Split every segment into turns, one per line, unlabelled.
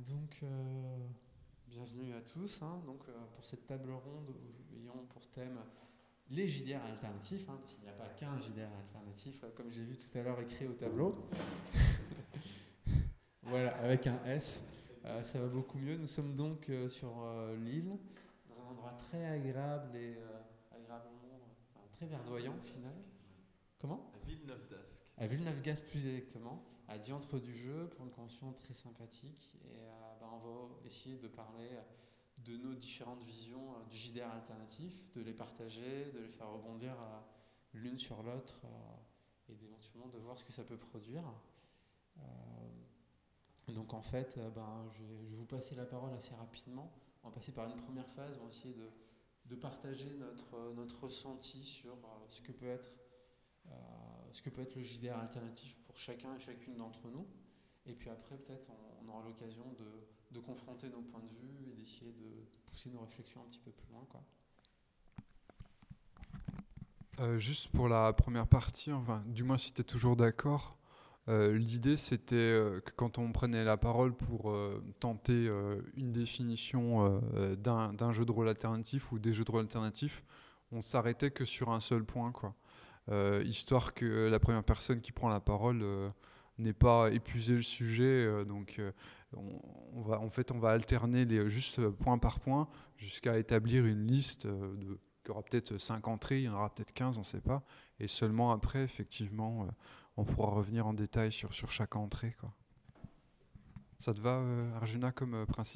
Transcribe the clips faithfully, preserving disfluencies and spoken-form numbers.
donc, euh, bienvenue à tous. Hein. Donc, euh, pour cette table ronde, nous ayons pour thème les J D R alternatifs, hein, parce qu'il n'y a pas qu'un J D R alternatif, euh, comme j'ai vu tout à l'heure écrit au tableau. Voilà, avec un S, euh, ça va beaucoup mieux. Nous sommes donc euh, sur euh, l'île, dans un endroit très agréable et euh, agréablement, euh, très verdoyant au final. Comment ?
À Villeneuve-d'Ascq.
À Villeneuve-d'Ascq plus exactement, à Diantre du Jeu pour une convention très sympathique. Et euh, ben, on va essayer de parler de nos différentes visions euh, du J D R alternatif, de les partager, de les faire rebondir euh, l'une sur l'autre euh, et d'éventuellement de voir ce que ça peut produire. Euh, donc en fait, euh, ben, je, vais, je vais vous passer la parole assez rapidement. On va passer par une première phase, on va essayer de, de partager notre, notre ressenti sur euh, ce que peut être Euh, ce que peut être le J D R alternatif pour chacun et chacune d'entre nous. Et puis après, peut-être, on, on aura l'occasion de, de confronter nos points de vue et d'essayer de, de pousser nos réflexions un petit peu plus loin, quoi.
Euh, juste pour la première partie, enfin, du moins si tu es toujours d'accord, euh, l'idée c'était euh, que quand on prenait la parole pour euh, tenter euh, une définition euh, d'un, d'un jeu de rôle alternatif ou des jeux de rôle alternatifs, on s'arrêtait que sur un seul point, quoi. Euh, histoire que la première personne qui prend la parole euh, n'ait pas épuisé le sujet. Euh, donc, euh, on, on va, en fait, on va alterner les, juste point par point jusqu'à établir une liste euh, de, qui aura peut-être cinq entrées, il y en aura peut-être quinze, on ne sait pas. Et seulement après, effectivement, euh, on pourra revenir en détail sur, sur chaque entrée, quoi. Ça te va, euh, Arjuna, comme euh, principe ?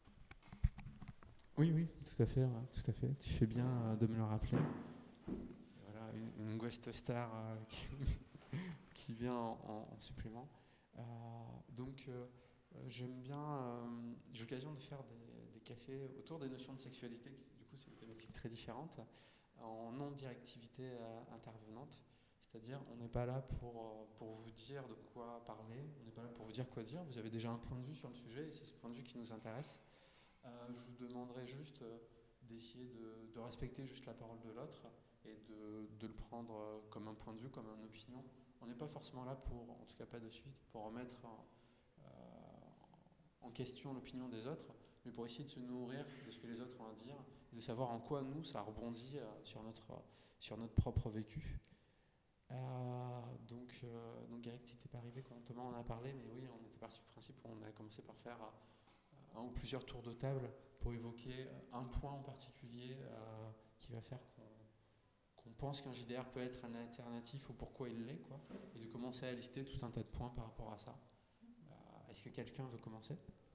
Oui, oui, tout à fait, ouais, tout à fait. Tu fais bien euh, de me le rappeler. Voilà, une, une guest star euh, qui, qui vient en, en, en supplément. Euh, donc, euh, j'aime bien. Euh, j'ai l'occasion de faire des, des cafés autour des notions de sexualité, qui, du coup, c'est une thématique très différente, en non-directivité euh, intervenante. C'est-à-dire, on n'est pas là pour, pour vous dire de quoi parler, on n'est pas là pour vous dire quoi dire. Vous avez déjà un point de vue sur le sujet et c'est ce point de vue qui nous intéresse. Euh, je vous demanderai juste euh, d'essayer de, de respecter juste la parole de l'autre et de, de le prendre euh, comme un point de vue, comme une opinion. On n'est pas forcément là pour, en tout cas pas de suite, pour remettre en, euh, en question l'opinion des autres, mais pour essayer de se nourrir de ce que les autres ont à dire et de savoir en quoi nous, ça rebondit euh, sur, notre, sur notre propre vécu. Euh, donc, euh, donc Eric, tu n'étais pas arrivé quand Thomas en a parlé, mais oui, on était parti du principe où on a commencé par faire euh, un ou plusieurs tours de table pour évoquer un point en particulier euh, qui va faire qu'on, qu'on pense qu'un J D R peut être un alternatif ou pourquoi il l'est, quoi, et de commencer à lister tout un tas de points par rapport à ça. Euh, est-ce que quelqu'un veut commencer ?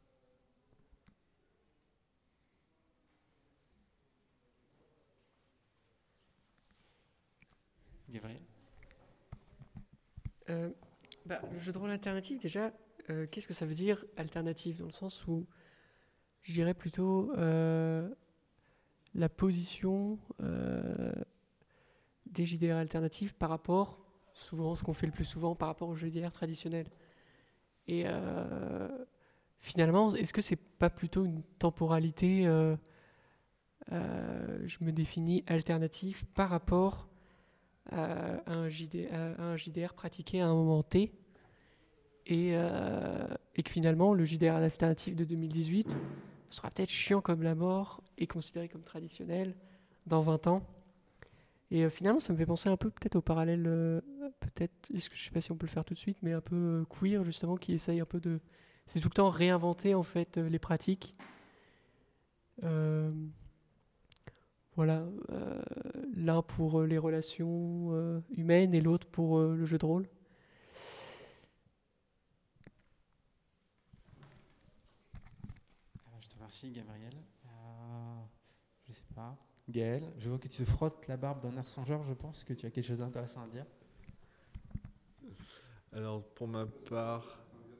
Gabriel ?
Euh, bah, le jeu de rôle alternatif, déjà, euh, qu'est-ce que ça veut dire alternatif ? Dans le sens où, je dirais plutôt euh, la position euh, des J D R alternatifs par rapport, souvent, ce qu'on fait le plus souvent, par rapport aux J D R traditionnels. Et euh, finalement, est-ce que c'est pas plutôt une temporalité euh, euh, je me définis alternatif par rapport à un, J D, à un J D R pratiqué à un moment T et, euh, et que finalement le J D R alternatif de deux mille dix-huit sera peut-être chiant comme la mort et considéré comme traditionnel dans vingt ans. Et euh, finalement ça me fait penser un peu peut-être au parallèle, euh, peut-être, est-ce que, je sais pas si on peut le faire tout de suite, mais un peu euh, queer justement, qui essaye un peu de, c'est tout le temps réinventer en fait euh, les pratiques. Euh, Voilà, euh, l'un pour euh, les relations euh, humaines et l'autre pour euh, le jeu de rôle.
Alors, je te remercie, Gabriel. Euh, je sais pas. Gaël, je vois que tu te frottes la barbe d'un air songeur, je pense que tu as quelque chose d'intéressant à dire.
Alors, pour ma part,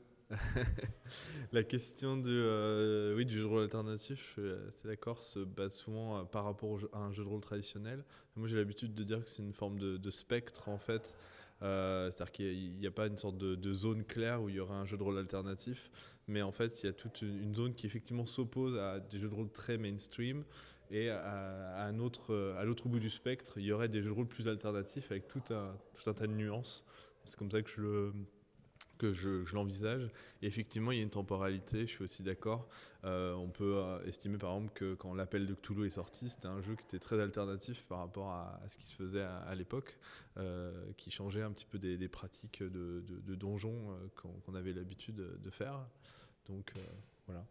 la question du, euh, oui, du jeu de rôle alternatif, je suis assez d'accord, se base souvent euh, par rapport au jeu, à un jeu de rôle traditionnel. Moi, j'ai l'habitude de dire que c'est une forme de, de spectre, en fait. Euh, c'est-à-dire qu'il n'y a, a pas une sorte de, de zone claire où il y aura un jeu de rôle alternatif, mais en fait, il y a toute une, une zone qui effectivement s'oppose à des jeux de rôle très mainstream, et à, à, un autre, à l'autre bout du spectre, il y aurait des jeux de rôle plus alternatifs avec tout un, tout un tas de nuances. C'est comme ça que je le que je, je l'envisage. Et effectivement, il y a une temporalité, je suis aussi d'accord. Euh, on peut euh, estimer par exemple que quand l'Appel de Cthulhu est sorti, c'était un jeu qui était très alternatif par rapport à, à ce qui se faisait à, à l'époque, euh, qui changeait un petit peu des, des pratiques de, de, de donjons euh, qu'on, qu'on avait l'habitude de faire. Donc euh, voilà.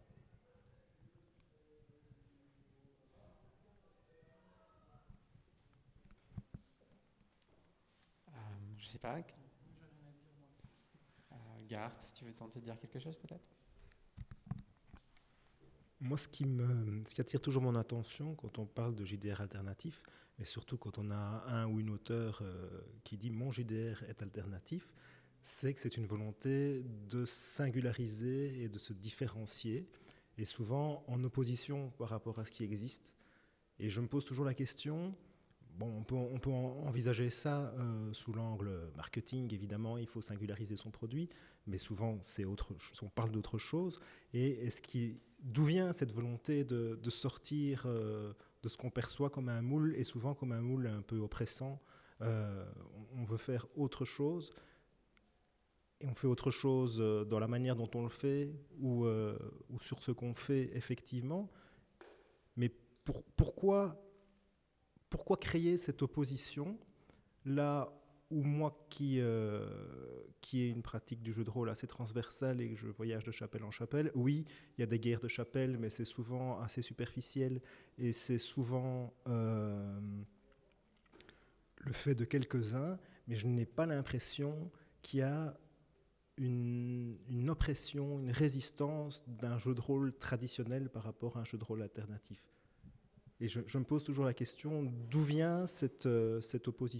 Euh, je sais pas. Euh, Garth, tu veux tenter de dire quelque chose peut-être?
Moi, ce qui, me, ce qui attire toujours mon attention quand on parle de J D R alternatif, et surtout quand on a un ou une auteure euh, qui dit « mon J D R est alternatif », c'est que c'est une volonté de singulariser et de se différencier, et souvent en opposition par rapport à ce qui existe. Et je me pose toujours la question, bon, on peut, on peut envisager ça euh, sous l'angle marketing, évidemment, il faut singulariser son produit, mais souvent c'est autre, on parle d'autre chose. Et est-ce qu'il, d'où vient cette volonté de, de sortir euh, de ce qu'on perçoit comme un moule, et souvent comme un moule un peu oppressant? euh, on, on veut faire autre chose, et on fait autre chose dans la manière dont on le fait, ou, euh, ou sur ce qu'on fait effectivement. Mais pour, pourquoi, pourquoi créer cette opposition là où moi qui, euh, qui ai une pratique du jeu de rôle assez transversale et que je voyage de chapelle en chapelle, oui, il y a des guerres de chapelle, mais c'est souvent assez superficiel et c'est souvent euh, le fait de quelques-uns, mais je n'ai pas l'impression qu'il y a une, une oppression, une résistance d'un jeu de rôle traditionnel par rapport à un jeu de rôle alternatif. Et je, je me pose toujours la question, d'où vient cette, euh, cette opposition ?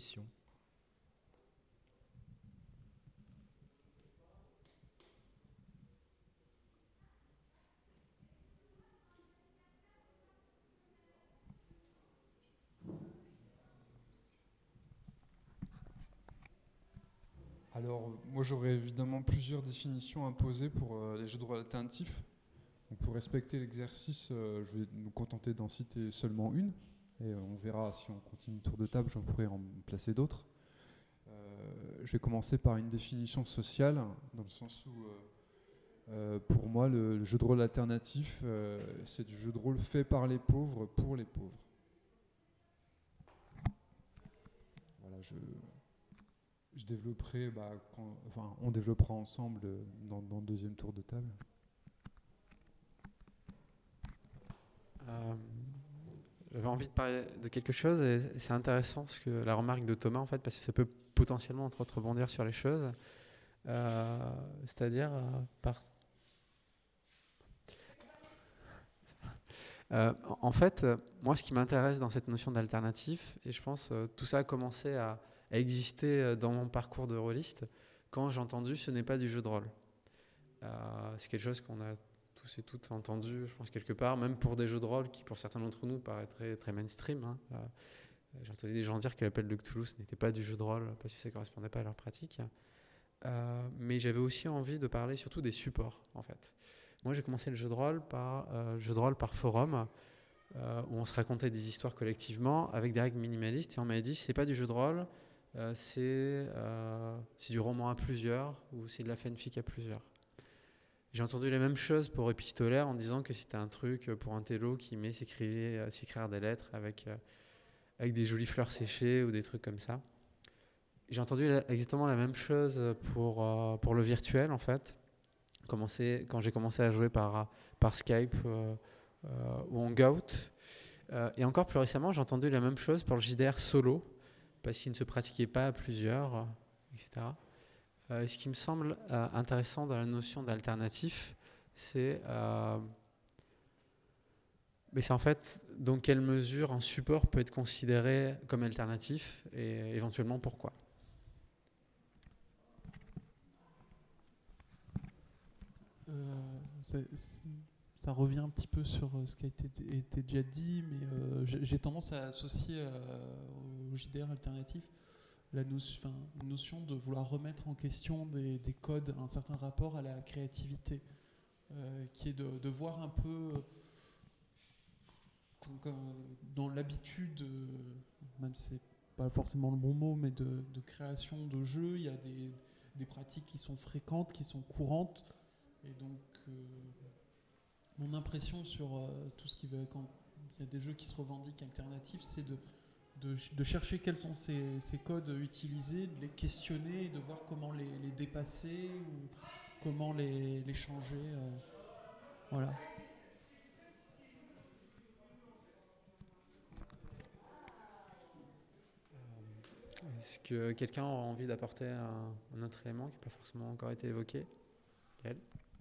Alors, moi j'aurais évidemment plusieurs définitions à poser pour euh, les jeux de rôle alternatifs. Donc, pour respecter l'exercice, euh, je vais nous contenter d'en citer seulement une. Et euh, on verra si on continue le tour de table, j'en pourrais en placer d'autres. Euh, je vais commencer par une définition sociale, dans le sens où, euh, euh, pour moi, le, le jeu de rôle alternatif, euh, c'est du jeu de rôle fait par les pauvres, pour les pauvres. Voilà, je... Je développerai, bah, quand, enfin, on développera ensemble dans, dans le deuxième tour de table.
Euh, J'avais envie de parler de quelque chose et c'est intéressant ce que la remarque de Thomas en fait parce que ça peut potentiellement entre autres rebondir sur les choses, euh, c'est-à-dire euh, par euh, en fait moi ce qui m'intéresse dans cette notion d'alternatif et je pense euh, tout ça a commencé à a existé dans mon parcours de rôliste quand j'ai entendu ce n'est pas du jeu de rôle. Euh, c'est quelque chose qu'on a tous et toutes entendu, je pense quelque part, même pour des jeux de rôle qui pour certains d'entre nous paraîtraient très mainstream. Hein. Euh, j'ai entendu des gens dire que l'Appel de Cthulhu ce n'était pas du jeu de rôle parce que ça ne correspondait pas à leur pratique. Euh, mais j'avais aussi envie de parler surtout des supports en fait. Moi j'ai commencé le jeu de rôle par, euh, jeu de rôle par forum. Euh, où on se racontait des histoires collectivement avec des règles minimalistes et on m'avait dit c'est pas du jeu de rôle, Euh, c'est, euh, c'est du roman à plusieurs ou c'est de la fanfic à plusieurs. J'ai entendu les mêmes choses pour Épistolaire en disant que c'était un truc pour un télo qui aimait s'écrire, s'écrire des lettres avec, euh, avec des jolies fleurs séchées ou des trucs comme ça. J'ai entendu la, exactement la même chose pour, euh, pour le virtuel en fait. Commencé, quand j'ai commencé à jouer par, par Skype euh, euh, ou Hangout. Euh, et encore plus récemment, j'ai entendu la même chose pour le J D R solo. Parce qu'il ne se pratiquait pas à plusieurs, euh, et cetera. Euh, ce qui me semble euh, intéressant dans la notion d'alternatif, c'est, euh, mais c'est en fait dans quelle mesure un support peut être considéré comme alternatif et éventuellement pourquoi.
Euh, c'est, c'est, ça revient un petit peu sur ce qui a été, été déjà dit, mais euh, j'ai, j'ai tendance à associer euh, au J D R alternatif la notion, une notion de vouloir remettre en question des, des codes, un certain rapport à la créativité, euh, qui est de, de voir un peu comme, comme dans l'habitude, même si c'est pas forcément le bon mot, mais de, de création de jeux, il y a des, des pratiques qui sont fréquentes, qui sont courantes. Et donc, euh, mon impression sur euh, tout ce qui veut, quand il y a des jeux qui se revendiquent alternatifs, c'est de, de, de chercher quels sont ces, ces codes utilisés, de les questionner, de voir comment les, les dépasser ou comment les, les changer. Euh, voilà.
Est-ce que quelqu'un aura envie d'apporter un, un autre élément qui n'a pas forcément encore été évoqué? Elle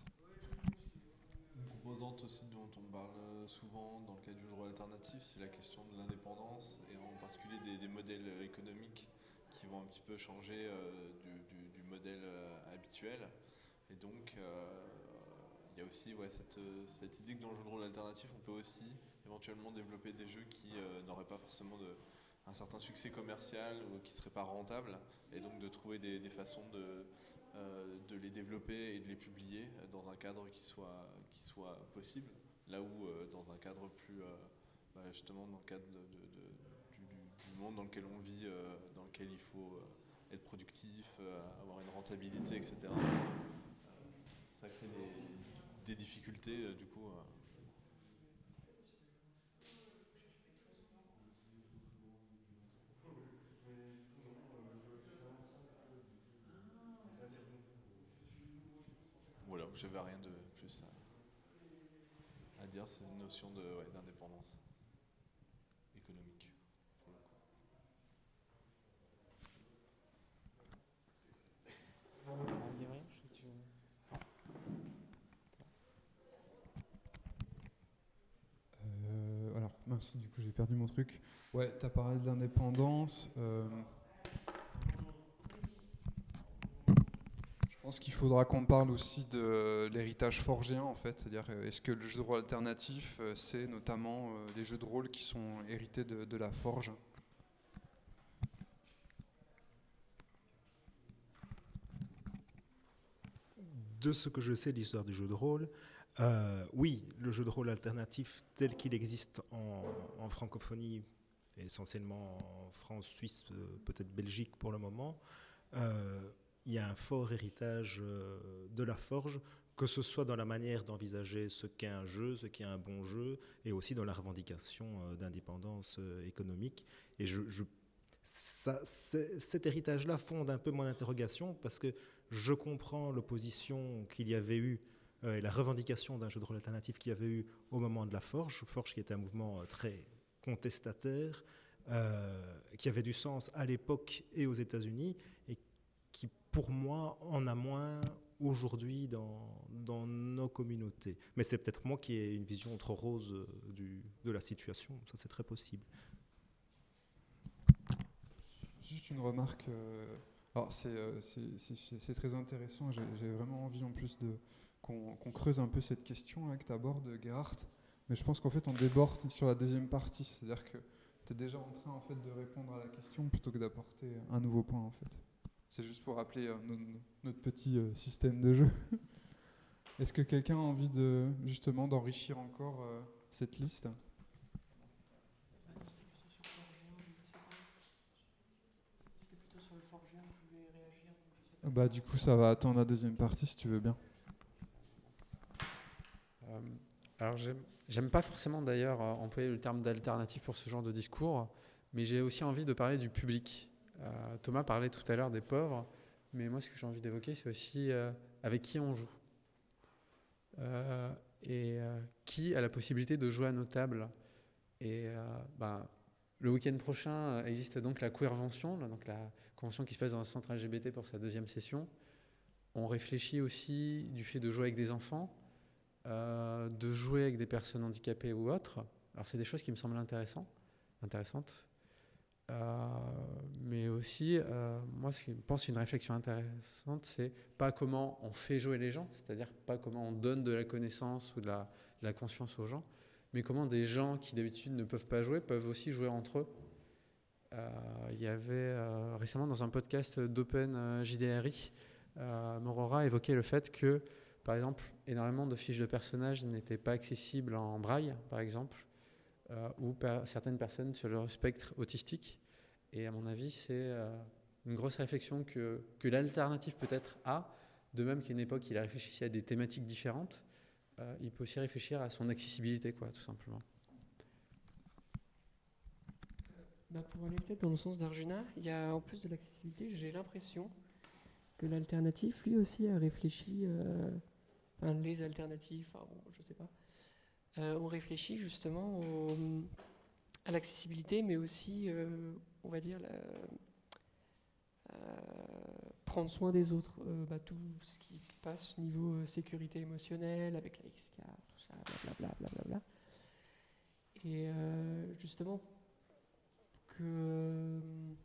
Une composante aussi dont on parle souvent dans le cadre du jeu de rôle alternatif, c'est la question de l'indépendance et en particulier des, des modèles économiques qui vont un petit peu changer euh, du, du, du modèle euh, habituel. Et donc, euh, il y a aussi ouais, cette, cette idée que dans le jeu de rôle alternatif, on peut aussi éventuellement développer des jeux qui euh, n'auraient pas forcément de, un certain succès commercial ou qui ne seraient pas rentables, et donc de trouver des, des façons de, euh, de les développer et de les publier dans un cadre qui soit, qui soit possible, là où euh, dans un cadre plus, euh, bah, justement dans le cadre de, de, de, du, du monde dans lequel on vit, euh, dans lequel il faut euh, être productif, euh, avoir une rentabilité, et cetera. Euh, ça crée des, des difficultés, euh, du coup. Euh, Voilà, je n'avais rien de plus à, à dire, c'est une notion de, ouais, d'indépendance économique. Pour le coup.
Euh, alors, mince, du coup j'ai perdu mon truc. Ouais, tu as parlé de l'indépendance. Euh, je pense qu'il faudra qu'on parle aussi de l'héritage forgéen, en fait. C'est-à-dire, est-ce que le jeu de rôle alternatif, c'est notamment euh, les jeux de rôle qui sont hérités de, de la forge?
De ce que je sais de l'histoire du jeu de rôle, euh, oui, le jeu de rôle alternatif tel qu'il existe en, en francophonie, essentiellement en France, Suisse, euh, peut-être Belgique pour le moment, euh, il y a un fort héritage euh, de la forge, que ce soit dans la manière d'envisager ce qu'est un jeu, ce qu'est un bon jeu, et aussi dans la revendication euh, d'indépendance euh, économique. Et je, je, ça, cet héritage-là fonde un peu mon interrogation, parce que je comprends l'opposition qu'il y avait eu euh, et la revendication d'un jeu de rôle alternatif qu'il y avait eu au moment de la Forge, Forge qui était un mouvement euh, très contestataire, euh, qui avait du sens à l'époque et aux États-Unis, et qui, pour moi, en a moins aujourd'hui dans, dans nos communautés. Mais c'est peut-être moi qui ai une vision trop rose euh, du, de la situation, ça c'est très possible.
Juste une remarque. Euh, alors c'est, euh, c'est, c'est, c'est très intéressant. J'ai, j'ai vraiment envie en plus de qu'on, qu'on creuse un peu cette question là, que tu abordes, Gerhard. Mais je pense qu'en fait on déborde sur la deuxième partie. C'est-à-dire que tu es déjà en train en fait de répondre à la question plutôt que d'apporter un nouveau point en fait. C'est juste pour rappeler euh, notre, notre petit euh, système de jeu. Est-ce que quelqu'un a envie de justement d'enrichir encore euh, cette liste? Bah du coup ça va attendre la deuxième partie si tu veux bien.
Euh, alors j'aime, j'aime pas forcément d'ailleurs euh, employer le terme d'alternative pour ce genre de discours, mais j'ai aussi envie de parler du public. Euh, Thomas parlait tout à l'heure des pauvres, mais moi ce que j'ai envie d'évoquer c'est aussi euh, avec qui on joue. Euh, et euh, qui a la possibilité de jouer à nos tables. Et euh, ben, le week-end prochain existe donc la Queervention, donc la convention qui se passe dans le centre L G B T pour sa deuxième session. On réfléchit aussi du fait de jouer avec des enfants, euh, de jouer avec des personnes handicapées ou autres. Alors c'est des choses qui me semblent intéressantes, intéressantes. Euh, mais aussi, euh, moi ce qui me pense une réflexion intéressante, c'est pas comment on fait jouer les gens, c'est-à-dire pas comment on donne de la connaissance ou de la, de la conscience aux gens, mais comment des gens qui d'habitude ne peuvent pas jouer peuvent aussi jouer entre eux. Euh, il y avait euh, récemment dans un podcast d'Open euh, J D R I, euh, Morora évoquait le fait que, par exemple, énormément de fiches de personnages n'étaient pas accessibles en braille, par exemple, euh, ou per- certaines personnes sur le spectre autistique. Et à mon avis, c'est euh, une grosse réflexion que, que l'alternative peut-être a, de même qu'à une époque il a réfléchi à des thématiques différentes, euh, il peut aussi réfléchir à son accessibilité, quoi, tout simplement.
Bah pour aller peut-être dans le sens d'Arjuna, il y a en plus de l'accessibilité, j'ai l'impression que l'alternative, lui aussi, a réfléchi, euh, enfin les alternatives, enfin bon, je sais pas, euh, ont réfléchi justement au, à l'accessibilité, mais aussi, euh, on va dire, la, euh, prendre soin des autres, euh, bah, tout ce qui se passe au niveau euh, sécurité émotionnelle, avec la X quatre, tout ça, blablabla, blablabla. Et euh, justement, que euh,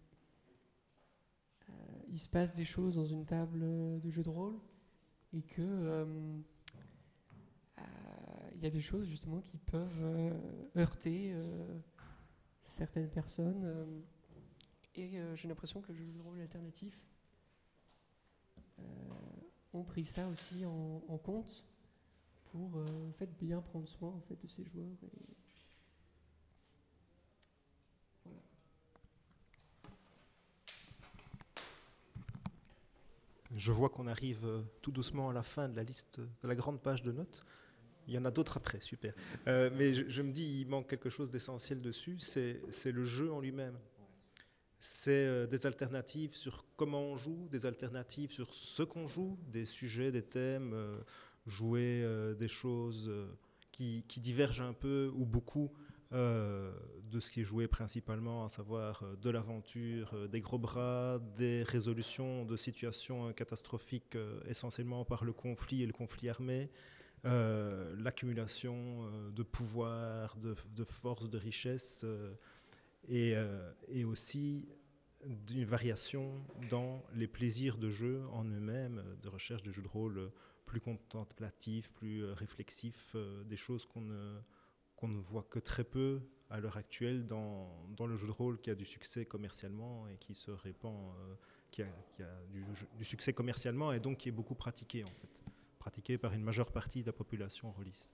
euh, il se passe des choses dans une table de jeu de rôle et que euh, euh, il y a des choses justement qui peuvent euh, heurter euh, certaines personnes euh, et euh, j'ai l'impression que le jeu de rôle alternatif euh, ont pris ça aussi en, en compte pour euh, en fait bien prendre soin en fait de ces joueurs et
Je vois qu'on arrive euh, tout doucement à la fin de la liste, de la grande page de notes. Il y en a d'autres après, super. Euh, mais je, je me dis, il manque quelque chose d'essentiel dessus, c'est, c'est le jeu en lui-même. C'est euh, des alternatives sur comment on joue, des alternatives sur ce qu'on joue, des sujets, des thèmes, euh, jouer euh, des choses euh, qui, qui divergent un peu ou beaucoup Euh, de ce qui est joué principalement, à savoir euh, de l'aventure, euh, des gros bras, des résolutions de situations euh, catastrophiques euh, essentiellement par le conflit et le conflit armé, euh, l'accumulation euh, de pouvoir, de, de force, de richesse euh, et, euh, et aussi d'une variation dans les plaisirs de jeu en eux-mêmes, de recherche de jeux de rôle plus contemplatifs, plus euh, réflexifs, euh, des choses qu'on ne qu'on ne voit que très peu à l'heure actuelle dans, dans le jeu de rôle qui a du succès commercialement et qui se répand, euh, qui a, qui a du, du succès commercialement et donc qui est beaucoup pratiqué en fait, pratiqué par une majeure partie de la population rôliste.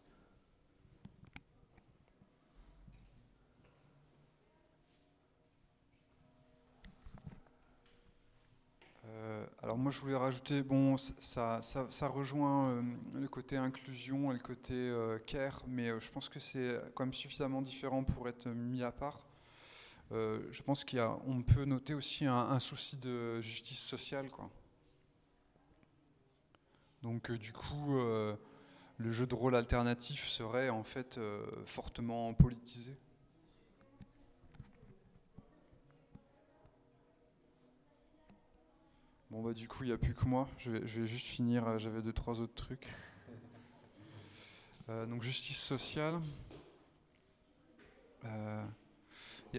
Euh, alors moi je voulais rajouter, bon ça, ça, ça rejoint euh, le côté inclusion et le côté euh, care, mais euh, je pense que c'est quand même suffisamment différent pour être mis à part. Euh, je pense qu'il y a, on peut noter aussi un, un souci de justice sociale, quoi. Donc euh, du coup, euh, le jeu de rôle alternatif serait en fait euh, fortement politisé. Bon bah du coup il n'y a plus que moi, je vais, je vais juste finir, j'avais deux trois autres trucs. Euh, donc justice sociale. Euh, yeah.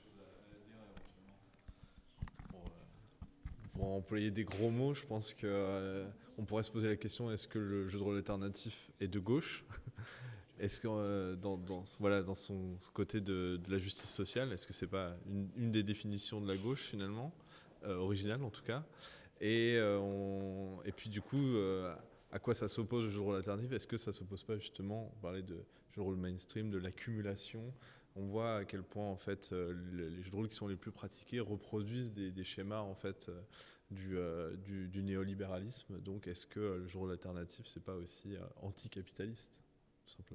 Pour employer des gros mots, je pense que euh, on pourrait se poser la question, est-ce que le jeu de rôle alternatif est de gauche ? Est-ce que euh, dans, dans, voilà, dans son côté de, de la justice sociale, est-ce que c'est pas une, une des définitions de la gauche finalement, euh, originale en tout cas ? Et, euh, on, et puis du coup, euh, à quoi ça s'oppose le jeu de rôle alternatif ? Est-ce que ça ne s'oppose pas justement, on parlait de jeu de rôle mainstream, de l'accumulation. On voit à quel point en fait, euh, les jeux de rôle qui sont les plus pratiqués reproduisent des, des schémas en fait, euh, du, euh, du, du néolibéralisme. Donc est-ce que euh, le jeu de rôle alternatif, c'est pas aussi euh, anticapitaliste, tout simplement ?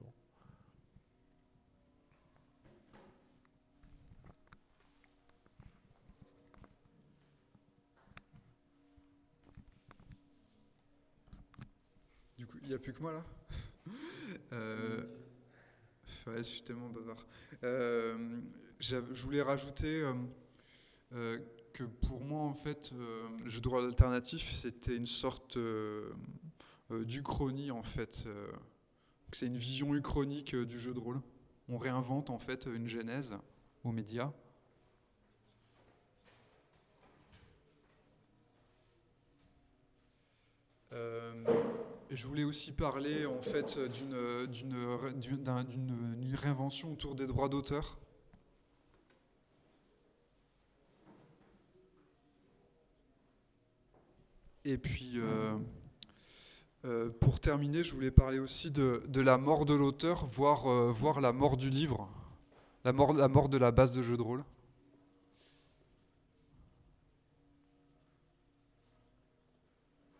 Du coup, il n'y a plus que moi là. euh, ouais, je suis tellement bavard. Euh, je voulais rajouter euh, euh, que pour moi, en fait, euh, le jeu de rôle alternatif, c'était une sorte euh, euh, d'uchronie, en fait. Euh, c'est une vision uchronique euh, du jeu de rôle. On réinvente, en fait, une genèse aux médias. Euh, je voulais aussi parler en fait d'une, d'une, d'une, d'une réinvention autour des droits d'auteur. Et puis, euh, euh, pour terminer, je voulais parler aussi de, de la mort de l'auteur, voire, euh, voire la mort du livre, la mort, la mort de la base de jeu de rôle.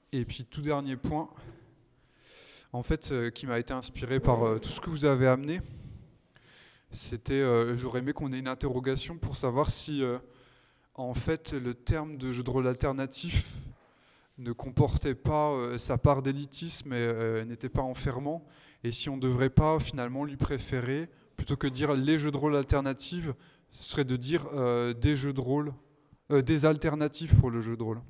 Et puis tout dernier point, en fait, euh, qui m'a été inspiré par euh, tout ce que vous avez amené, c'était, euh, j'aurais aimé qu'on ait une interrogation pour savoir si, euh, en fait, le terme de jeu de rôle alternatif ne comportait pas euh, sa part d'élitisme et euh, n'était pas enfermant, et si on ne devrait pas finalement lui préférer, plutôt que de dire les jeux de rôle alternatifs, ce serait de dire euh, des jeux de rôle, euh, des alternatives pour le jeu de rôle.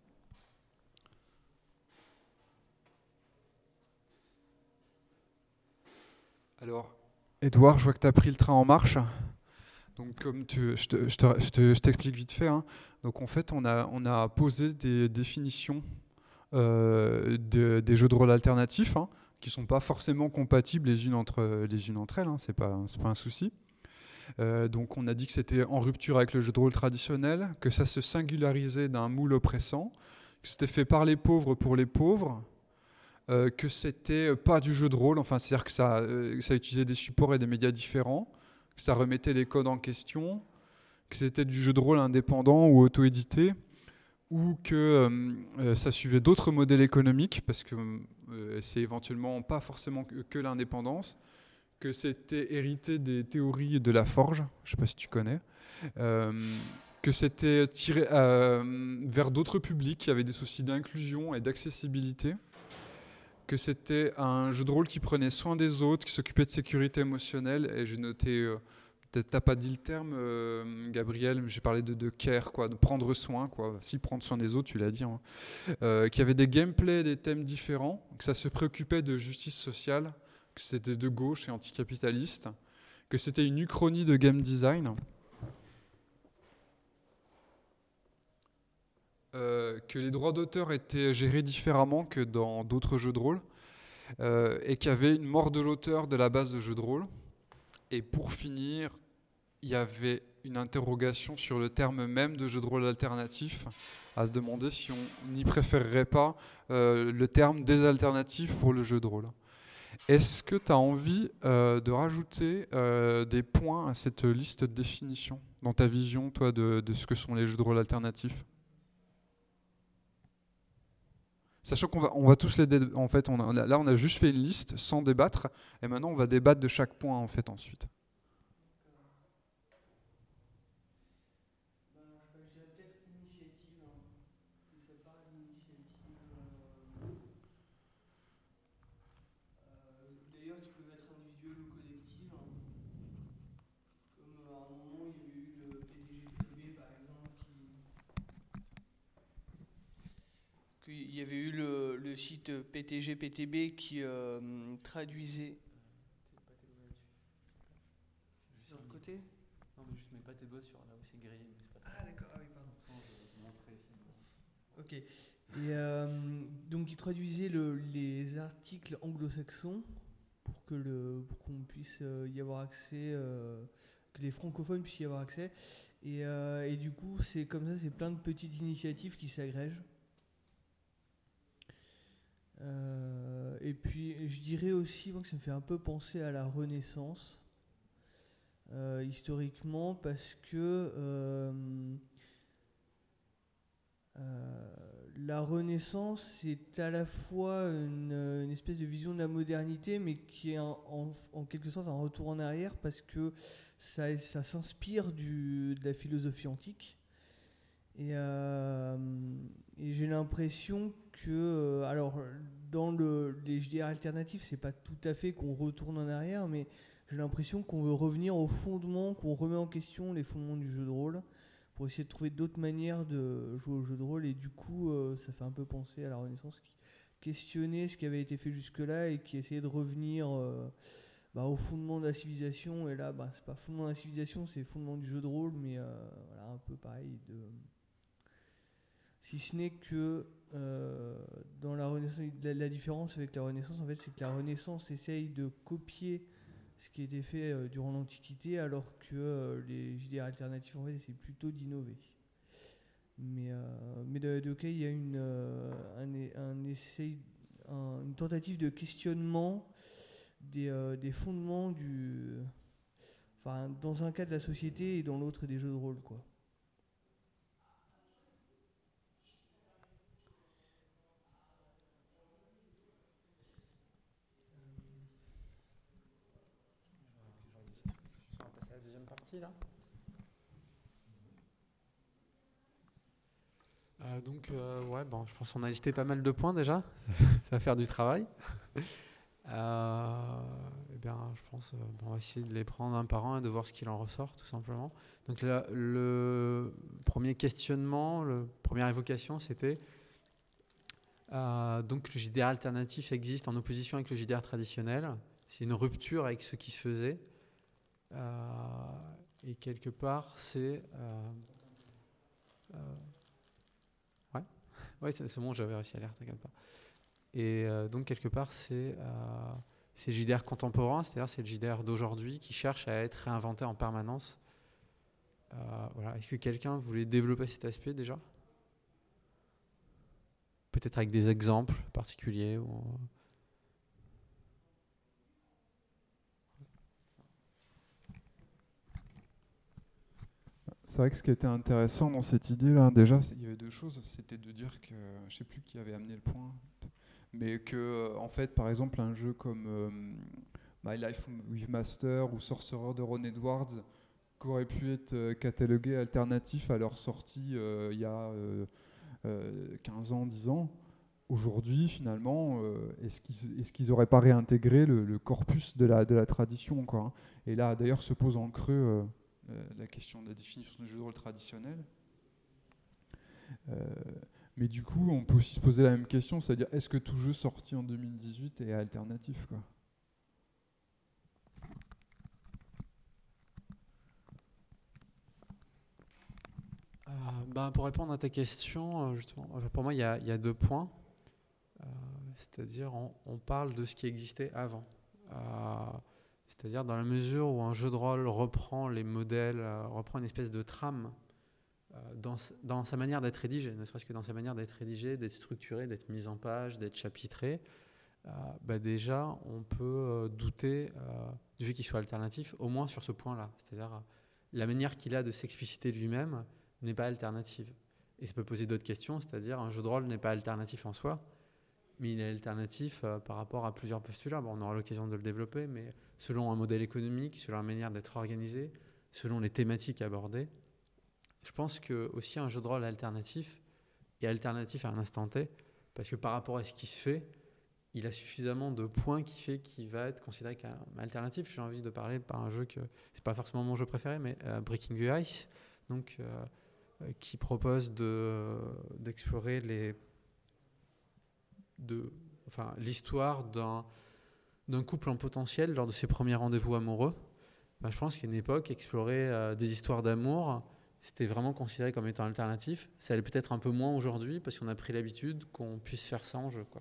Alors, Edouard, je vois que tu as pris le train en marche. Donc, comme tu, je, te, je, te, je, te, je t'explique vite fait. Hein. Donc, en fait, on a, on a posé des définitions euh, de, des jeux de rôle alternatifs, hein, qui ne sont pas forcément compatibles les unes entre, les unes entre elles. Hein, c'est pas, c'est pas un souci. Euh, donc, on a dit que c'était en rupture avec le jeu de rôle traditionnel, que ça se singularisait d'un moule oppressant, que c'était fait par les pauvres pour les pauvres. Euh, que c'était pas du jeu de rôle, enfin c'est-à-dire que ça, euh, ça utilisait des supports et des médias différents, que ça remettait les codes en question, que c'était du jeu de rôle indépendant ou auto-édité, ou que euh, ça suivait d'autres modèles économiques, parce que euh, c'est éventuellement pas forcément que, que l'indépendance, que c'était hérité des théories de la forge, je sais pas si tu connais, euh, que c'était tiré euh, vers d'autres publics qui avaient des soucis d'inclusion et d'accessibilité, que c'était un jeu de rôle qui prenait soin des autres, qui s'occupait de sécurité émotionnelle. Et j'ai noté, euh, peut-être t'as pas dit le terme, euh, Gabriel, mais j'ai parlé de, de care, quoi, de prendre soin, quoi. Si prendre soin des autres, tu l'as dit. Hein. Euh, qu'il y avait des gameplays, des thèmes différents, que ça se préoccupait de justice sociale, que c'était de gauche et anticapitaliste, que c'était une uchronie de game design. Euh, que les droits d'auteur étaient gérés différemment que dans d'autres jeux de rôle, euh, et qu'il y avait une mort de l'auteur de la base de jeu de rôle. Et pour finir, il y avait une interrogation sur le terme même de jeu de rôle alternatif, à se demander si on n'y préférerait pas euh, le terme des alternatives pour le jeu de rôle. Est-ce que tu as envie euh, de rajouter euh, des points à cette liste de définitions dans ta vision, toi, de, de ce que sont les jeux de rôle alternatifs ? Sachant qu'on va, on va tous les dé- en fait, on a, là on a juste fait une liste sans débattre, et maintenant on va débattre de chaque point en fait ensuite.
D'ailleurs, qui peuvent être individuelles ou collectives. Comme à un moment, il y avait eu le P T G P T B par exemple, qui il y avait eu le, le site P T G P T B qui euh, traduisait. Sur le côté ?
Non, mais juste mets pas tes doigts sur là où c'est grillé. Mais c'est pas
ah d'accord, ah oui, pardon.
Sans, je vais te montrer ici.
Ok. Et euh, donc il traduisait le, les articles anglo-saxons pour que le pour qu'on puisse euh, y avoir accès, euh, que les francophones puissent y avoir accès. Et, euh, et du coup, c'est comme ça, c'est plein de petites initiatives qui s'agrègent. Euh, et puis je dirais aussi moi, que ça me fait un peu penser à la Renaissance, euh, historiquement, parce que euh, euh, la Renaissance c'est à la fois une, une espèce de vision de la modernité, mais qui est en, en, en quelque sorte un retour en arrière, parce que ça, ça s'inspire du, de la philosophie antique. Et, euh, et j'ai l'impression que, euh, alors, dans le, les J D R alternatifs, c'est pas tout à fait qu'on retourne en arrière, mais j'ai l'impression qu'on veut revenir aux fondements, qu'on remet en question les fondements du jeu de rôle, pour essayer de trouver d'autres manières de jouer au jeu de rôle. Et du coup, euh, ça fait un peu penser à la Renaissance, qui questionnait ce qui avait été fait jusque-là et qui essayait de revenir euh, bah, aux fondements de la civilisation. Et là, bah, c'est pas fondement de la civilisation, c'est fondement du jeu de rôle, mais euh, voilà, un peu pareil de... Si ce n'est que euh, dans la Renaissance, la, la différence avec la Renaissance, en fait, c'est que la Renaissance essaye de copier ce qui a été fait euh, durant l'Antiquité, alors que euh, les J D R alternatifs, en fait, essaient plutôt d'innover. Mais, euh, mais de, de cas, il y a une, euh, un, un essai, un, une tentative de questionnement des, euh, des fondements du, enfin, dans un cas de la société et dans l'autre des jeux de rôle, quoi.
deuxième partie là. Euh, donc, euh, ouais, bon, je pense qu'on a listé pas mal de points déjà. Ça va faire du travail. Euh, eh bien, je pense euh, bon, on va essayer de les prendre un par un et de voir ce qu'il en ressort, tout simplement. Donc, là, le premier questionnement, la première évocation, c'était euh, donc le J D R alternatif existe en opposition avec le J D R traditionnel. C'est une rupture avec ce qui se faisait. Euh, et quelque part, c'est... Euh, euh, ouais, ouais c'est, c'est bon, j'avais réussi à lire, t'inquiète pas. Et euh, donc, quelque part, c'est, euh, c'est le J D R contemporain, c'est-à-dire c'est le J D R d'aujourd'hui qui cherche à être réinventé en permanence. Euh, voilà. Est-ce que quelqu'un voulait développer cet aspect déjà ? Peut-être avec des exemples particuliers ou...
C'est vrai que ce qui était intéressant dans cette idée-là, déjà, il y avait deux choses. C'était de dire que, je ne sais plus qui avait amené le point, mais que, en fait, par exemple, un jeu comme euh, My Life with Master ou Sorcerer de Ron Edwards, qui aurait pu être euh, catalogué alternatif à leur sortie euh, il y a euh, euh, quinze ans, dix ans, aujourd'hui, finalement, euh, est-ce qu'ils est-ce qu'ils n'auraient pas réintégré le, le corpus de la, de la tradition, quoi, hein. Et là, d'ailleurs, se pose en creux euh, euh, la question de la définition du jeu de rôle traditionnel. Euh, mais du coup, on peut aussi se poser la même question, c'est-à-dire, est-ce que tout jeu sorti en deux mille dix-huit est alternatif, quoi ?
Euh, ben, pour répondre à ta question, justement, pour moi, il y a, il y a deux points. Euh, c'est-à-dire, on, on parle de ce qui existait avant. Euh, c'est-à-dire, dans la mesure où un jeu de rôle reprend les modèles, euh, reprend une espèce de trame euh, dans, dans sa manière d'être rédigé, ne serait-ce que dans sa manière d'être rédigé, d'être structuré, d'être mis en page, d'être chapitré, euh, bah déjà, on peut euh, douter euh, du fait qu'il soit alternatif, au moins sur ce point-là. C'est-à-dire, euh, la manière qu'il a de s'expliciter lui-même n'est pas alternative. Et ça peut poser d'autres questions, c'est-à-dire un jeu de rôle n'est pas alternatif en soi, mais il est alternatif euh, par rapport à plusieurs postulats. Bon, on aura l'occasion de le développer, mais selon un modèle économique, selon la manière d'être organisé, selon les thématiques abordées, je pense que aussi un jeu de rôle alternatif est alternatif à un instant T, parce que par rapport à ce qui se fait, il a suffisamment de points qui fait qu'il va être considéré comme alternatif. J'ai envie de parler par un jeu que c'est pas forcément mon jeu préféré, mais euh, Breaking the Ice, donc euh, qui propose de, d'explorer les, de, enfin, l'histoire d'un, d'un couple en potentiel lors de ses premiers rendez-vous amoureux. Ben, je pense qu'à une époque, explorer euh, des histoires d'amour, c'était vraiment considéré comme étant alternatif. Ça l'est peut-être un peu moins aujourd'hui parce qu'on a pris l'habitude qu'on puisse faire ça en jeu, quoi.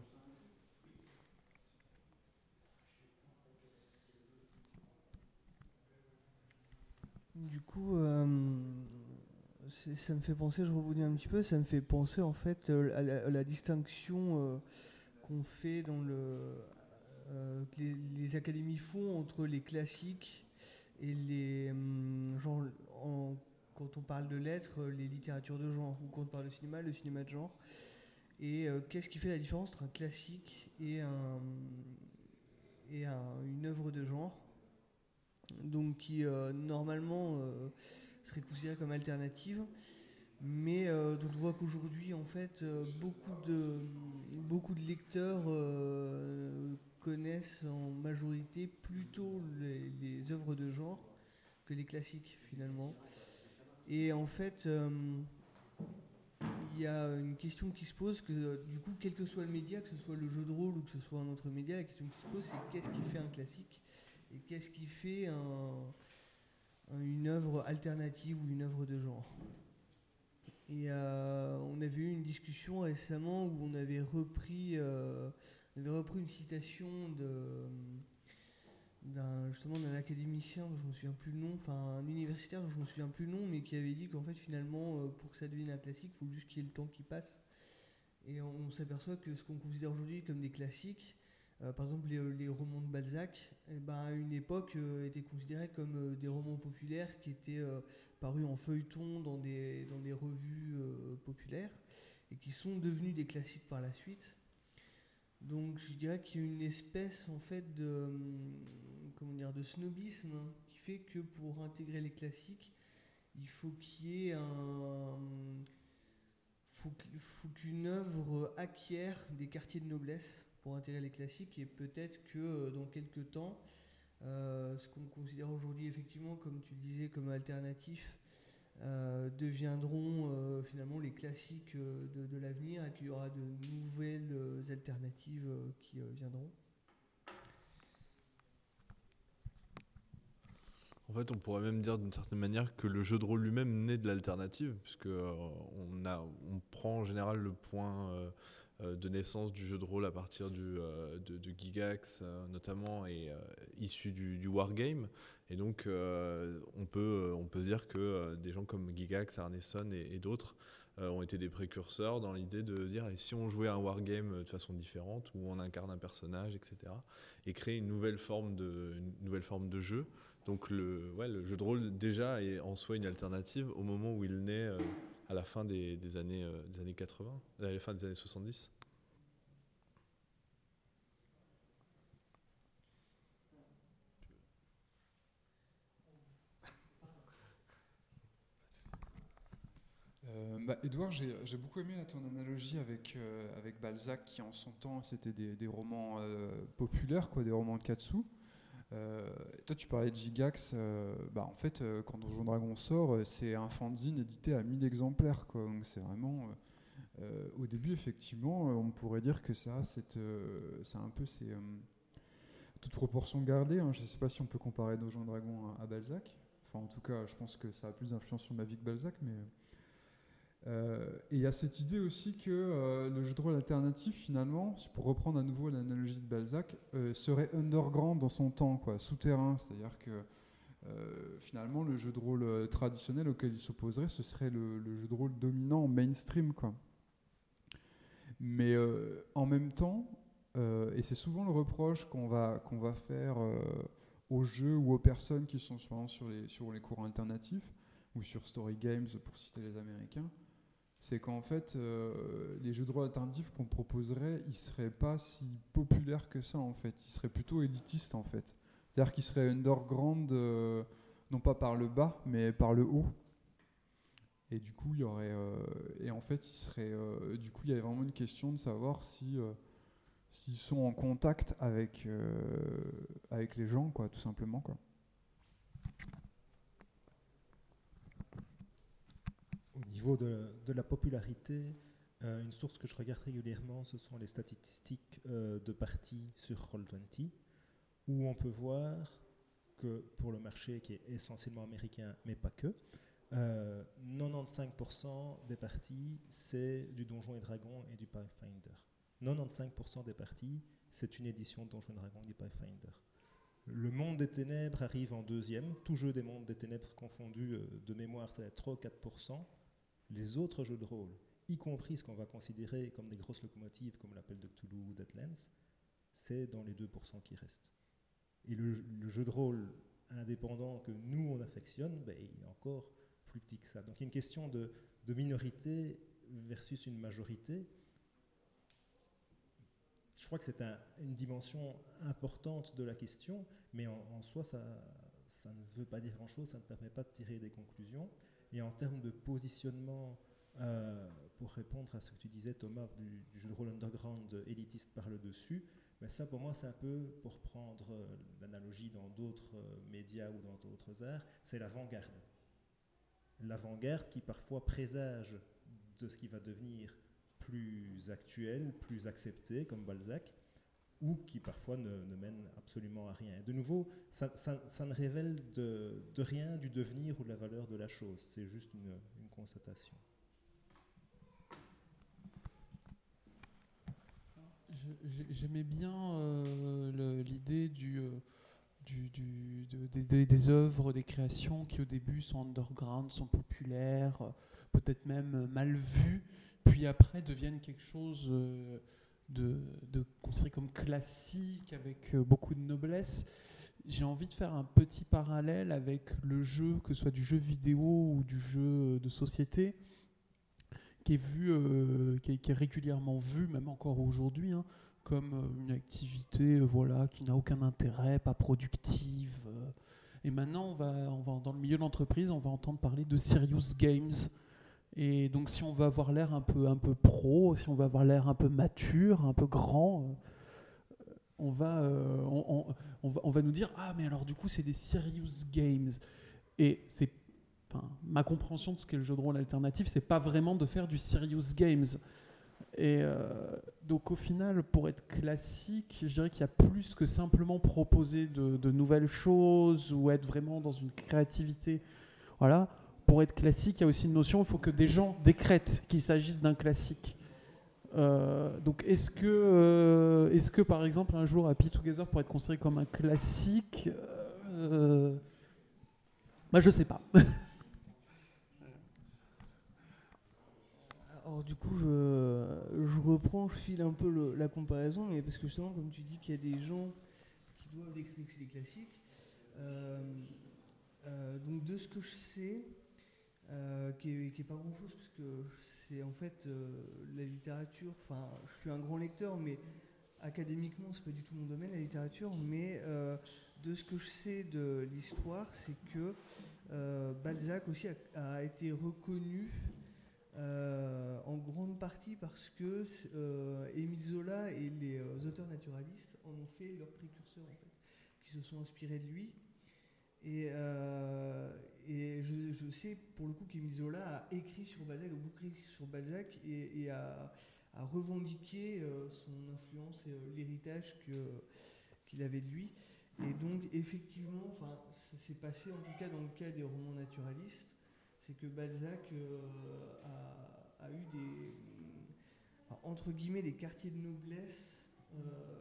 Du coup, euh, c'est- ça me fait penser, je rebondis un petit peu, ça me fait penser en fait euh, à, la, à la distinction euh, qu'on fait dans le, euh, que les, les académies font entre les classiques et les hum, genre en- quand on parle de lettres, les littératures de genre, ou quand on parle de cinéma, le cinéma de genre. Et euh, qu'est-ce qui fait la différence entre un classique et un et un- une œuvre de genre, donc qui euh, normalement euh, serait considérée comme alternative, mais euh, dont on voit qu'aujourd'hui en fait euh, beaucoup de beaucoup de lecteurs euh, connaissent en majorité plutôt les, les œuvres de genre que les classiques finalement. Et en fait, euh, il y a une question qui se pose que euh, du coup, quel que soit le média, que ce soit le jeu de rôle ou que ce soit un autre média, la question qui se pose c'est qu'est-ce qui fait un classique et qu'est-ce qui fait un, une œuvre alternative ou une œuvre de genre. Et euh, on avait eu une discussion récemment où on avait repris, euh, on avait repris une citation de, d'un, justement d'un académicien dont je ne me souviens plus le nom, enfin un universitaire dont je ne me souviens plus le nom, mais qui avait dit qu'en fait finalement euh, pour que ça devienne un classique, il faut juste qu'il y ait le temps qui passe. Et on, on s'aperçoit que ce qu'on considère aujourd'hui comme des classiques, euh, par exemple les, les romans de Balzac, eh ben, à une époque euh, étaient considérés comme euh, des romans populaires qui étaient euh, parus en feuilleton dans des, dans des revues euh, populaires et qui sont devenus des classiques par la suite. Donc je dirais qu'il y a une espèce en fait de, comment dire, de snobisme qui fait que pour intégrer les classiques, il faut qu'il y ait un... faut qu'- faut qu'une œuvre acquiert des quartiers de noblesse pour intégrer les classiques, et peut-être que euh, dans quelques temps, euh, ce qu'on considère aujourd'hui effectivement, comme tu le disais, comme alternatif, euh, deviendront euh, finalement les classiques euh, de, de l'avenir, et qu'il y aura de nouvelles euh, alternatives euh, qui euh, viendront.
En fait, on pourrait même dire d'une certaine manière que le jeu de rôle lui-même naît de l'alternative, puisque euh, on, a, on prend en général le point euh, euh, de naissance du jeu de rôle à partir du, euh, de, de Gygax euh, notamment, et euh, issu du, du wargame. Et donc, euh, on, peut, on peut se dire que euh, des gens comme Gygax, Arneson et, et d'autres euh, ont été des précurseurs dans l'idée de dire, et si on jouait un wargame de façon différente, où on incarne un personnage, et cetera, et créer une nouvelle forme de, une nouvelle forme de jeu. Donc le, ouais, le jeu de rôle déjà est en soi une alternative au moment où il naît euh, à la fin des, des, années, euh, des années quatre-vingts, à la fin des années soixante-dix.
Euh, bah, Edouard, j'ai, j'ai beaucoup aimé là, ton analogie avec, euh, avec Balzac, qui en son temps c'était des, des romans euh, populaires, quoi, des romans de Katsu. Euh, toi, tu parlais de Gygax. Euh, bah, en fait, euh, quand Donjon Dragon sort, euh, c'est un fanzine édité à mille exemplaires, quoi. Donc, c'est vraiment. Euh, euh, au début, effectivement, euh, on pourrait dire que ça, c'est, euh, c'est un peu. C'est, euh, toute proportion gardée. Hein. Je ne sais pas si on peut comparer Donjon Dragon à, à Balzac. Enfin, en tout cas, je pense que ça a plus d'influence sur ma vie que Balzac, mais. Euh, et il y a cette idée aussi que euh, le jeu de rôle alternatif, finalement, pour reprendre à nouveau l'analogie de Balzac, euh, serait underground dans son temps, quoi, souterrain. C'est-à-dire que euh, finalement, le jeu de rôle euh, traditionnel auquel il s'opposerait, ce serait le, le jeu de rôle dominant mainstream, quoi. Mais euh, en même temps, euh, et c'est souvent le reproche qu'on va, qu'on va faire euh, aux jeux ou aux personnes qui sont souvent sur les, sur les courants alternatifs, ou sur Story Games, pour citer les Américains, c'est qu'en fait, euh, les jeux de rôle alternatifs qu'on proposerait, ils ne seraient pas si populaires que ça, en fait. Ils seraient plutôt élitistes, en fait. C'est-à-dire qu'ils seraient underground, euh, non pas par le bas, mais par le haut. Et du coup, il y aurait... Euh, et en fait, ils seraient... Euh, du coup, il y avait vraiment une question de savoir si... Euh, s'ils sont en contact avec, euh, avec les gens, quoi, tout simplement, quoi.
Au niveau de, de la popularité, euh, une source que je regarde régulièrement, ce sont les statistiques euh, de parties sur roll vingt, où on peut voir que pour le marché qui est essentiellement américain, mais pas que, euh, quatre-vingt-quinze pour cent des parties, c'est du Donjons et Dragons et du Pathfinder. quatre-vingt-quinze pour cent des parties, c'est une édition de Donjons et Dragons et du Pathfinder. Le Monde des Ténèbres arrive en deuxième, tout jeu des Mondes des Ténèbres confondus, euh, de mémoire, ça va être trois ou quatre pour cent. Les autres jeux de rôle, y compris ce qu'on va considérer comme des grosses locomotives, comme l'appel de Cthulhu ou Deadlands, c'est dans les deux pour cent qui restent. Et le, le jeu de rôle indépendant que nous, on affectionne, ben, il est encore plus petit que ça. Donc il y a une question de, de minorité versus une majorité. Je crois que c'est un, une dimension importante de la question, mais en, en soi, ça, ça ne veut pas dire grand-chose, ça ne permet pas de tirer des conclusions. Et en termes de positionnement, euh, pour répondre à ce que tu disais, Thomas, du, du jeu de rôle underground élitiste par le dessus, ben ça, pour moi, c'est un peu, pour prendre euh, l'analogie dans d'autres euh, médias ou dans d'autres arts, c'est l'avant-garde. L'avant-garde qui parfois présage de ce qui va devenir plus actuel, plus accepté, comme Balzac, ou qui parfois ne, ne mène absolument à rien. Et de nouveau, ça, ça, ça ne révèle de, de rien du devenir ou de la valeur de la chose, c'est juste une, une constatation.
Je, j'aimais bien euh, le, l'idée du, euh, du, du, de, de, des, des œuvres, des créations qui au début sont underground, sont populaires, euh, peut-être même mal vues, puis après deviennent quelque chose... Euh, de, de considéré comme classique, avec euh, beaucoup de noblesse. J'ai envie de faire un petit parallèle avec le jeu, que ce soit du jeu vidéo ou du jeu de société, qui est, vu, euh, qui est, qui est régulièrement vu, même encore aujourd'hui, hein, comme une activité euh, voilà, qui n'a aucun intérêt, pas productive, euh, Et maintenant, on va, on va, dans le milieu de l'entreprise, on va entendre parler de serious games. Et donc, si on veut avoir l'air un peu, un peu pro, si on veut avoir l'air un peu mature, un peu grand, euh, on, va, euh, on, on, on, va, on va nous dire « Ah, mais alors du coup, c'est des serious games ». Et c'est, enfin, ma compréhension de ce qu'est le jeu de rôle alternatif, c'est pas vraiment de faire du serious games. Et euh, donc au final, pour être classique, je dirais qu'il y a plus que simplement proposer de, de nouvelles choses ou être vraiment dans une créativité. Voilà. Pour être classique, il y a aussi une notion, il faut que des gens décrètent qu'il s'agisse d'un classique. Euh, donc est-ce que, euh, est-ce que par exemple un jour Happy Together pourrait être considéré comme un classique euh, Bah je sais pas.
Alors du coup, je, je reprends, je file un peu le- la comparaison, mais parce que justement, comme tu dis qu'il y a des gens qui doivent décrire que c'est des classiques, euh, euh, donc de ce que je sais, euh, qui est, qui est pas grand-chose, parce que c'est en fait euh, la littérature, enfin, je suis un grand lecteur, mais académiquement, c'est pas du tout mon domaine, la littérature, mais euh, de ce que je sais de l'histoire, c'est que euh, Balzac aussi a, a été reconnu Euh, en grande partie parce que euh, Émile Zola et les euh, auteurs naturalistes en ont fait leurs précurseurs, en fait, qui se sont inspirés de lui. Et, euh, et je, je sais pour le coup qu'Émile Zola a écrit sur Balzac, a beaucoup écrit sur Balzac et, et a, a revendiqué euh, son influence et euh, l'héritage que, qu'il avait de lui. Et donc effectivement, enfin, ça s'est passé en tout cas dans le cas des romans naturalistes, c'est que Balzac euh, a, a eu des, enfin, entre guillemets, des quartiers de noblesse, euh,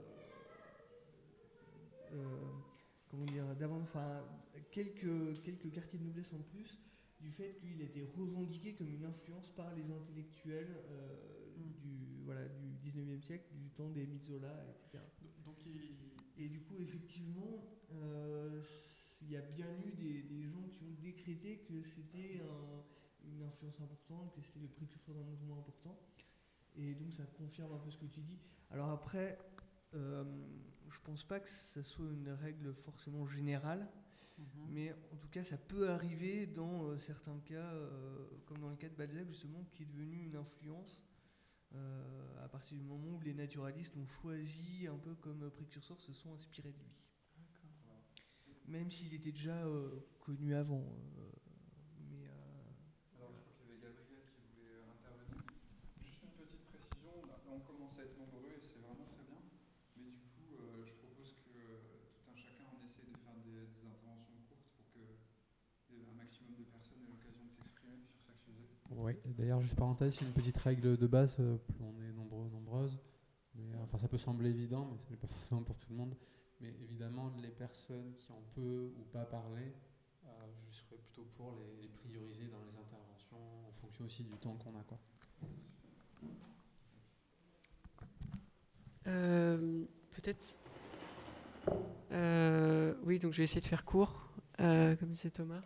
euh, comment dire, d'avant, enfin, quelques, quelques quartiers de noblesse en plus, du fait qu'il a été revendiqué comme une influence par les intellectuels euh, mm. du, voilà, du dix-neuvième siècle, du temps d'Émile Zola, et cetera.
Donc, il...
Et du coup, effectivement, euh, il y a bien eu des, des gens qui ont décrété que c'était un, une influence importante, que c'était le précurseur d'un mouvement important. Et donc ça confirme un peu ce que tu dis. Alors après, euh, je pense pas que ça soit une règle forcément générale, mm-hmm. mais en tout cas ça peut arriver dans euh, certains cas, euh, comme dans le cas de Balzac justement, qui est devenu une influence euh, à partir du moment où les naturalistes ont choisi un peu comme précurseur, se sont inspirés de lui. Même s'il était déjà euh, connu avant. Euh, mais, euh,
Alors, je crois qu'il y avait Gabriel qui voulait intervenir. Juste une petite précision, là, on commence à être nombreux et c'est vraiment très bien. Mais du coup, euh, je propose que euh, tout un chacun on essaie de faire des, des interventions courtes pour que euh, un maximum de personnes aient l'occasion de s'exprimer sur chaque sujet.
Oui, d'ailleurs, juste parenthèse, c'est une petite règle de base, euh, plus on est nombreux, nombreuses. Mais, enfin, ça peut sembler évident, mais ce n'est pas forcément pour tout le monde. Mais évidemment, les personnes qui en peuvent ou pas parler, euh, je serais plutôt pour les, les prioriser dans les interventions en fonction aussi du temps qu'on a, quoi.
Euh, peut-être. Euh, oui, donc je vais essayer de faire court, euh, comme disait Thomas.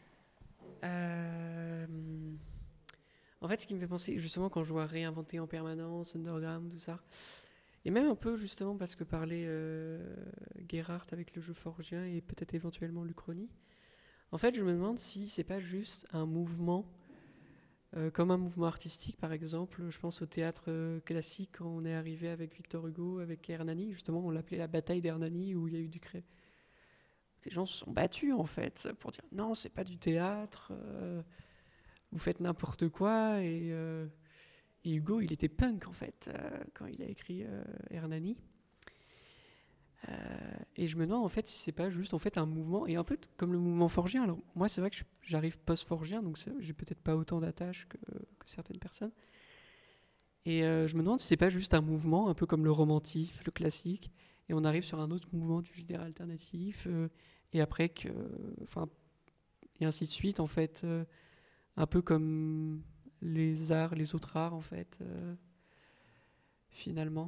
Euh, en fait, ce qui me fait penser, justement, quand je vois réinventer en permanence, Underground, tout ça. Et même un peu justement parce que parlait euh, Gerhardt avec le jeu forgien et peut-être éventuellement l'Uchronie. En fait, je me demande si c'est pas juste un mouvement, euh, comme un mouvement artistique par exemple. Je pense au théâtre euh, classique quand on est arrivé avec Victor Hugo, avec Hernani. Justement, on l'appelait la bataille d'Hernani où il y a eu du cré. Les gens se sont battus en fait pour dire non, c'est pas du théâtre, euh, vous faites n'importe quoi et euh, Et Hugo, il était punk, en fait, euh, quand il a écrit euh, Hernani. Euh, et je me demande, en fait, si c'est pas juste en fait, un mouvement, et un peu comme le mouvement forgien. Alors, moi, c'est vrai que je, j'arrive post-forgien, donc j'ai peut-être pas autant d'attaches que, que certaines personnes. Et euh, je me demande si c'est pas juste un mouvement, un peu comme le romantisme, le classique, et on arrive sur un autre mouvement du J D R alternatif, euh, et après que... Enfin, et ainsi de suite, en fait, euh, un peu comme... les arts, les autres arts en fait, euh, finalement.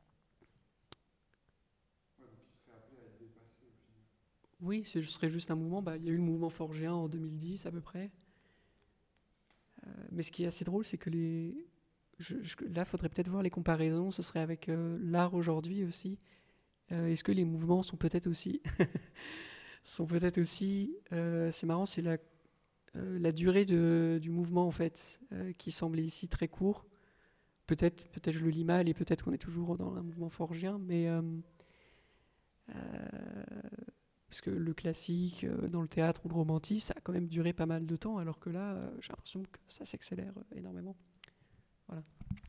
Ouais, donc il serait appelé à être dépassé au final.
Oui, ce serait juste un mouvement. Bah, il y a eu le mouvement forgien en deux mille dix à peu près. Euh, mais ce qui est assez drôle, c'est que les... Je, je, là, il faudrait peut-être voir les comparaisons. Ce serait avec euh, l'art aujourd'hui aussi. Euh, est-ce que les mouvements sont peut-être aussi sont peut-être aussi, euh, c'est marrant, c'est la, euh, la durée de, du mouvement en fait, euh, qui semble ici très court. Peut-être, peut-être je le lis mal et peut-être qu'on est toujours dans un mouvement forgien, mais euh, euh, parce que le classique euh, dans le théâtre ou le romantisme, ça a quand même duré pas mal de temps, alors que là, euh, j'ai l'impression que ça s'accélère euh, énormément. Voilà.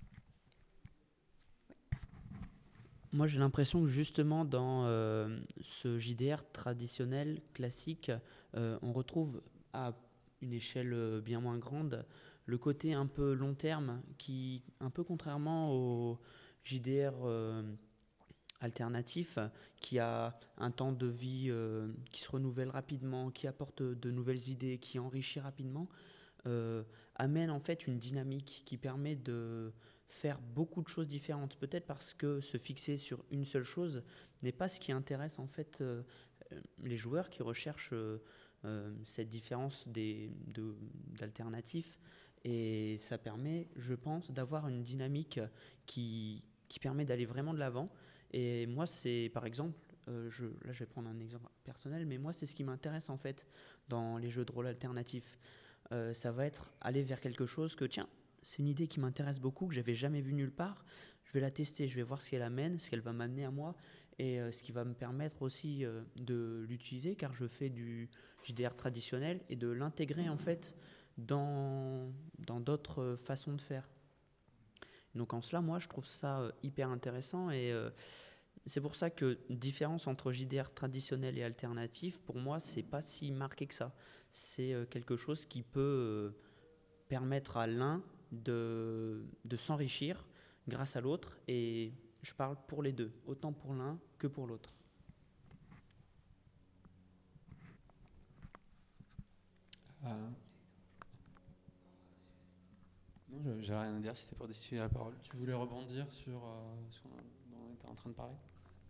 Moi, j'ai l'impression que justement dans euh, ce J D R traditionnel, classique, euh, on retrouve à une échelle bien moins grande le côté un peu long terme qui, un peu contrairement au J D R euh, alternatif, qui a un temps de vie euh, qui se renouvelle rapidement, qui apporte de nouvelles idées, qui enrichit rapidement, euh, amène en fait une dynamique qui permet de faire beaucoup de choses différentes, peut-être parce que se fixer sur une seule chose n'est pas ce qui intéresse en fait euh, les joueurs qui recherchent euh, euh, cette différence des, de, d'alternatifs, et ça permet, je pense, d'avoir une dynamique qui, qui permet d'aller vraiment de l'avant. Et moi, c'est par exemple, euh, je, là je vais prendre un exemple personnel, mais moi c'est ce qui m'intéresse en fait dans les jeux de rôle alternatifs. Euh, ça va être aller vers quelque chose que, tiens, c'est une idée qui m'intéresse beaucoup, que j'avais jamais vue nulle part. Je vais la tester, je vais voir ce qu'elle amène, ce qu'elle va m'amener à moi, et euh, ce qui va me permettre aussi euh, de l'utiliser, car je fais du J D R traditionnel, et de l'intégrer en fait dans, dans d'autres façons de faire. Donc en cela, moi, je trouve ça euh, hyper intéressant, et euh, c'est pour ça que différence entre J D R traditionnel et alternatif, pour moi, c'est pas si marqué que ça. C'est euh, quelque chose qui peut euh, permettre à l'un de, de s'enrichir grâce à l'autre, et je parle pour les deux, autant pour l'un que pour l'autre.
Euh... Non, je- j'ai rien à dire, c'était pour distribuer la parole. Tu voulais rebondir sur euh, ce qu'on dont on était en train de parler?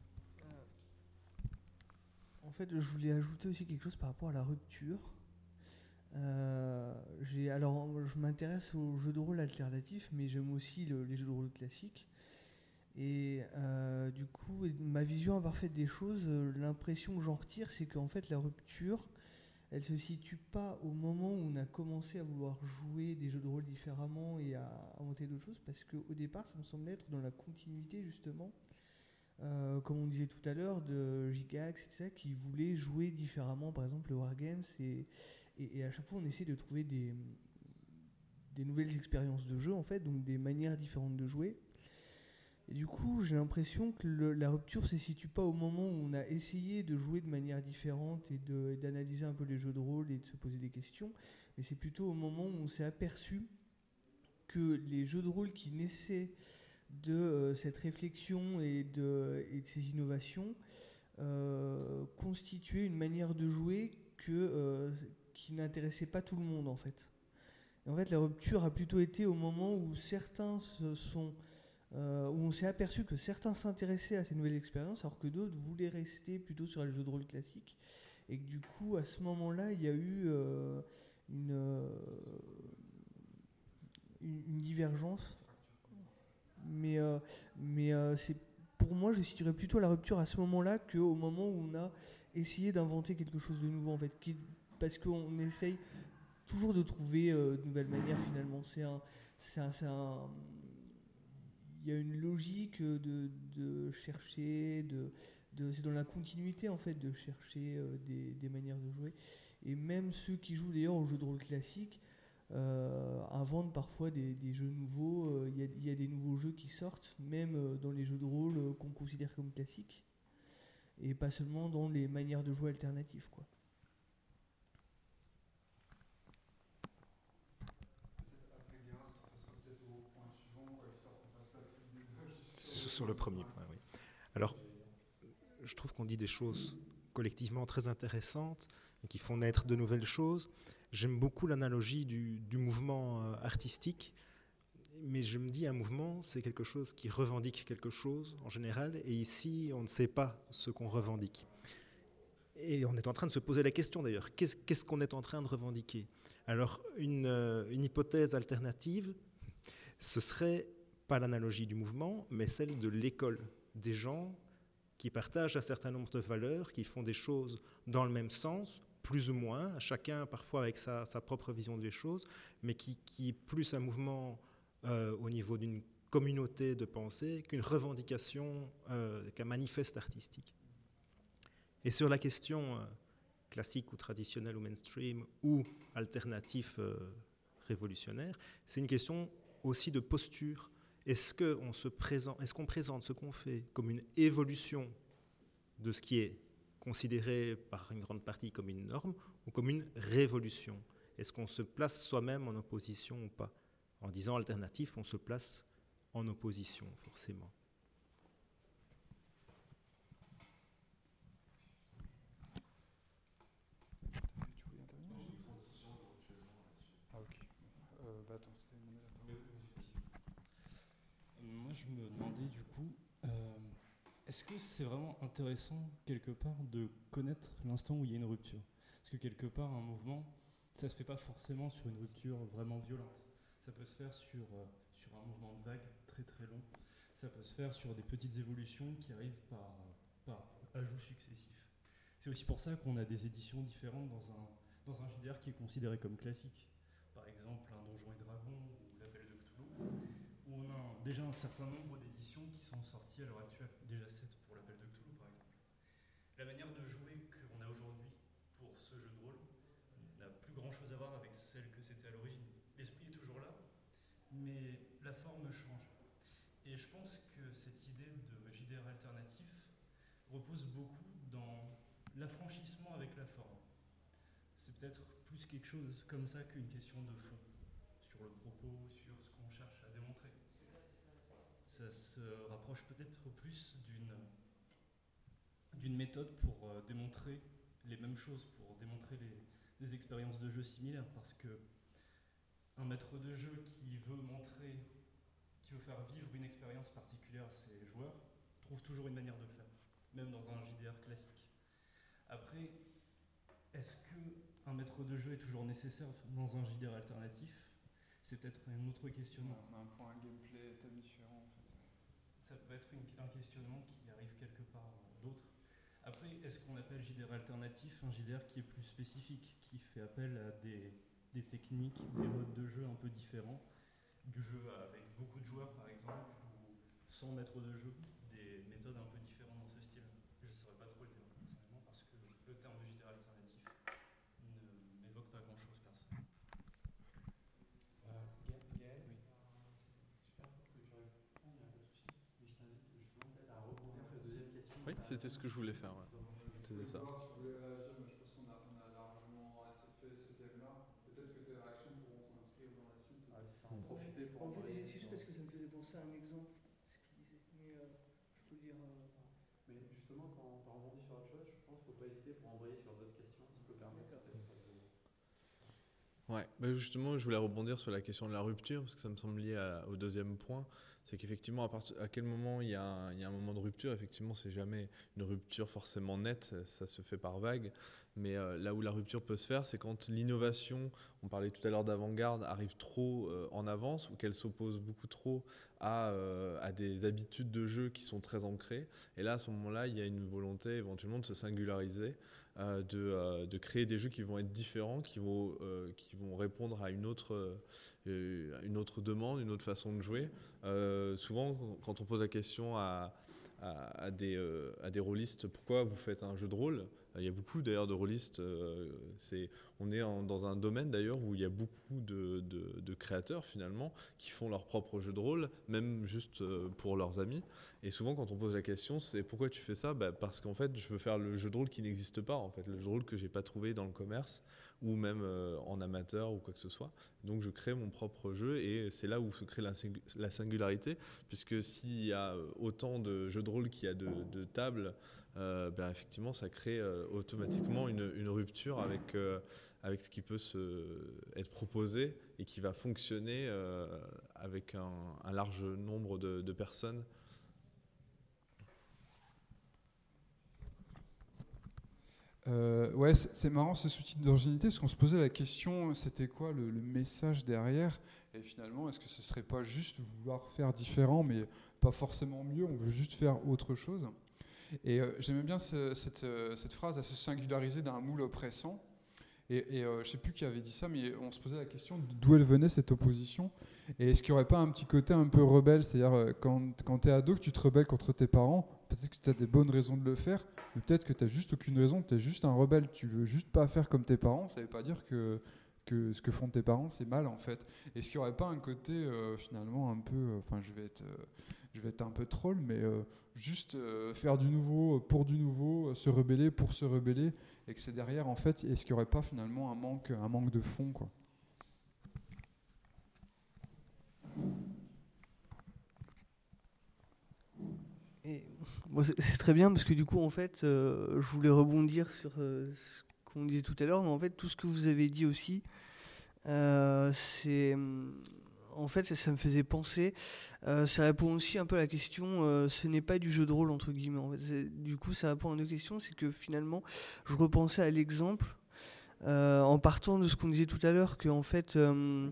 En fait, je voulais ajouter aussi quelque chose par rapport à la rupture. Euh, j'ai, alors, je m'intéresse aux jeux de rôle alternatifs, mais j'aime aussi le- les jeux de rôle classiques. Et euh, du coup, ma vision imparfaite des choses, euh, l'impression que j'en retire, c'est qu'en fait, la rupture, elle se situe pas au moment où on a commencé à vouloir jouer des jeux de rôle différemment et à inventer d'autres choses, parce qu'au départ, ça me semblait être dans la continuité, justement, euh, comme on disait tout à l'heure, de Gigax, et cetera, qui voulaient jouer différemment, par exemple, le Wargames, et, et, et à chaque fois, on essaie de trouver des, des nouvelles expériences de jeu, en fait, donc des manières différentes de jouer. Et du coup, j'ai l'impression que le, la rupture ne se situe pas au moment où on a essayé de jouer de manière différente et, de, et d'analyser un peu les jeux de rôle et de se poser des questions, mais c'est plutôt au moment où on s'est aperçu que les jeux de rôle qui naissaient de euh, cette réflexion et de, et de ces innovations euh, constituaient une manière de jouer que, euh, qui n'intéressait pas tout le monde, en fait. Et en fait, la rupture a plutôt été au moment où certains se sont... Euh, où on s'est aperçu que certains s'intéressaient à ces nouvelles expériences alors que d'autres voulaient rester plutôt sur les jeux de rôle classiques, et que du coup à ce moment-là il y a eu euh, une, euh, une, une divergence, mais, euh, mais euh, c'est, pour moi je situerais plutôt la rupture à ce moment-là qu'au moment où on a essayé d'inventer quelque chose de nouveau, en fait, qui, parce qu'on essaye toujours de trouver euh, de nouvelles manières. Finalement c'est un, c'est un, c'est un il y a une logique de, de chercher, de, de, c'est dans la continuité en fait de chercher euh, des, des manières de jouer. Et même ceux qui jouent d'ailleurs aux jeux de rôle classiques euh, inventent parfois des, des jeux nouveaux. Il euh, y, y a des nouveaux jeux qui sortent, même euh, dans les jeux de rôle euh, qu'on considère comme classiques, et pas seulement dans les manières de jouer alternatives, quoi.
Sur le premier point, oui. Alors, je trouve qu'on dit des choses collectivement très intéressantes, qui font naître de nouvelles choses. J'aime beaucoup l'analogie du, du mouvement euh, artistique, mais je me dis un mouvement, c'est quelque chose qui revendique quelque chose en général, et ici, on ne sait pas ce qu'on revendique. Et on est en train de se poser la question d'ailleurs, qu'est-ce, qu'est-ce qu'on est en train de revendiquer? Alors, une, euh, une hypothèse alternative, ce serait pas l'analogie du mouvement, mais celle de l'école, des gens qui partagent un certain nombre de valeurs, qui font des choses dans le même sens, plus ou moins, chacun parfois avec sa, sa propre vision des choses, mais qui, qui est plus un mouvement euh, au niveau d'une communauté de pensée qu'une revendication, euh, qu'un manifeste artistique. Et sur la question euh, classique ou traditionnelle ou mainstream ou alternatif euh, révolutionnaire, c'est une question aussi de posture. Est-ce qu'on se présente, est-ce qu'on présente ce qu'on fait comme une évolution de ce qui est considéré par une grande partie comme une norme ou comme une révolution? Est-ce qu'on se place soi-même en opposition ou pas? En disant alternatif, on se place en opposition, forcément.
Ah ok. Euh, bah attends, tu t'avais demandé la parole.
Moi je me demandais du coup, euh, est-ce que c'est vraiment intéressant quelque part de connaître l'instant où il y a une rupture? Parce que quelque part un mouvement, ça se fait pas forcément sur une rupture vraiment violente. Ça peut se faire sur, euh, sur un mouvement de vague très très long. Ça peut se faire sur des petites évolutions qui arrivent par, par ajouts successifs. C'est aussi pour ça qu'on a des éditions différentes dans un, dans un J D R qui est considéré comme classique. Par exemple, un Donjons et Dragons ou l'Appel de Cthulhu, où on a un, déjà un certain nombre d'éditions qui sont sorties à l'heure actuelle, déjà sept pour l'Appel de Cthulhu par exemple. La manière de jouer qu'on a aujourd'hui pour ce jeu de rôle n'a plus grand chose à voir avec celle que c'était à l'origine. L'esprit est toujours là, mais la forme change. Et je pense que cette idée de J D R alternatif repose beaucoup dans l'affranchissement avec la forme. C'est peut-être plus quelque chose comme ça qu'une question de fond, sur le propos, sur ce qu'on cherche à démontrer. Ça se rapproche peut-être plus d'une d'une méthode pour euh, démontrer les mêmes choses, pour démontrer les, des expériences de jeu similaires, parce que un maître de jeu qui veut montrer, qui veut faire vivre une expérience particulière à ses joueurs, trouve toujours une manière de le faire, même dans un J D R classique. Après, est-ce qu'un maître de jeu est toujours nécessaire dans un J D R alternatif? C'est peut-être un autre questionnement.
On a un point gameplay, thème différent en fait.
Ça peut être une, un questionnement qui arrive quelque part d'autre. Après, est-ce qu'on appelle J D R alternatif un J D R qui est plus spécifique, qui fait appel à des, des techniques, des modes de jeu un peu différents, du jeu avec beaucoup de joueurs par exemple, ou sans maître de jeu, des méthodes un peu différentes dans ce style? Je ne saurais pas trop le dire personnellement parce que le terme de J D R alternatif ne m'évoque pas grand-chose perso.
Euh, Gaël, oui. Super que tu réponds, il n'y a pas de souci. Mais je t'invite justement peut-être à rebondir sur la deuxième question.
Oui, c'était ce que je voulais faire. Ouais. C'était ça.
Je voulais réagir, mais je pense qu'on a, on a largement assez fait ce thème-là. Peut-être que tes réactions pourront s'inscrire dans la suite.
Ouais, c'est ça, en profiter pour.
En fait, c'est juste parce que ça me faisait penser à un exemple, ce qu'il disait. Mais euh, je peux le dire. Euh,
Mais justement, quand tu as rebondi sur autre chose, je pense qu'il ne faut pas hésiter pour embrayer sur d'autres questions, si je peux permettre.
Ouais, bah justement, je voulais rebondir sur la question de la rupture, parce que ça me semble lié à, au deuxième point. C'est qu'effectivement, à, part, à quel moment il y, a un, il y a un moment de rupture, effectivement, c'est jamais une rupture forcément nette, ça se fait par vague. Mais euh, là où la rupture peut se faire, c'est quand l'innovation, on parlait tout à l'heure d'avant-garde, arrive trop euh, en avance, ou qu'elle s'oppose beaucoup trop à, euh, à des habitudes de jeu qui sont très ancrées. Et là, à ce moment-là, il y a une volonté éventuellement de se singulariser, euh, de, euh, de créer des jeux qui vont être différents, qui vont, euh, qui vont répondre à une autre, euh, une autre demande, une autre façon de jouer. Euh, souvent, quand on pose la question à, à, à, des, euh, à des rôlistes, pourquoi vous faites un jeu de rôle ? Il y a beaucoup d'ailleurs de rôlistes, euh, c'est, on est en, dans un domaine d'ailleurs où il y a beaucoup de, de, de créateurs finalement qui font leur propre jeu de rôle, même juste euh, pour leurs amis. Et souvent quand on pose la question, c'est pourquoi tu fais ça ? Bah, parce qu'en fait je veux faire le jeu de rôle qui n'existe pas, en fait, le jeu de rôle que j'ai pas trouvé dans le commerce ou même euh, en amateur ou quoi que ce soit. Donc je crée mon propre jeu et c'est là où se crée la, la singularité, puisque s'il y a autant de jeux de rôle qu'il y a de, de tables, Euh, ben effectivement, ça crée euh, automatiquement une, une rupture avec, euh, avec ce qui peut se, être proposé et qui va fonctionner euh, avec un, un large nombre de, de personnes.
Euh, ouais, c'est, c'est marrant ce souci d'originalité parce qu'on se posait la question, c'était quoi le, le message derrière ? Et finalement, est-ce que ce serait pas juste vouloir faire différent, mais pas forcément mieux, on veut juste faire autre chose ? Et euh, j'aimais bien ce, cette, euh, cette phrase, à se singulariser d'un moule oppressant. Et, et euh, je ne sais plus qui avait dit ça, mais on se posait la question d'où elle venait cette opposition. Et est-ce qu'il n'y aurait pas un petit côté un peu rebelle, c'est-à-dire euh, quand, quand tu es ado, que tu te rebelles contre tes parents, peut-être que tu as des bonnes raisons de le faire, mais peut-être que tu n'as juste aucune raison, tu es juste un rebelle, tu veux juste pas faire comme tes parents, ça ne veut pas dire que, que ce que font tes parents c'est mal en fait. Est-ce qu'il n'y aurait pas un côté euh, finalement un peu, enfin euh, je vais être... Euh, je vais être un peu troll, mais euh, juste euh, faire du nouveau pour du nouveau, euh, se rebeller pour se rebeller, et que c'est derrière, en fait, est-ce qu'il n'y aurait pas finalement un manque, un manque de fond, quoi.
Et, bon, c'est, c'est très bien parce que du coup, en fait, euh, je voulais rebondir sur euh, ce qu'on disait tout à l'heure, mais en fait, tout ce que vous avez dit aussi, euh, c'est... En fait, ça, ça me faisait penser, euh, ça répond aussi un peu à la question, euh, ce n'est pas du jeu de rôle, entre guillemets. En fait. Du coup, ça répond à deux questions, c'est que finalement, je repensais à l'exemple, euh, en partant de ce qu'on disait tout à l'heure, que en fait, euh,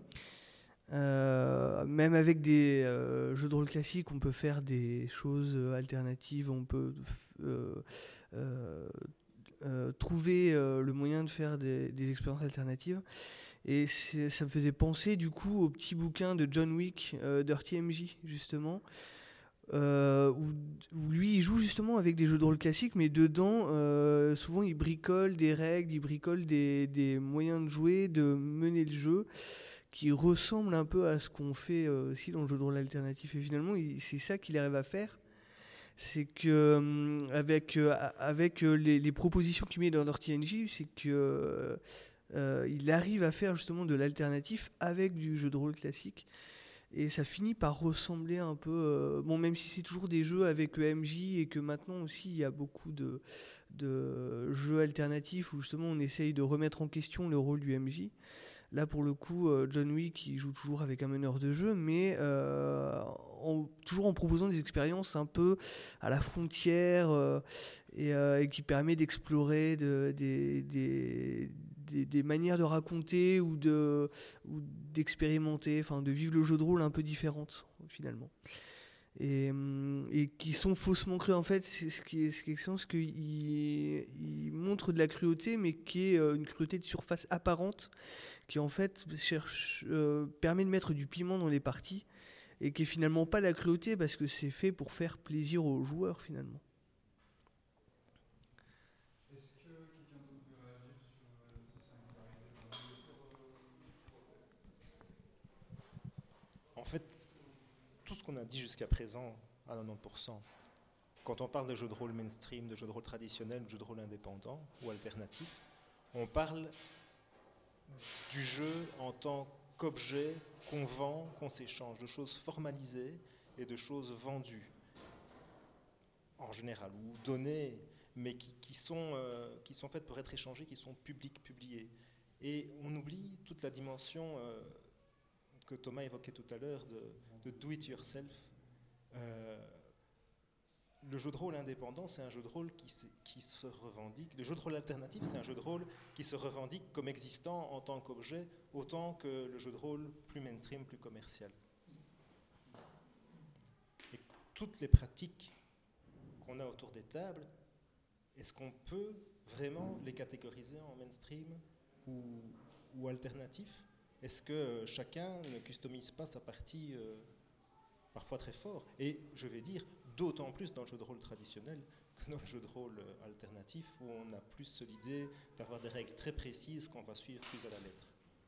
euh, même avec des euh, jeux de rôle classiques, on peut faire des choses alternatives, on peut euh, euh, euh, trouver euh, le moyen de faire des, des expériences alternatives. Et ça me faisait penser du coup au petit bouquin de John Wick, euh, Dirty M J, justement, euh, où, où lui il joue justement avec des jeux de rôle classiques, mais dedans, euh, souvent il bricole des règles, il bricole des, des moyens de jouer, de mener le jeu, qui ressemblent un peu à ce qu'on fait euh, aussi dans le jeu de rôle alternatif. Et finalement, il, c'est ça qu'il arrive à faire. C'est que euh, avec, euh, avec les, les propositions qu'il met dans Dirty M J, c'est que... Euh, Euh, il arrive à faire justement de l'alternatif avec du jeu de rôle classique et ça finit par ressembler un peu euh, bon, même si c'est toujours des jeux avec E M J et que maintenant aussi il y a beaucoup de, de jeux alternatifs où justement on essaye de remettre en question le rôle du M J. Là pour le coup, John Wick il joue toujours avec un meneur de jeu, mais euh, en, toujours en proposant des expériences un peu à la frontière euh, et, euh, et qui permet d'explorer de, des, des Des, des manières de raconter ou, de, ou d'expérimenter, enfin de vivre le jeu de rôle un peu différentes finalement. Et, et qui sont faussement crues en fait, c'est ce qui est, ce qui est excellent, c'est qu'il il montre de la cruauté, mais qui est une cruauté de surface apparente, qui en fait cherche, euh, permet de mettre du piment dans les parties, et qui est finalement pas de la cruauté parce que c'est fait pour faire plaisir aux joueurs finalement.
En fait, tout ce qu'on a dit jusqu'à présent, à quatre-vingt-dix pour cent, quand on parle de jeux de rôle mainstream, de jeux de rôle traditionnels, de jeux de rôle indépendants ou alternatifs, on parle du jeu en tant qu'objet qu'on vend, qu'on s'échange, de choses formalisées et de choses vendues, en général, ou données, mais qui, qui, sont, euh, qui sont faites pour être échangées, qui sont publiques, publiées. Et on oublie toute la dimension... Euh, que Thomas évoquait tout à l'heure, de, de do it yourself. Euh, le jeu de rôle indépendant, c'est un jeu de rôle qui, qui se revendique. Le jeu de rôle alternatif, c'est un jeu de rôle qui se revendique comme existant en tant qu'objet, autant que le jeu de rôle plus mainstream, plus commercial. Et toutes les pratiques qu'on a autour des tables, est-ce qu'on peut vraiment les catégoriser en mainstream ou, ou alternatif ? Est-ce que chacun ne customise pas sa partie euh, parfois très fort ? Et je vais dire, d'autant plus dans le jeu de rôle traditionnel que dans le jeu de rôle alternatif, où on a plus l'idée d'avoir des règles très précises qu'on va suivre plus à la lettre.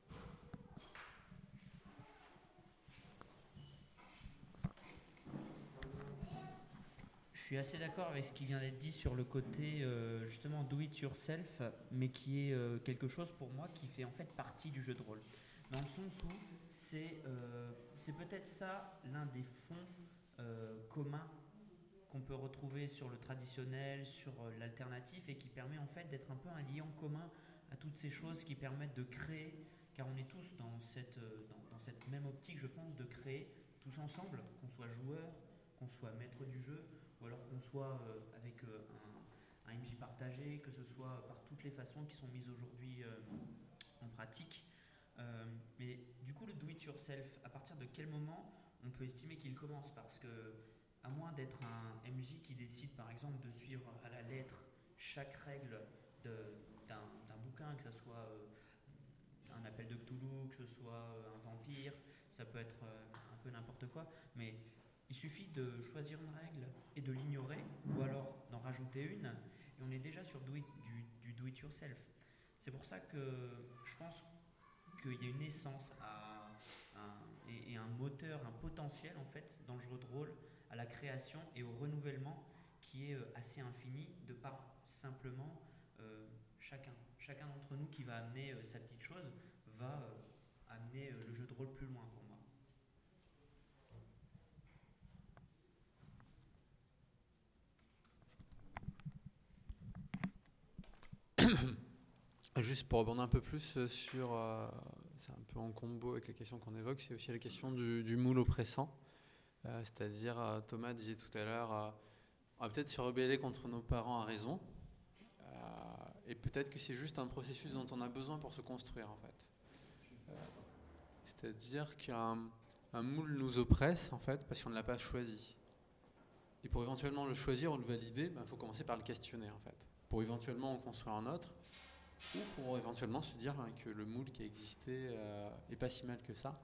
Je suis assez d'accord avec ce qui vient d'être dit sur le côté euh, justement do it yourself, mais qui est euh, quelque chose pour moi qui fait en fait partie du jeu de rôle. Dans le sens où c'est, euh, c'est peut-être ça l'un des fonds euh, communs qu'on peut retrouver sur le traditionnel, sur euh, l'alternatif, et qui permet en fait d'être un peu un liant commun à toutes ces choses qui permettent de créer, car on est tous dans cette, euh, dans, dans cette même optique, je pense, de créer tous ensemble, qu'on soit joueur, qu'on soit maître du jeu, ou alors qu'on soit euh, avec euh, un, un M J partagé, que ce soit par toutes les façons qui sont mises aujourd'hui euh, en pratique. Euh, mais du coup, le do-it-yourself, à partir de quel moment on peut estimer qu'il commence ? Parce que, à moins d'être un M J qui décide par exemple de suivre chaque règle de- d'un d'un bouquin, que ce soit euh, un appel de Cthulhu, que ce soit euh, un vampire, ça peut être euh, un peu n'importe quoi, mais il suffit de choisir une règle et de l'ignorer, ou alors d'en rajouter une, et on est déjà sur do it- du, du do it yourself. C'est pour ça que je pense qu'il y a une essence à, un- et, et un moteur, un potentiel en fait dans le jeu de rôle, à la création et au renouvellement qui est euh, assez infini de par simplement euh, chacun. Chacun d'entre nous qui va amener euh, sa petite chose va euh, amener euh, le jeu de rôle plus loin pour moi.
Juste pour rebondir un peu plus euh, sur, euh, c'est un peu en combo avec les questions qu'on évoque, c'est aussi la question du, du moule oppressant. Euh, c'est-à-dire, euh, Thomas disait tout à l'heure, euh, on va peut-être se rebeller contre nos parents à raison, euh, et peut-être que c'est juste un processus dont on a besoin pour se construire en fait. Euh, c'est-à-dire qu'un un moule nous oppresse en fait parce qu'on ne l'a pas choisi. Et pour éventuellement le choisir ou le valider, il ben, faut commencer par le questionner en fait. Pour éventuellement en construire un autre, ou pour éventuellement se dire hein, que le moule qui a existé euh, est pas si mal que ça.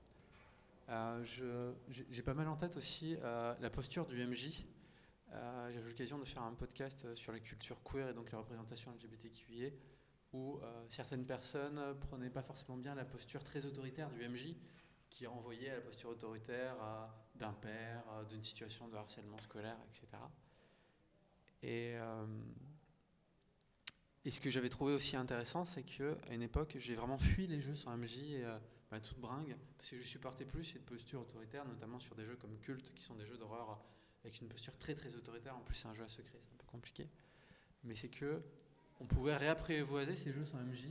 Euh, je, j'ai, j'ai pas mal en tête aussi euh, la posture du M J. Euh, j'ai eu l'occasion de faire un podcast sur la culture queer et donc la représentation L G B T Q I A, où euh, certaines personnes prenaient pas forcément bien la posture très autoritaire du M J, qui renvoyait à la posture autoritaire euh, d'un père, euh, d'une situation de harcèlement scolaire, et cetera. Et euh, Et ce que j'avais trouvé aussi intéressant, c'est qu'à une époque, j'ai vraiment fui les jeux sans M J, et, euh, bah, toute bringue, parce que je supportais plus cette posture autoritaire, notamment sur des jeux comme Cult, qui sont des jeux d'horreur avec une posture très très autoritaire. En plus, c'est un jeu à secret, c'est un peu compliqué. Mais c'est que on pouvait réapprivoiser ces jeux sans M J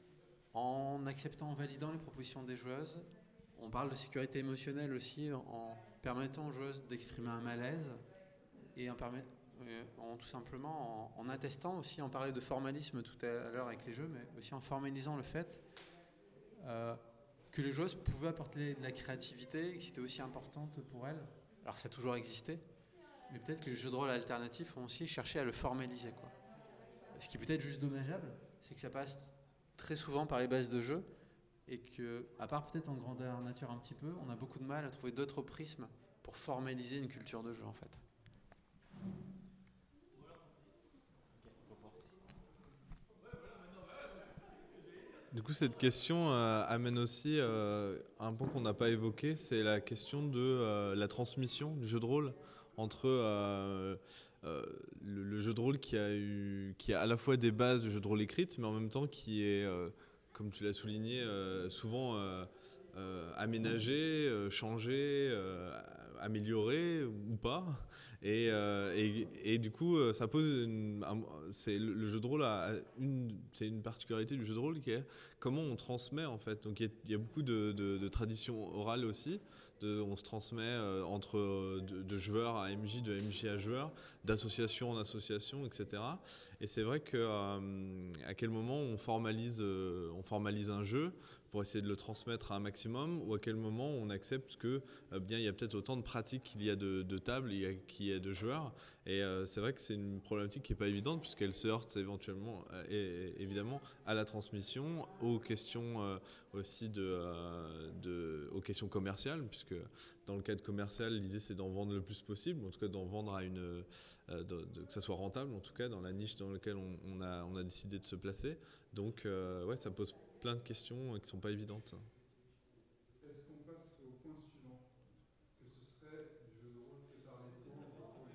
en acceptant, en validant les propositions des joueuses. On parle de sécurité émotionnelle aussi, en permettant aux joueuses d'exprimer un malaise et en permettant En, tout simplement en, en attestant aussi, on parlait de formalisme tout à l'heure avec les jeux, mais aussi en formalisant le fait euh, que les joueuses pouvaient apporter de la créativité, que c'était aussi importante pour elles. Alors ça a toujours existé, mais peut-être que les jeux de rôle alternatifs ont aussi cherché à le formaliser, quoi. Ce qui est peut-être juste dommageable, c'est que ça passe très souvent par les bases de jeu, et que, à part peut-être en grandeur nature un petit peu, on a beaucoup de mal à trouver d'autres prismes pour formaliser une culture de jeu en fait.
Du coup, cette question euh, amène aussi euh, un point qu'on n'a pas évoqué, c'est la question de euh, la transmission du jeu de rôle entre euh, euh, le, le jeu de rôle qui a, eu, qui a à la fois des bases du jeu de rôle écrites, mais en même temps qui est, euh, comme tu l'as souligné, euh, souvent euh, euh, aménagé, euh, changé, euh, amélioré ou pas. Et, euh, et, et du coup, ça pose une, un, c'est le, le jeu de rôle a une, c'est une particularité du jeu de rôle qui est comment on transmet en fait. Donc il y a, il y a beaucoup de, de, de traditions orales aussi. De, on se transmet euh, entre de, de joueur à M J, de M J à joueur, d'association en association, et cetera. Et c'est vrai que euh, à quel moment on formalise, euh, on formalise un jeu pour essayer de le transmettre à un maximum, ou à quel moment on accepte que euh, bien il y a peut-être autant de pratiques qu'il y a de, de tables, il y a, qu'il y a de joueurs. Et euh, c'est vrai que c'est une problématique qui n'est pas évidente, puisqu'elle se heurte éventuellement, euh, et, et, évidemment, à la transmission, aux questions euh, aussi de, euh, de, aux questions commerciales, puisque dans le cadre commercial, l'idée c'est d'en vendre le plus possible, en tout cas d'en vendre à une, euh, de, de, que ça soit rentable, en tout cas dans la niche dans laquelle on, on, a, on a décidé de se placer. Donc euh, ouais, ça pose plein de questions qui ne sont pas évidentes.
Est-ce qu'on passe au point suivant, que ce serait du jeu de rôle fait par les pros?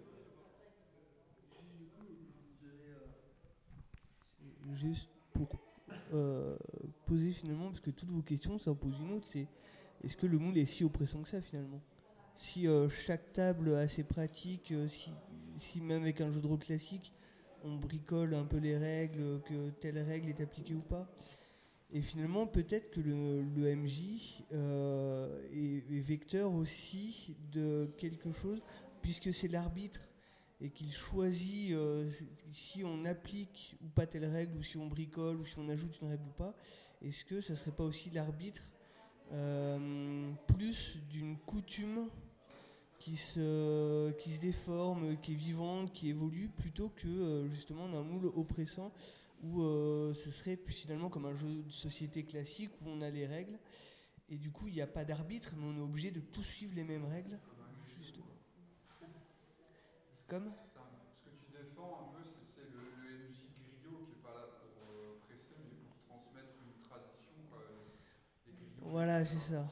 Du coup, je voudrais, euh, juste pour euh, poser finalement, parce que toutes vos questions, ça en pose une autre, c'est est-ce que le moule est si oppressant que ça finalement? Si euh, chaque table a ses pratiques, euh, si, si même avec un jeu de rôle classique, on bricole un peu les règles, que telle règle est appliquée ou pas. Et finalement, peut-être que le, le M J euh, est, est vecteur aussi de quelque chose, puisque c'est l'arbitre, et qu'il choisit euh, si on applique ou pas telle règle, ou si on bricole, ou si on ajoute une règle ou pas. Est-ce que ça ne serait pas aussi l'arbitre euh, plus d'une coutume qui se, qui se déforme, qui est vivante, qui évolue, plutôt que euh, justement d'un moule oppressant où euh, ce serait finalement comme un jeu de société classique où on a les règles et du coup il n'y a pas d'arbitre mais on est obligé de tous suivre les mêmes règles. Justement. Comme
Ce que tu défends un peu, c'est, c'est le, le M J griot qui n'est pas là pour euh, presser mais pour transmettre une tradition. Quoi. Les griots,
voilà, c'est ça.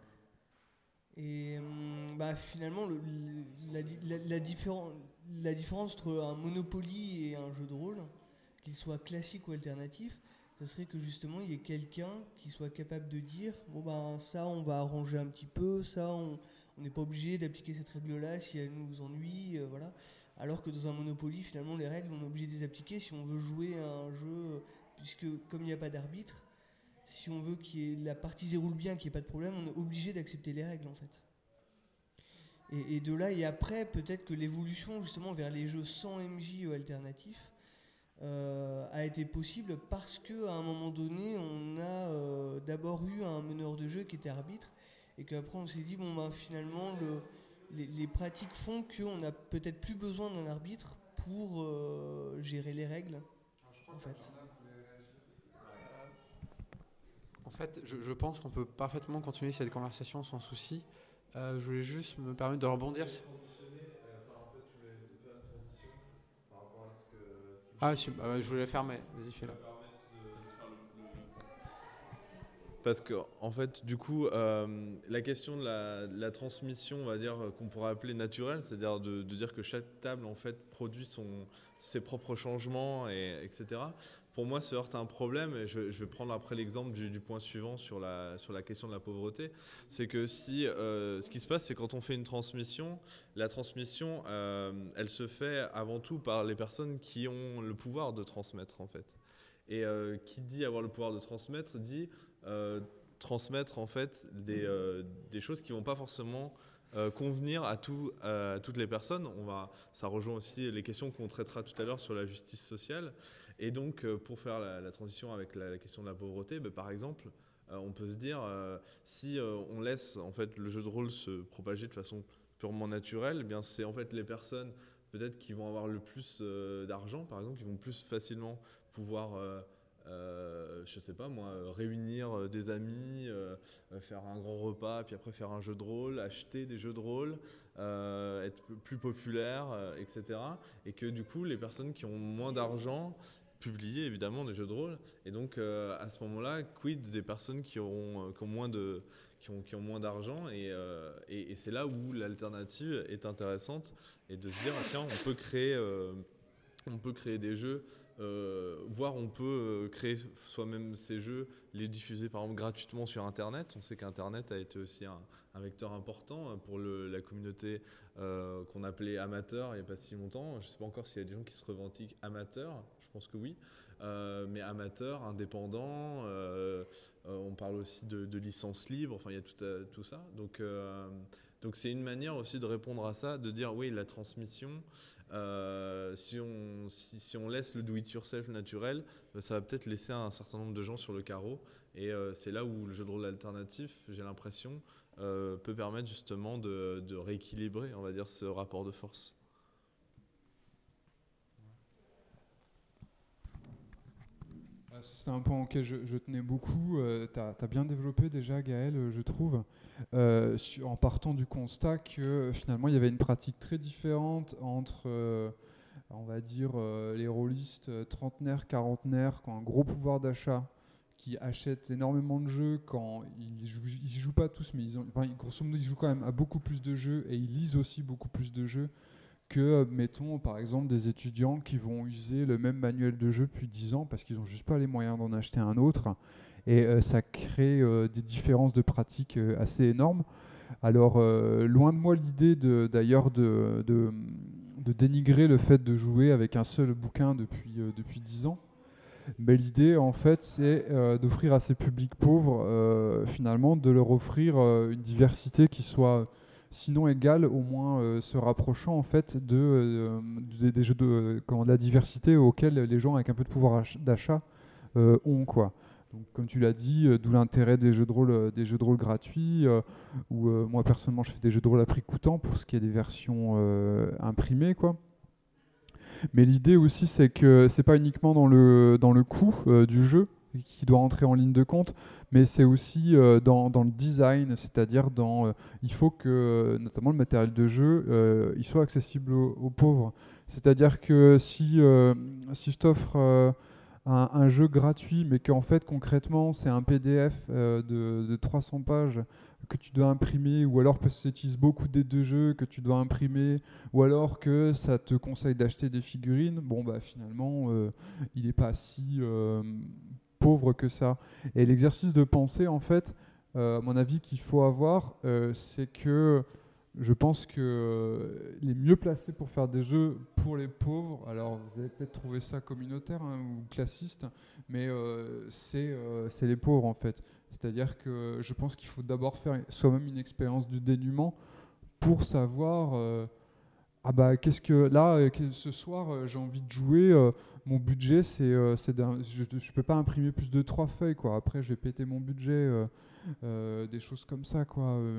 Et hum, bah, finalement, le, le, la, la, la, différen, la différence entre un Monopoly et un jeu de rôle, qu'il soit classique ou alternatif, ce serait que justement il y ait quelqu'un qui soit capable de dire bon ben ça on va arranger un petit peu, ça on n'est pas obligé d'appliquer cette règle-là si elle nous ennuie, euh, voilà. Alors que dans un Monopoly, finalement les règles on est obligé de les appliquer si on veut jouer à un jeu, puisque comme il n'y a pas d'arbitre, si on veut que la partie se déroule bien, qu'il n'y ait pas de problème, on est obligé d'accepter les règles en fait. Et, et de là et après, peut-être que l'évolution justement vers les jeux sans M J ou alternatifs euh, a été possible parce qu'à un moment donné, on a euh, d'abord eu un meneur de jeu qui était arbitre et qu'après on s'est dit, bon ben finalement, le, les, les pratiques font qu'on n'a peut-être plus besoin d'un arbitre pour euh, gérer les règles. En fait.
En fait, je, je pense qu'on peut parfaitement continuer cette conversation sans souci. Euh, je voulais juste me permettre de rebondir sur... Ah, je, bah, je voulais faire, mais vas-y, fais-le.
Parce que, en fait, du coup, euh, la question de la, de la transmission, on va dire, qu'on pourrait appeler naturelle, c'est-à-dire de, de dire que chaque table, en fait, produit son, ses propres changements, et, etc., pour moi, se heurte à un problème, et je, je vais prendre après l'exemple du, du point suivant sur la, sur la question de la pauvreté. C'est que si, euh, ce qui se passe, c'est quand on fait une transmission, la transmission, euh, elle se fait avant tout par les personnes qui ont le pouvoir de transmettre, en fait. Et euh, qui dit avoir le pouvoir de transmettre, dit euh, transmettre, en fait, des, euh, des choses qui ne vont pas forcément euh, convenir à, tout, à toutes les personnes. On va, ça rejoint aussi les questions qu'on traitera tout à l'heure sur la justice sociale. Et donc, euh, pour faire la, la transition avec la, la question de la pauvreté, bah, par exemple, euh, on peut se dire, euh, si euh, on laisse en fait, le jeu de rôle se propager de façon purement naturelle, eh bien, c'est en fait les personnes peut-être qui vont avoir le plus euh, d'argent, par exemple, qui vont plus facilement pouvoir, euh, euh, je sais pas moi, réunir des amis, euh, faire un grand repas, puis après faire un jeu de rôle, acheter des jeux de rôle, euh, être plus populaire, euh, et cetera. Et que du coup, les personnes qui ont moins d'argent publier évidemment des jeux de rôle et donc euh, à ce moment-là quid des personnes qui auront euh, qui ont moins de qui ont qui ont moins d'argent et, euh, et et c'est là où l'alternative est intéressante et de se dire ah, tiens on peut créer euh, on peut créer des jeux euh, voire on peut créer soi-même ces jeux, les diffuser par exemple gratuitement sur internet. On sait qu'internet a été aussi un, un vecteur important pour le, la communauté euh, qu'on appelait amateur il n'y a pas si longtemps. Je ne sais pas encore s'il y a des gens qui se revendiquent amateurs. Je pense que oui, euh, mais amateur, indépendant, euh, euh, on parle aussi de, de licence libre, enfin il y a tout, à, tout ça. Donc, euh, donc c'est une manière aussi de répondre à ça, de dire oui, la transmission, euh, si, on, si, si on laisse le do-it-yourself naturel, ça va peut-être laisser un certain nombre de gens sur le carreau. Et euh, c'est là où le jeu de rôle alternatif, j'ai l'impression, euh, peut permettre justement de, de rééquilibrer, on va dire, ce rapport de force.
C'est un point auquel je, je tenais beaucoup. Euh, tu as bien développé déjà, Gaël, je trouve, euh, sur, en partant du constat que finalement il y avait une pratique très différente entre, euh, on va dire, euh, les rôlistes trentenaires, quarantenaires qui ont un gros pouvoir d'achat, qui achètent énormément de jeux quand ils jouent, ils jouent pas tous, mais ils ont, enfin, grosso modo ils jouent quand même à beaucoup plus de jeux et ils lisent aussi beaucoup plus de jeux que, mettons, par exemple, des étudiants qui vont user le même manuel de jeu depuis dix ans parce qu'ils n'ont juste pas les moyens d'en acheter un autre. Et euh, ça crée euh, des différences de pratique euh, assez énormes. Alors, euh, loin de moi l'idée, de, d'ailleurs, de, de, de dénigrer le fait de jouer avec un seul bouquin depuis, euh, depuis dix ans. Mais l'idée, en fait, c'est euh, d'offrir à ces publics pauvres, euh, finalement, de leur offrir euh, une diversité qui soit... sinon égale, au moins euh, se rapprochant en fait de, euh, de, des jeux de, euh, quand, de la diversité auxquels les gens avec un peu de pouvoir d'achat euh, ont, quoi. Donc, comme tu l'as dit, euh, d'où l'intérêt des jeux de rôle, euh, des jeux de rôle gratuits, euh, où euh, moi personnellement je fais des jeux de rôle à prix coûtant pour ce qui est des versions euh, imprimées, quoi. Mais l'idée aussi, c'est que c'est pas uniquement dans le, dans le coût euh, du jeu qui doit entrer en ligne de compte, mais c'est aussi euh, dans, dans le design, c'est-à-dire dans, euh, il faut que, euh, notamment le matériel de jeu, euh, il soit accessible aux, aux pauvres. C'est-à-dire que si, euh, si je t'offre euh, un, un jeu gratuit, mais qu'en fait concrètement c'est un P D F euh, de, de trois cents pages que tu dois imprimer, ou alors parce que ça utilise beaucoup d'aide de jeu que tu dois imprimer, ou alors que ça te conseille d'acheter des figurines, bon bah finalement euh, il n'est pas si euh, pauvre que ça. Et l'exercice de pensée, en fait, euh, à mon avis qu'il faut avoir, euh, c'est que je pense que euh, les mieux placés pour faire des jeux pour les pauvres, alors vous allez peut-être trouver ça communautaire hein, ou classiste, mais euh, c'est euh, c'est les pauvres en fait. C'est-à-dire que je pense qu'il faut d'abord faire soi-même une expérience du dénuement pour savoir euh, ah bah qu'est-ce que là euh, que- ce soir euh, j'ai envie de jouer, euh, mon budget c'est euh, c'est d'un- je, je peux pas imprimer plus de trois feuilles quoi. Après je vais péter mon budget, euh, euh, des choses comme ça quoi. Euh,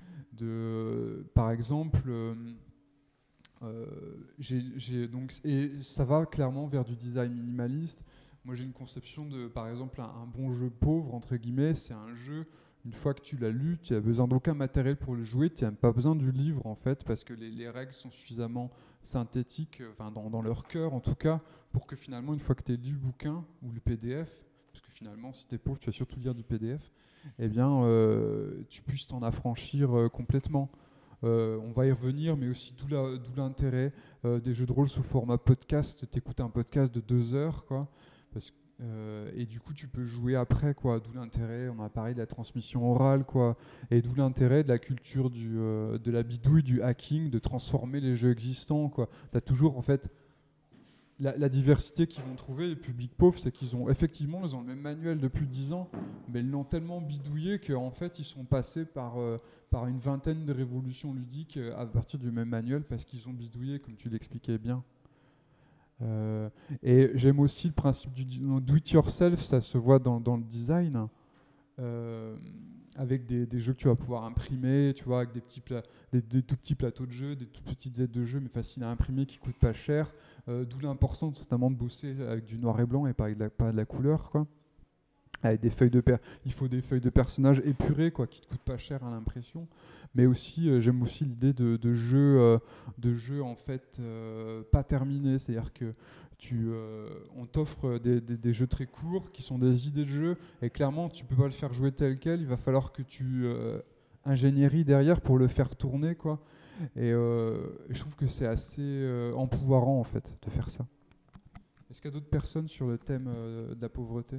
de par exemple euh, euh, j'ai, j'ai donc et ça va clairement vers du design minimaliste. Moi j'ai une conception de par exemple un, un bon jeu pauvre entre guillemets, c'est un jeu. Une fois que tu l'as lu, tu n'as besoin d'aucun matériel pour le jouer, tu n'as pas besoin du livre en fait, parce que les, les règles sont suffisamment synthétiques, euh, enfin dans, dans leur cœur en tout cas, pour que finalement une fois que tu as lu le bouquin ou le P D F, parce que finalement si tu es pauvre tu vas surtout lire du P D F, eh bien euh, tu puisses t'en affranchir euh, complètement. Euh, on va y revenir, mais aussi d'où, la, d'où l'intérêt euh, des jeux de rôle sous format podcast. Tu écoutes un podcast de deux heures, quoi, parce que Euh, et du coup tu peux jouer après quoi, d'où l'intérêt, on a parlé de la transmission orale quoi, et d'où l'intérêt de la culture du, euh, de la bidouille, du hacking, de transformer les jeux existants quoi. T'as toujours en fait la, la diversité qu'ils vont trouver, les publics pauvres, c'est qu'ils ont effectivement ils ont le même manuel depuis dix ans, mais ils l'ont tellement bidouillé qu'en fait ils sont passés par, euh, par une vingtaine de révolutions ludiques euh, à partir du même manuel parce qu'ils ont bidouillé comme tu l'expliquais bien. Euh, et j'aime aussi le principe du do it yourself, ça se voit dans, dans le design, euh, avec des, des jeux que tu vas pouvoir imprimer, tu vois, avec des, petits pla- des, des tout petits plateaux de jeu, des tout petites aides de jeu, mais faciles à imprimer, qui coûtent pas cher, euh, d'où l'importance notamment de bosser avec du noir et blanc et pas avec de la, pas de la couleur, quoi. Avec des feuilles de per- il faut des feuilles de personnages épurées quoi, qui ne coûtent pas cher à l'impression, mais aussi euh, j'aime aussi l'idée de, de jeux euh, de jeux en fait euh, pas terminés, c'est-à-dire que tu euh, on t'offre des, des, des jeux très courts qui sont des idées de jeu et clairement tu peux pas le faire jouer tel quel, il va falloir que tu euh, ingénierie derrière pour le faire tourner quoi, et, euh, et je trouve que c'est assez euh, empouvoirant en fait de faire ça. Est-ce qu'il y a d'autres personnes sur le thème euh, de la pauvreté?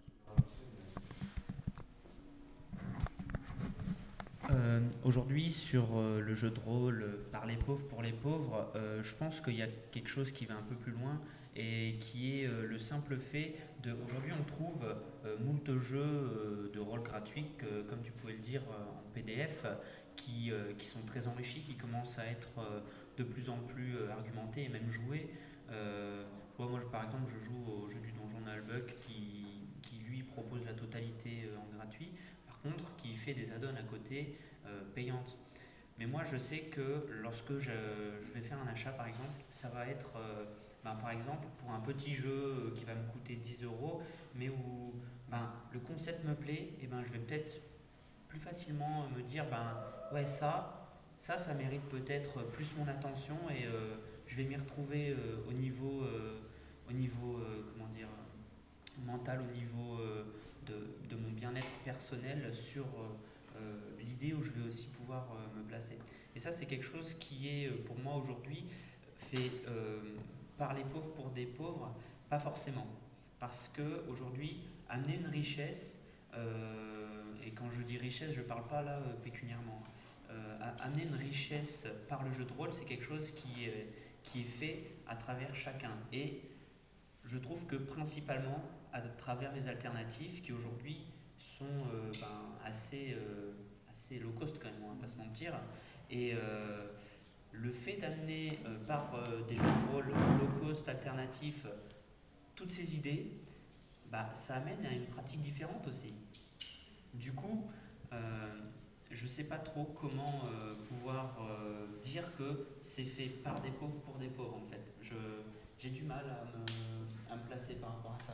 Euh, aujourd'hui, sur euh, le jeu de rôle euh, par les pauvres pour les pauvres, euh, je pense qu'il y a quelque chose qui va un peu plus loin et qui est euh, le simple fait de. Aujourd'hui, on trouve euh, moult jeux euh, de rôle gratuits, que, comme tu pouvais le dire, euh, en P D F, qui, euh, qui sont très enrichis, qui commencent à être euh, de plus en plus euh, argumentés et même joués. Euh, je vois, moi, je, par exemple, je joue au jeu du Donjon Nullbuck qui, qui lui propose la totalité euh, en gratuit. Par contre, qui fait des add-ons à côté euh, payantes. Mais moi, je sais que lorsque je, je vais faire un achat, par exemple, ça va être, euh, ben, par exemple, pour un petit jeu qui va me coûter dix euros, mais où ben, le concept me plaît, et ben, je vais peut-être plus facilement me dire, ben, ouais, ça, ça, ça mérite peut-être plus mon attention, et euh, je vais m'y retrouver euh, au niveau, euh, au niveau euh, comment dire, mental, au niveau euh, de, de mon bien-être personnel sur euh, l'idée où je vais aussi pouvoir euh, me placer. Et ça, c'est quelque chose qui est, pour moi, aujourd'hui, fait euh, par les pauvres pour des pauvres, pas forcément. Parce qu'aujourd'hui, amener une richesse, euh, et quand je dis richesse, je ne parle pas là euh, pécuniairement, euh, amener une richesse par le jeu de rôle, c'est quelque chose qui est, qui est fait à travers chacun. Et je trouve que principalement à travers les alternatives qui aujourd'hui sont euh, ben, assez, euh, assez low cost quand même, on va pas se mentir. Et euh, le fait d'amener euh, par euh, des jeux de rôle low cost alternatifs toutes ces idées bah, ça amène à une pratique différente aussi. Du coup, euh, je ne sais pas trop comment euh, pouvoir euh, dire que c'est fait par des pauvres pour des pauvres en fait. Je, j'ai du mal à me, à me placer par rapport à ça.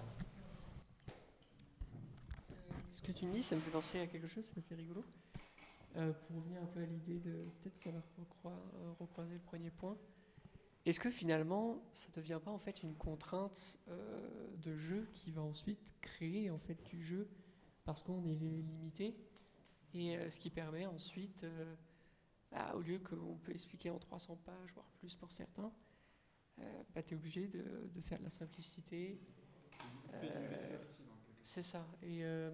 Ce que tu me dis, ça me fait penser à quelque chose, c'est assez rigolo. Euh, pour revenir un peu à l'idée de, peut-être ça va recroi- euh, recroiser le premier point. Est-ce que finalement, ça ne devient pas en fait une contrainte euh, de jeu qui va ensuite créer en fait du jeu parce qu'on est limité et euh, ce qui permet ensuite, euh, bah, au lieu qu'on peut expliquer en trois cents pages, voire plus pour certains, euh, bah, tu es obligé de, de faire de la simplicité. Euh, c'est ça. Et euh,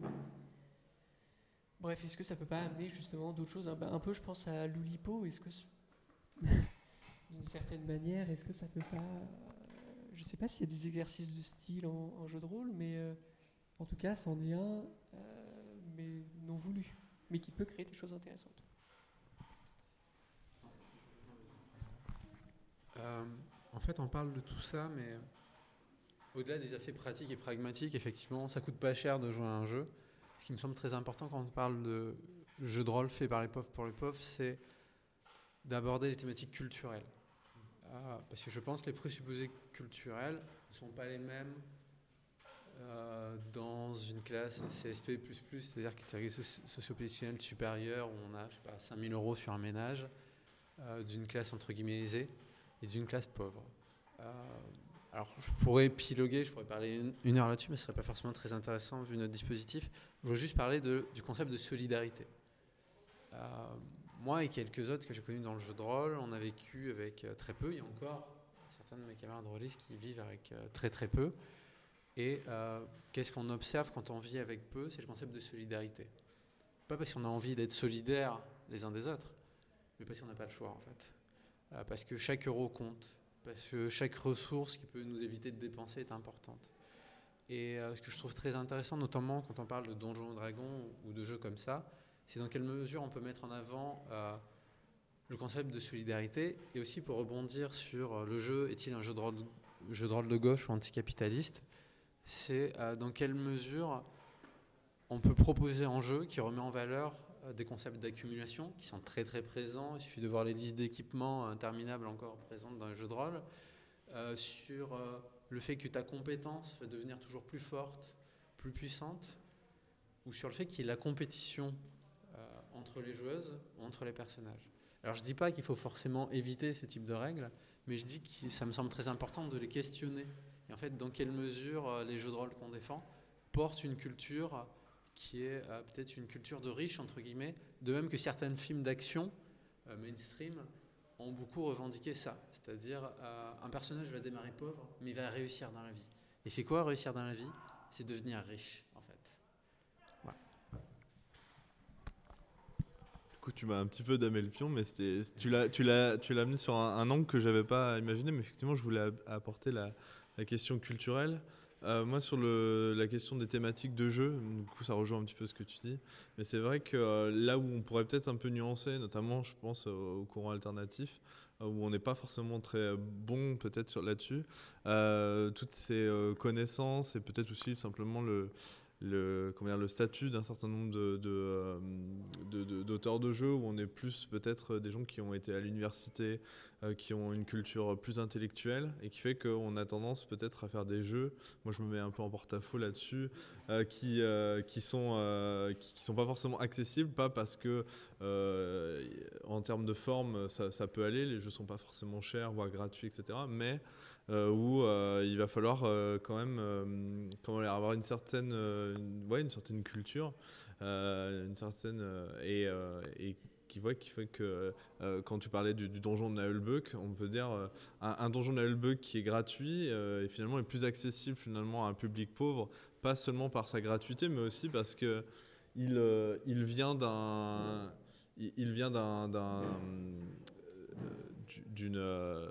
bref, est-ce que ça peut pas amener justement d'autres choses, un, un peu, je pense à l'Oulipo. Est-ce que d'une certaine manière, est-ce que ça peut pas... Euh, je sais pas s'il y a des exercices de style en, en jeu de rôle, mais euh, en tout cas, c'en est un, euh, mais non voulu, mais qui peut créer des choses intéressantes.
Euh, en fait, on parle de tout ça, mais au-delà des effets pratiques et pragmatiques, effectivement, ça coûte pas cher de jouer à un jeu. Ce qui me semble très important quand on parle de jeu de rôle fait par les pauvres pour les pauvres, c'est d'aborder les thématiques culturelles. Euh, parce que je pense que les présupposés culturels ne sont pas les mêmes euh, dans une classe C S P plus plus, c'est-à-dire catégorie socio-professionnelle supérieure, où on a, je sais pas, cinq mille euros sur un ménage, euh, d'une classe entre guillemets aisée et d'une classe pauvre. Euh, alors je pourrais épiloguer, je pourrais parler une, une heure là-dessus, mais ce ne serait pas forcément très intéressant vu notre dispositif. Je veux juste parler de, du concept de solidarité. Euh, moi et quelques autres que j'ai connus dans le jeu de rôle, on a vécu avec euh, très peu. Il y a encore certains de mes camarades rôlistes qui vivent avec euh, très très peu. Et euh, qu'est-ce qu'on observe quand on vit avec peu? C'est le concept de solidarité. Pas parce qu'on a envie d'être solidaires les uns des autres, mais parce qu'on n'a pas le choix en fait. Euh, parce que chaque euro compte, parce que chaque ressource qui peut nous éviter de dépenser est importante. Et euh, ce que je trouve très intéressant, notamment quand on parle de Donjons et Dragons ou de jeux comme ça, c'est dans quelle mesure on peut mettre en avant euh, le concept de solidarité, et aussi pour rebondir sur euh, le jeu, est-il un jeu de rôle, jeu de rôle de gauche ou anticapitaliste, c'est euh, dans quelle mesure on peut proposer un jeu qui remet en valeur euh, des concepts d'accumulation qui sont très très présents. Il suffit de voir les listes d'équipements interminables encore présentes dans le jeu de rôle, euh, sur euh, le fait que ta compétence va devenir toujours plus forte, plus puissante, ou sur le fait qu'il y ait la compétition euh, entre les joueuses ou entre les personnages. Alors je ne dis pas qu'il faut forcément éviter ce type de règles, mais je dis que ça me semble très important de les questionner. Et en fait, dans quelle mesure euh, les jeux de rôle qu'on défend portent une culture qui est euh, peut-être une culture de riche, entre guillemets, de même que certains films d'action euh, mainstream ont beaucoup revendiqué ça. C'est-à-dire, euh, un personnage va démarrer pauvre, mais il va réussir dans la vie. Et c'est quoi réussir dans la vie? C'est devenir riche, en fait. Voilà.
Du coup, tu m'as un petit peu damé le pion, mais c'était, tu l'as, tu l'as, tu l'as amené sur un, un angle que j'avais pas imaginé, mais effectivement, je voulais apporter la, la question culturelle. Euh, moi, sur le, la question des thématiques de jeu, du coup, ça rejoint un petit peu ce que tu dis. Mais c'est vrai que euh, là où on pourrait peut-être un peu nuancer, notamment, je pense, au, au courant alternatif, euh, où on n'est pas forcément très bon peut-être sur, là-dessus, euh, toutes ces euh, connaissances et peut-être aussi simplement le... Le, comment dire, le statut d'un certain nombre de, de, de, de, d'auteurs de jeux, où on est plus peut-être des gens qui ont été à l'université, euh, qui ont une culture plus intellectuelle, et qui fait qu'on a tendance peut-être à faire des jeux, moi je me mets un peu en porte-à-faux là-dessus, euh, qui, euh, qui sont euh, qui, qui sont pas forcément accessibles, pas parce que euh, en termes de forme ça, ça peut aller, les jeux sont pas forcément chers, voire gratuits, et cetera, mais Euh, où euh, il va falloir euh, quand même euh, comment dire, avoir une certaine, euh, une, ouais, une certaine culture, euh, une certaine euh, et, euh, et qui, ouais, qui fait que euh, quand tu parlais du, du donjon de Naheulbeuk, on peut dire euh, un, un donjon de Naheulbeuk qui est gratuit euh, et finalement est plus accessible finalement à un public pauvre, pas seulement par sa gratuité, mais aussi parce que il, euh, il vient d'un il, il vient d'un, d'un euh, d'une euh,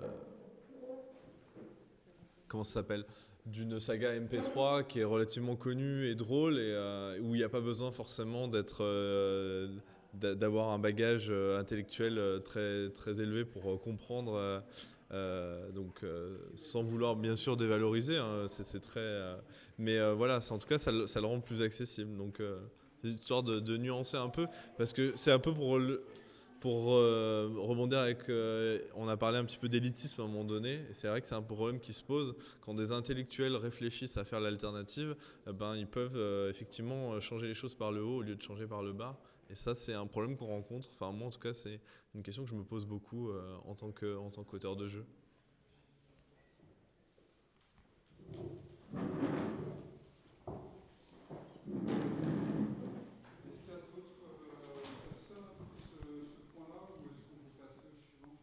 comment ça s'appelle, d'une saga M P trois qui est relativement connue et drôle, et euh, où il n'y a pas besoin forcément d'être, euh, d'avoir un bagage intellectuel très, très élevé pour comprendre euh, Euh, donc, euh, sans vouloir bien sûr dévaloriser, hein, c'est, c'est très. Euh, mais euh, voilà, c'est, en tout cas, ça, le- ça le rend plus accessible. Donc, euh, c'est une sorte de, de nuancer un peu, parce que c'est un peu pour le- pour euh, rebondir avec. Euh, on a parlé un petit peu d'élitisme à un moment donné, et c'est vrai que c'est un problème qui se pose quand des intellectuels réfléchissent à faire l'alternative. Eh ben, ils peuvent euh, effectivement changer les choses par le haut au lieu de changer par le bas. Et ça, c'est un problème qu'on rencontre. Enfin, moi, en tout cas, c'est une question que je me pose beaucoup euh, en tant que, en tant qu'auteur de jeu.
Est-ce qu'il y a d'autres euh, personnes pour ce, ce point-là ou est-ce qu'on peut passer au suivant?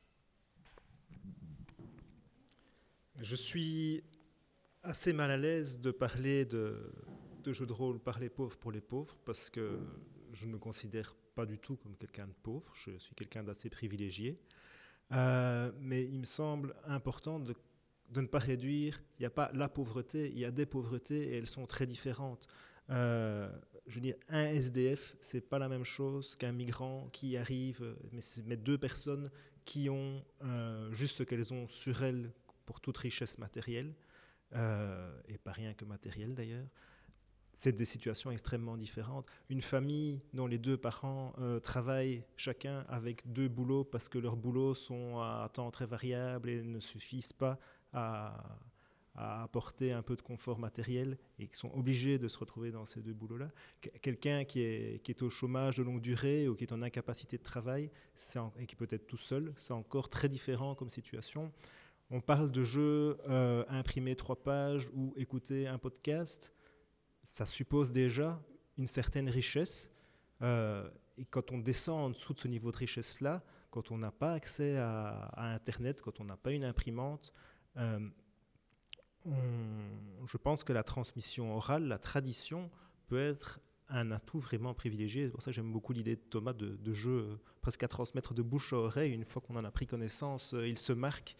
Je suis assez mal à l'aise de parler de, de jeux de rôle par les pauvres pour les pauvres parce que je ne me considère pas du tout comme quelqu'un de pauvre. Je suis quelqu'un d'assez privilégié. Euh, mais il me semble important de, de ne pas réduire. Il n'y a pas la pauvreté, il y a des pauvretés et elles sont très différentes. Euh, je veux dire, un S D F, c'est pas la même chose qu'un migrant qui arrive, mais c'est mais deux personnes qui ont euh, juste ce qu'elles ont sur elles pour toute richesse matérielle, euh, et pas rien que matérielle d'ailleurs. C'est des situations extrêmement différentes. Une famille dont les deux parents euh, travaillent chacun avec deux boulots parce que leurs boulots sont à temps très variable et ne suffisent pas à, à apporter un peu de confort matériel et qui sont obligés de se retrouver dans ces deux boulots-là. Quelqu'un qui est, qui est au chômage de longue durée ou qui est en incapacité de travail c'est en, et qui peut être tout seul, c'est encore très différent comme situation. On parle de jeux euh, imprimer trois pages ou écouter un podcast. Ça suppose déjà une certaine richesse. Euh, et quand on descend en dessous de ce niveau de richesse-là, quand on n'a pas accès à, à Internet, quand on n'a pas une imprimante, euh, on, je pense que la transmission orale, la tradition, peut être un atout vraiment privilégié. C'est pour ça que j'aime beaucoup l'idée de Thomas de, de jeu euh, presque à transmettre de bouche à oreille. Une fois qu'on en a pris connaissance, euh, il se marque.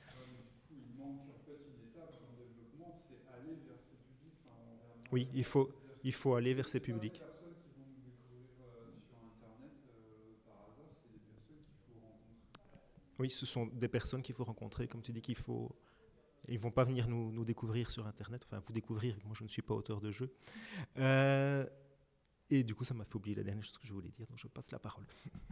Oui, il faut, il faut aller vers ces publics. Oui, ce sont des personnes qu'il faut rencontrer. Comme tu dis qu'il faut... Ils ne vont pas venir nous, nous découvrir sur Internet, enfin vous découvrir, moi je ne suis pas auteur de jeu. Euh, et du coup ça m'a fait oublier la dernière chose que je voulais dire, donc je passe la parole.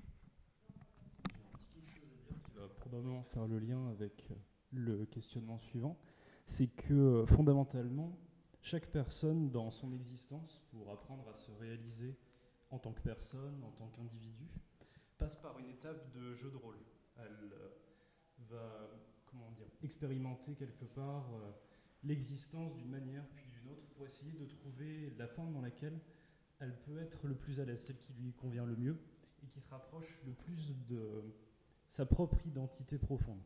J'ai une petite chose à dire qui va probablement faire le lien avec le questionnement suivant, c'est que fondamentalement, chaque personne dans son existence, pour apprendre à se réaliser en tant que personne, en tant qu'individu, passe par une étape de jeu de rôle. Elle euh, va, comment dire, expérimenter quelque part euh, l'existence d'une manière puis d'une autre pour essayer de trouver la forme dans laquelle elle peut être le plus à l'aise, celle qui lui convient le mieux et qui se rapproche le plus de sa propre identité profonde.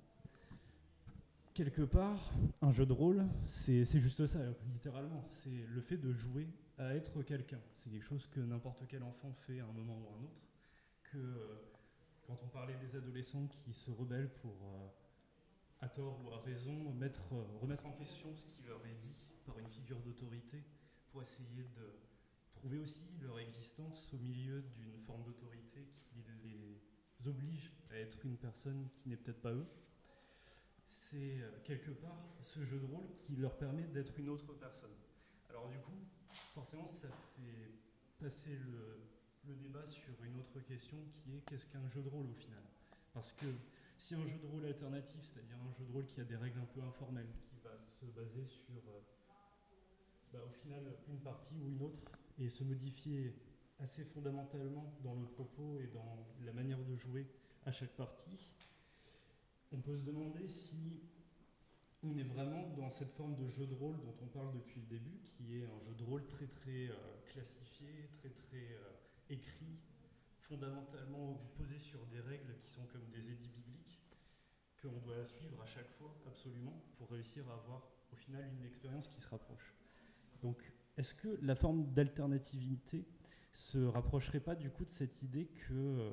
Quelque part, un jeu de rôle, c'est, c'est juste ça, littéralement. C'est le fait de jouer à être quelqu'un. C'est quelque chose que n'importe quel enfant fait à un moment ou à un autre. Que euh, quand on parlait des adolescents qui se rebellent pour, euh, à tort ou à raison, mettre, euh, remettre en question ce qui leur est dit par une figure d'autorité pour essayer de trouver aussi leur existence au milieu d'une forme d'autorité qui les oblige à être une personne qui n'est peut-être pas eux. C'est quelque part ce jeu de rôle qui leur permet d'être une autre personne. Alors du coup, forcément, ça fait passer le, le débat sur une autre question qui est qu'est-ce qu'un jeu de rôle au final ? Parce que si un jeu de rôle alternatif, c'est-à-dire un jeu de rôle qui a des règles un peu informelles, qui va se baser sur euh, bah, au final une partie ou une autre et se modifier assez fondamentalement dans le propos et dans la manière de jouer à chaque partie, on peut se demander si on est vraiment dans cette forme de jeu de rôle dont on parle depuis le début, qui est un jeu de rôle très très euh, classifié, très très euh, écrit, fondamentalement posé sur des règles qui sont comme des édits bibliques, qu'on doit suivre à chaque fois absolument pour réussir à avoir au final une expérience qui se rapproche. Donc est-ce que la forme d'alternativité se rapprocherait pas du coup de cette idée que euh,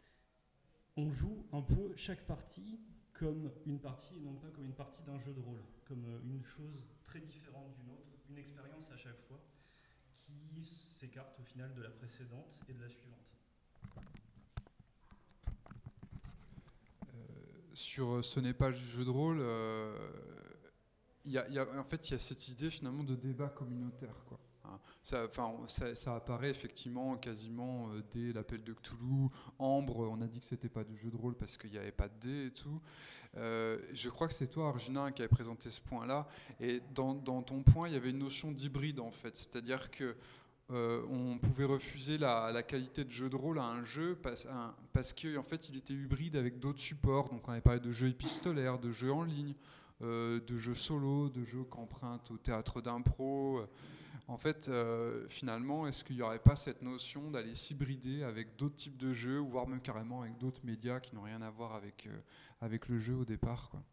on joue un peu chaque partie comme une partie et non pas comme une partie d'un jeu de rôle, comme une chose très différente d'une autre, une expérience à chaque fois qui s'écarte au final de la précédente et de la suivante.
Euh, sur ce n'est pas juste jeu de rôle, euh, y a, y a, en fait, il y a cette idée finalement de débat communautaire, quoi. Hein, ça, enfin, ça, ça apparaît effectivement quasiment euh, dès l'appel de Cthulhu. Ambre, on a dit que c'était pas du jeu de rôle parce qu'il n'y avait pas de dés et tout. Euh, je crois que c'est toi, Arjuna, qui avait présenté ce point-là. Et dans, dans ton point, il y avait une notion d'hybride en fait, c'est-à-dire que Euh, on pouvait refuser la, la qualité de jeu de rôle à un jeu parce, un, parce qu'en fait il était hybride avec d'autres supports. Donc on avait parlé de jeux épistolaires, de jeux en ligne, euh, de jeux solo, de jeux qui empruntent au théâtre d'impro. En fait, euh, finalement, est-ce qu'il n'y aurait pas cette notion d'aller s'hybrider avec d'autres types de jeux, ou voire même carrément avec d'autres médias qui n'ont rien à voir avec, euh, avec le jeu au départ, quoi.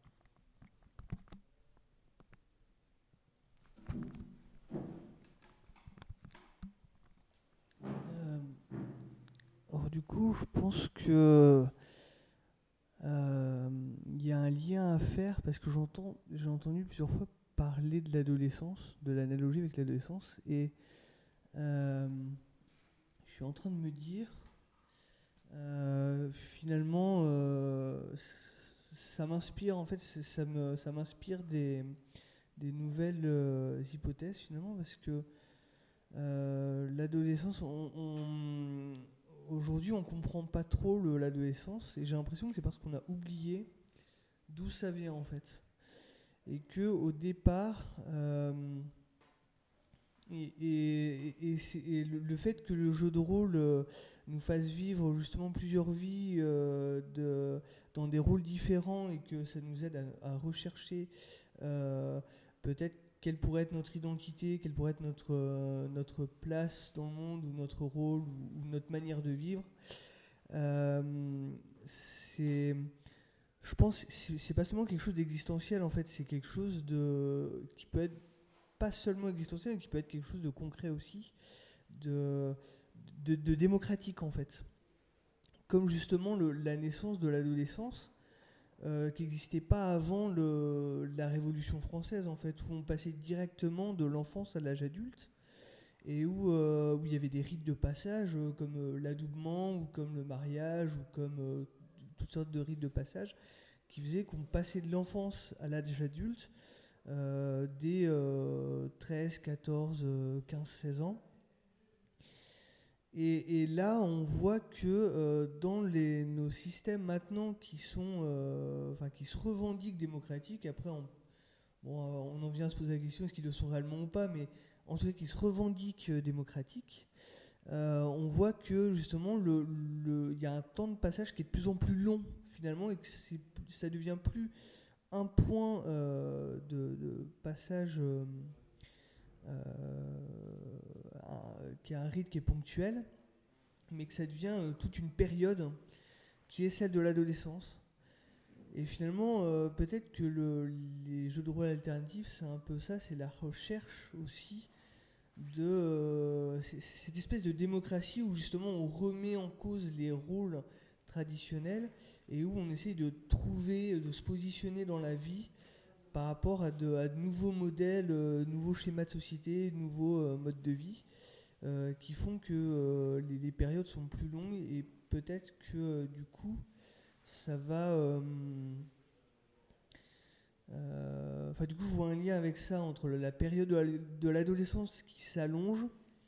Alors du coup, je pense que euh, il y a un lien à faire parce que j'entends, j'ai entendu plusieurs fois parler de l'adolescence, de l'analogie avec l'adolescence, et euh, je suis en train de me dire, euh, finalement, euh, ça m'inspire en fait, ça me, ça m'inspire des, des nouvelles euh, hypothèses finalement parce que euh, l'adolescence, on, on aujourd'hui, on ne comprend pas trop le, l'adolescence, et j'ai l'impression que c'est parce qu'on a oublié d'où ça vient en fait. Et qu'au départ, euh, et, et, et, c'est, et le, le fait que le jeu de rôle euh, nous fasse vivre justement plusieurs vies euh, de, dans des rôles différents, et que ça nous aide à, à rechercher euh, peut-être quelle pourrait être notre identité, quelle pourrait être notre, euh, notre place dans le monde, ou notre rôle, ou, ou notre manière de vivre. Euh, c'est, je pense que c'est, c'est pas seulement quelque chose d'existentiel, en fait, c'est quelque chose de, qui peut être pas seulement existentiel, mais qui peut être quelque chose de concret aussi, de, de, de démocratique, en fait. Comme justement le, la naissance de l'adolescence, Euh, qui n'existait pas avant le, la Révolution française, en fait, où on passait directement de l'enfance à l'âge adulte, et où, euh, où il y avait des rites de passage, euh, comme euh, l'adoubement, ou comme le mariage, ou comme euh, toutes sortes de rites de passage, qui faisaient qu'on passait de l'enfance à l'âge adulte euh, dès euh, treize, quatorze, quinze, seize ans. Et, et là, on voit que euh, dans les, nos systèmes maintenant qui sont, euh, enfin, qui se revendiquent démocratiques, après, on, bon, on en vient à se poser la question est-ce qu'ils le sont réellement ou pas, mais en tout cas, qui se revendiquent euh, démocratiques, euh, on voit que justement, le, le, y a un temps de passage qui est de plus en plus long finalement, et que c'est, ça devient plus un point euh, de, de passage. Euh, Euh, un, qui a un rythme qui est ponctuel, mais que ça devient euh, toute une période qui est celle de l'adolescence. Et finalement, euh, peut-être que le, les jeux de rôle alternatifs, c'est un peu ça, c'est la recherche aussi de euh, cette espèce de démocratie où justement on remet en cause les rôles traditionnels, et où on essaie de trouver, de se positionner dans la vie par rapport à de, à de nouveaux modèles, euh, nouveaux schémas de société, nouveaux euh, modes de vie, euh, qui font que euh, les, les périodes sont plus longues, et peut-être que euh, du coup, ça va... Euh, euh, enfin, du coup, je vois un lien avec ça entre la période de l'adolescence qui s'allonge,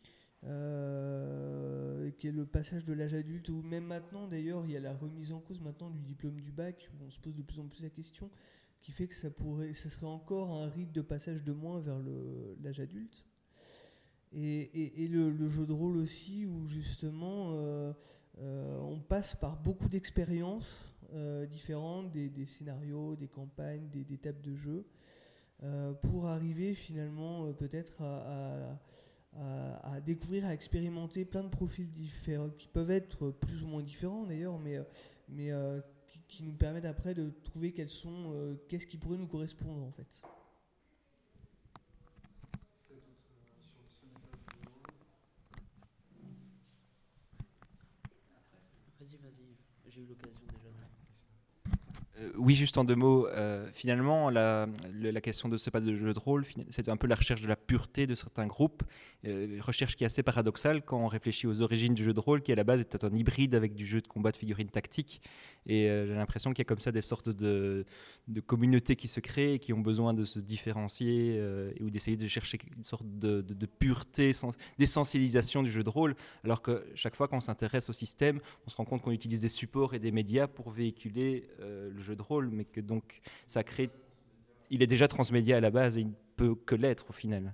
euh, qui est le passage de l'âge adulte, ou même maintenant, d'ailleurs, il y a la remise en cause maintenant du diplôme du bac, où on se pose de plus en plus la question, qui fait que ça pourrait, ça serait encore un rite de passage de moins vers le, l'âge adulte. Et, et, et le, le jeu de rôle aussi, où justement euh, euh, on passe par beaucoup d'expériences euh, différentes, des, des scénarios, des campagnes, des, des tables de jeu, euh, pour arriver finalement euh, peut-être à, à, à, à découvrir, à expérimenter plein de profils différents, qui peuvent être plus ou moins différents d'ailleurs, mais, mais euh, qui nous permettent après de trouver quels sont, euh, qu'est-ce qui pourrait nous correspondre en fait.
Vas-y, vas-y, j'ai eu l'occasion déjà.
Euh, oui, juste en deux mots. Euh, finalement, la, le- la question de ce pas de jeu de rôle, fina- c'est un peu la recherche de la pureté de certains groupes. Euh, recherche qui est assez paradoxale quand on réfléchit aux origines du jeu de rôle, qui à la base était un hybride avec du jeu de combat de figurines tactiques. Et euh, j'ai l'impression qu'il y a comme ça des sortes de, de communautés qui se créent et qui ont besoin de se différencier euh, et ou d'essayer de chercher une sorte de, de, de pureté, sens- d'essentialisation du jeu de rôle. Alors que chaque fois qu'on s'intéresse au système, on se rend compte qu'on utilise des supports et des médias pour véhiculer euh, le jeu de rôle, mais que donc ça crée. Il est déjà transmédia à la base et il ne peut que l'être au final.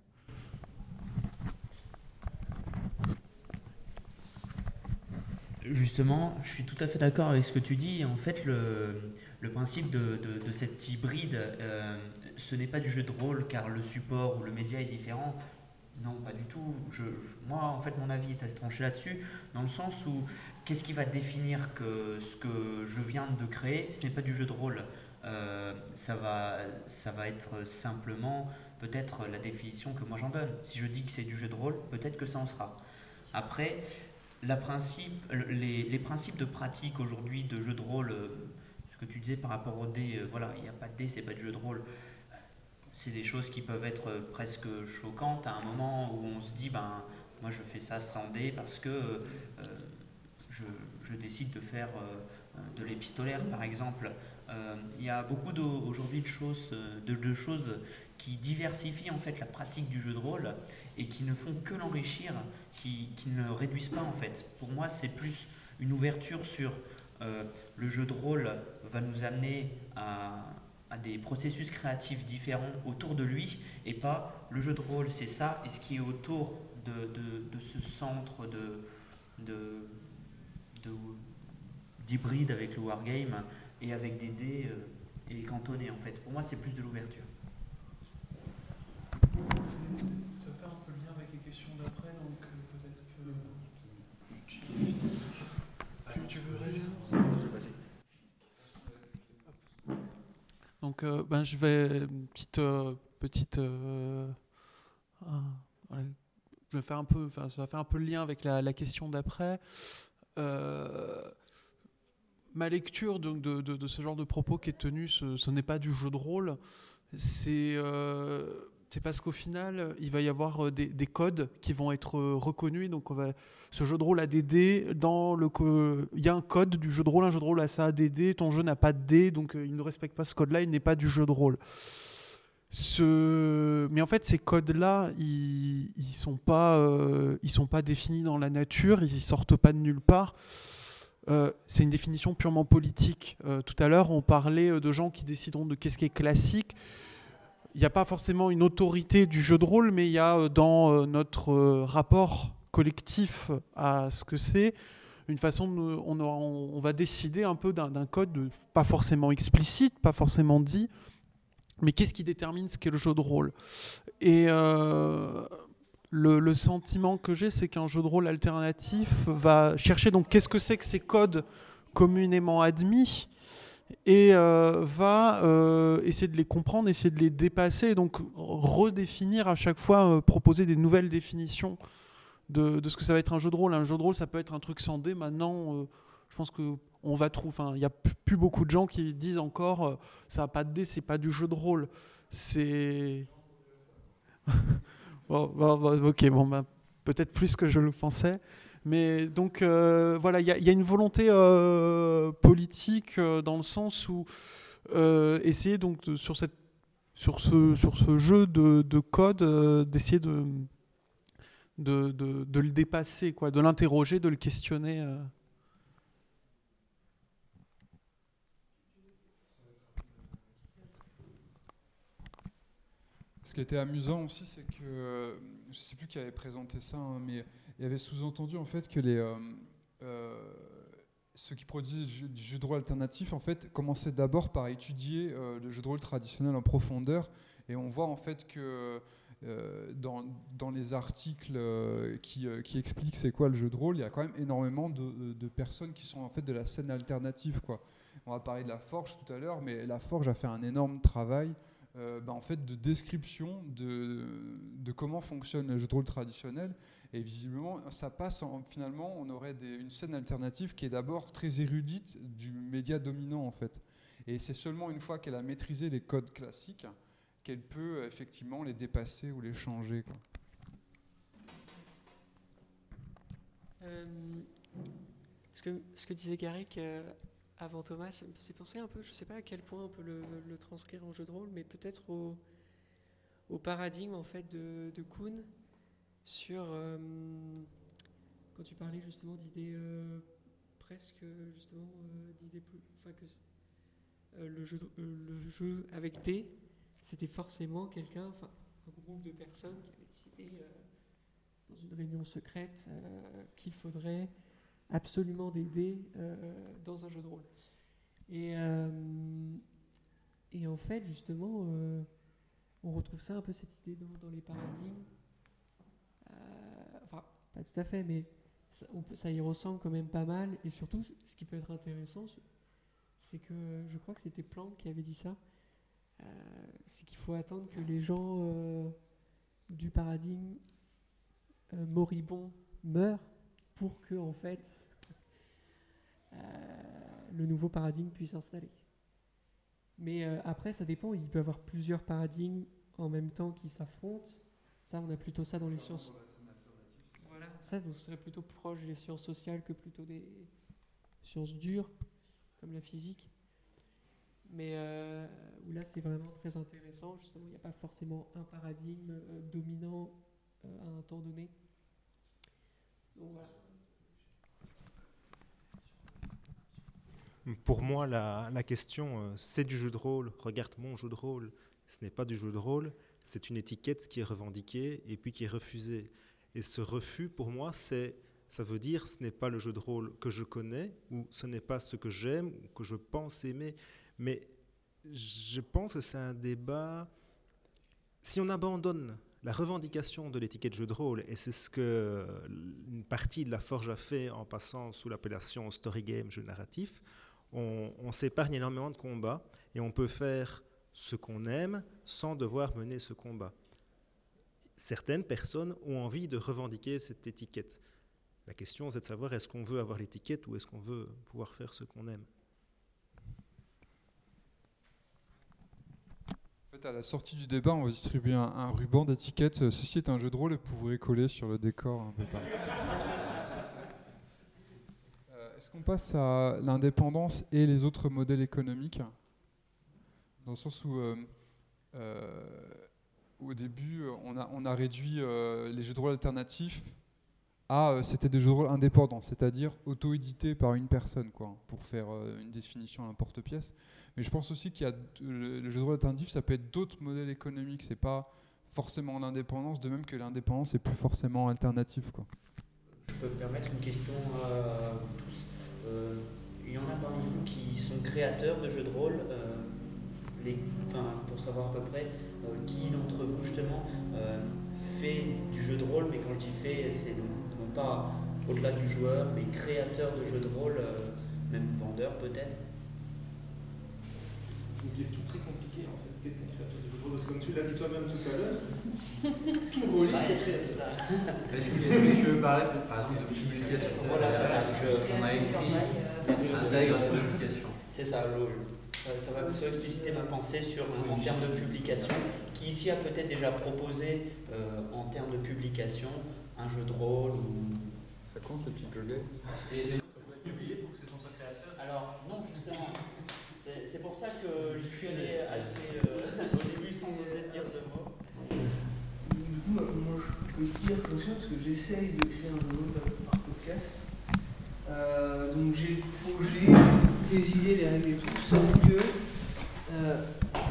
Justement, je suis tout à fait d'accord avec ce que tu dis. En fait, le, le principe de, de, de cet hybride, euh, ce n'est pas du jeu de rôle car le support ou le média est différent. Non, pas du tout. Je, je- moi, en fait, mon avis est à se trancher là-dessus, dans le sens où qu'est-ce qui va définir que ce que je viens de créer, ce n'est pas du jeu de rôle. Euh, ça va, ça va être simplement peut-être la définition que moi j'en donne. Si je dis que c'est du jeu de rôle, peut-être que ça en sera. Après, la principe, les, les principes de pratique aujourd'hui de jeu de rôle, euh, ce que tu disais par rapport au dé, euh, voilà, il n'y a pas de dé, c'est pas du jeu de rôle. C'est des choses qui peuvent être euh, presque choquantes à un moment où on se dit, ben, moi je fais ça sans dé parce que euh, je, je décide de faire euh, de l'épistolaire par exemple. Euh, Il y a beaucoup de- aujourd'hui de choses, euh, de, de choses qui diversifient en fait la pratique du jeu de rôle et qui ne font que l'enrichir, qui, qui ne le réduisent pas en fait. Pour moi, c'est plus une ouverture sur euh, le jeu de rôle va nous amener à, à des processus créatifs différents autour de lui et pas le jeu de rôle, c'est ça, et ce qui est autour de, de, de ce centre de, de, de- d'hybride avec le wargame et avec des dés euh, et cantonné en fait. Pour moi, c'est plus de l'ouverture.
Ça fait un peu le lien avec les questions d'après, donc euh, peut-être que. Tu, tu- tu veux réagir? Donc, euh, ben, je vais une petite, euh, petite, euh, ah, voilà. Je vais faire un peu, enfin, ça va faire un peu le lien avec la, la question d'après. Euh, ma lecture donc, de, de, de ce genre de propos qui est tenu, ce, ce n'est pas du jeu de rôle. C'est euh, c'est parce qu'au final, il va y avoir des, des codes qui vont être reconnus. Donc, on va, ce jeu de rôle a des dés. Dans le, co- il y a un code du jeu de rôle. Un jeu de rôle a ça a des dés. Ton jeu n'a pas de dés, donc euh, il ne respecte pas ce code-là. Il n'est pas du jeu de rôle. Ce... Mais en fait, ces codes-là, ils, ils sont pas, euh, ils sont pas définis dans la nature. Ils sortent pas de nulle part. Euh, c'est une définition purement politique. Euh, tout à l'heure, on parlait de gens qui décideront de qu'est-ce qui est classique. Il n'y a pas forcément une autorité du jeu de rôle, mais il y a euh, dans euh, notre euh, rapport collectif à ce que c'est, une façon de, on, aura- on va décider un peu d'un, d'un code de- pas forcément explicite, pas forcément dit, mais qu'est-ce qui détermine ce qu'est le jeu de rôle. Et euh, le, le sentiment que j'ai, c'est qu'un jeu de rôle alternatif va chercher donc qu'est-ce que c'est que ces codes communément admis et euh, va euh, essayer de les comprendre, essayer de les dépasser, et donc redéfinir à chaque fois, euh, proposer des nouvelles définitions de, de ce que ça va être un jeu de rôle. Un jeu de rôle, ça peut être un truc sans dé. Maintenant, euh, je pense que on va trouver. Enfin, il n'y a plus, plus beaucoup de gens qui disent encore euh, ça n'a pas de dé, c'est pas du jeu de rôle. C'est bon, bon, bon, ok, bon, bah, peut-être plus que je le pensais. Mais donc euh, voilà, il y, y a une volonté euh, politique euh, dans le sens où euh, essayer donc de- sur cette sur ce sur ce jeu de, de code euh, d'essayer de de, de de le dépasser quoi, de l'interroger, de le questionner. euh.
Ce qui était amusant aussi, c'est que euh, je ne sais plus qui avait présenté ça, hein, mais il y avait sous-entendu en fait que les euh, euh, ceux qui produisaient du jeu, du jeu de rôle alternatif en fait commençaient d'abord par étudier euh, le jeu de rôle traditionnel en profondeur, et on voit en fait que euh, dans, dans les articles euh, qui, euh, qui expliquent c'est quoi le jeu de rôle, il y a quand même énormément de, de personnes qui sont en fait de la scène alternative, quoi. On va parler de la Forge tout à l'heure, mais la Forge a fait un énorme travail Euh, bah, en fait, de description de, de comment fonctionne le jeu de rôle traditionnel. Et visiblement, ça passe en, finalement, on aurait des, une scène alternative qui est d'abord très érudite du média dominant, en fait. Et c'est seulement une fois qu'elle a maîtrisé les codes classiques qu'elle peut euh, effectivement les dépasser ou les changer, quoi.
Euh, ce, que, ce que disait Garrick euh, avant Thomas, ça me faisait penser un peu, je ne sais pas à quel point on peut le, le transcrire en jeu de rôle, mais peut-être au, au paradigme en fait de, de Kuhn sur euh, quand tu parlais justement d'idées euh, presque justement euh, d'idées plus, enfin que euh, le jeu, de, euh, le jeu avec dés, c'était forcément quelqu'un, enfin un groupe de personnes qui avaient décidé euh, dans une réunion secrète euh, qu'il faudrait absolument des dés euh, dans un jeu de rôle. Et, euh, et en fait, justement, euh, on retrouve ça un peu, cette idée dans, dans les paradigmes. Euh, enfin, pas tout à fait, mais ça, on peut, ça y ressemble quand même pas mal. Et surtout, ce qui peut être intéressant, c'est que je crois que c'était Planck qui avait dit ça, euh, c'est qu'il faut attendre que les gens euh, du paradigme euh, moribond meurent pour que, en fait, euh, le nouveau paradigme puisse s'installer. Mais euh, après, ça dépend. Il peut y avoir plusieurs paradigmes en même temps qui s'affrontent. Ça, on a plutôt ça dans les sciences. Voilà. Ça, donc, ce serait plutôt proche des sciences sociales que plutôt des sciences dures, comme la physique. Mais euh, où là, c'est vraiment très intéressant. Justement, il n'y a pas forcément un paradigme euh, dominant euh, à un temps donné. Donc voilà.
Pour moi, la, la question, euh, c'est du jeu de rôle, regarde mon jeu de rôle, ce n'est pas du jeu de rôle, c'est une étiquette qui est revendiquée et puis qui est refusée. Et ce refus, pour moi, c'est, ça veut dire ce n'est pas le jeu de rôle que je connais, ou ce n'est pas ce que j'aime, ou que je pense aimer. Mais je pense que c'est un débat... Si on abandonne la revendication de l'étiquette jeu de rôle, et c'est ce que une partie de la Forge a fait en passant sous l'appellation story game, jeu narratif, on, on s'épargne énormément de combats et on peut faire ce qu'on aime sans devoir mener ce combat. Certaines personnes ont envie de revendiquer cette étiquette. La question, c'est de savoir est-ce qu'on veut avoir l'étiquette ou est-ce qu'on veut pouvoir faire ce qu'on aime.
En fait, à la sortie du débat, on va distribuer un, un ruban d'étiquettes. Ceci est un jeu de rôle et vous pourrez coller sur le décor un peu partout. euh, Est-ce qu'on passe à l'indépendance et les autres modèles économiques ? Dans le sens où, euh, euh, au début, on a, on a réduit euh, les jeux de rôle alternatifs à euh, c'était des jeux de rôle indépendants, c'est-à-dire auto-édités par une personne, quoi, pour faire euh, une définition à l'emporte-pièce. Mais je pense aussi qu'il y a le, le jeu de rôle alternatif, ça peut être d'autres modèles économiques, c'est pas forcément l'indépendance, de même que l'indépendance n'est plus forcément alternative, quoi.
Je peux me permettre une question à vous tous. Euh, il y en a parmi vous qui sont créateurs de jeux de rôle, euh, les, enfin, pour savoir à peu près euh, qui d'entre vous justement euh, fait du jeu de rôle, mais quand je dis fait, c'est non, non pas au-delà du joueur, mais créateur de jeux de rôle, euh, même vendeur peut-être.
C'est une question très compliquée en fait. Qu'est-ce qu'un créateur de jeu de rôle ? Parce que comme tu l'as dit toi-même tout à l'heure, tout rôliste est créateur.
Est-ce que, est-ce que tu veux parler par exemple de publication ?
Voilà, c'est ça.
Est-ce qu'on a écrit intègre des publications ?
C'est ça, le, ça va plutôt expliciter ma pensée sur en termes de publication, qui ici a peut-être déjà proposé euh, en termes de publication un jeu de rôle ou.
Ça compte le petit jeu.
Et ça peut être publié pour que ce soit créateur ? Alors non, justement. C'est, c'est pour ça que je suis allé assez euh, au début sans oser dire de mots.
Du coup, moi je peux dire conscient parce que j'essaye de créer un jeu de rôle par podcast. Euh, donc j'ai le projet, j'ai toutes les idées, les règles et tout, sauf que euh,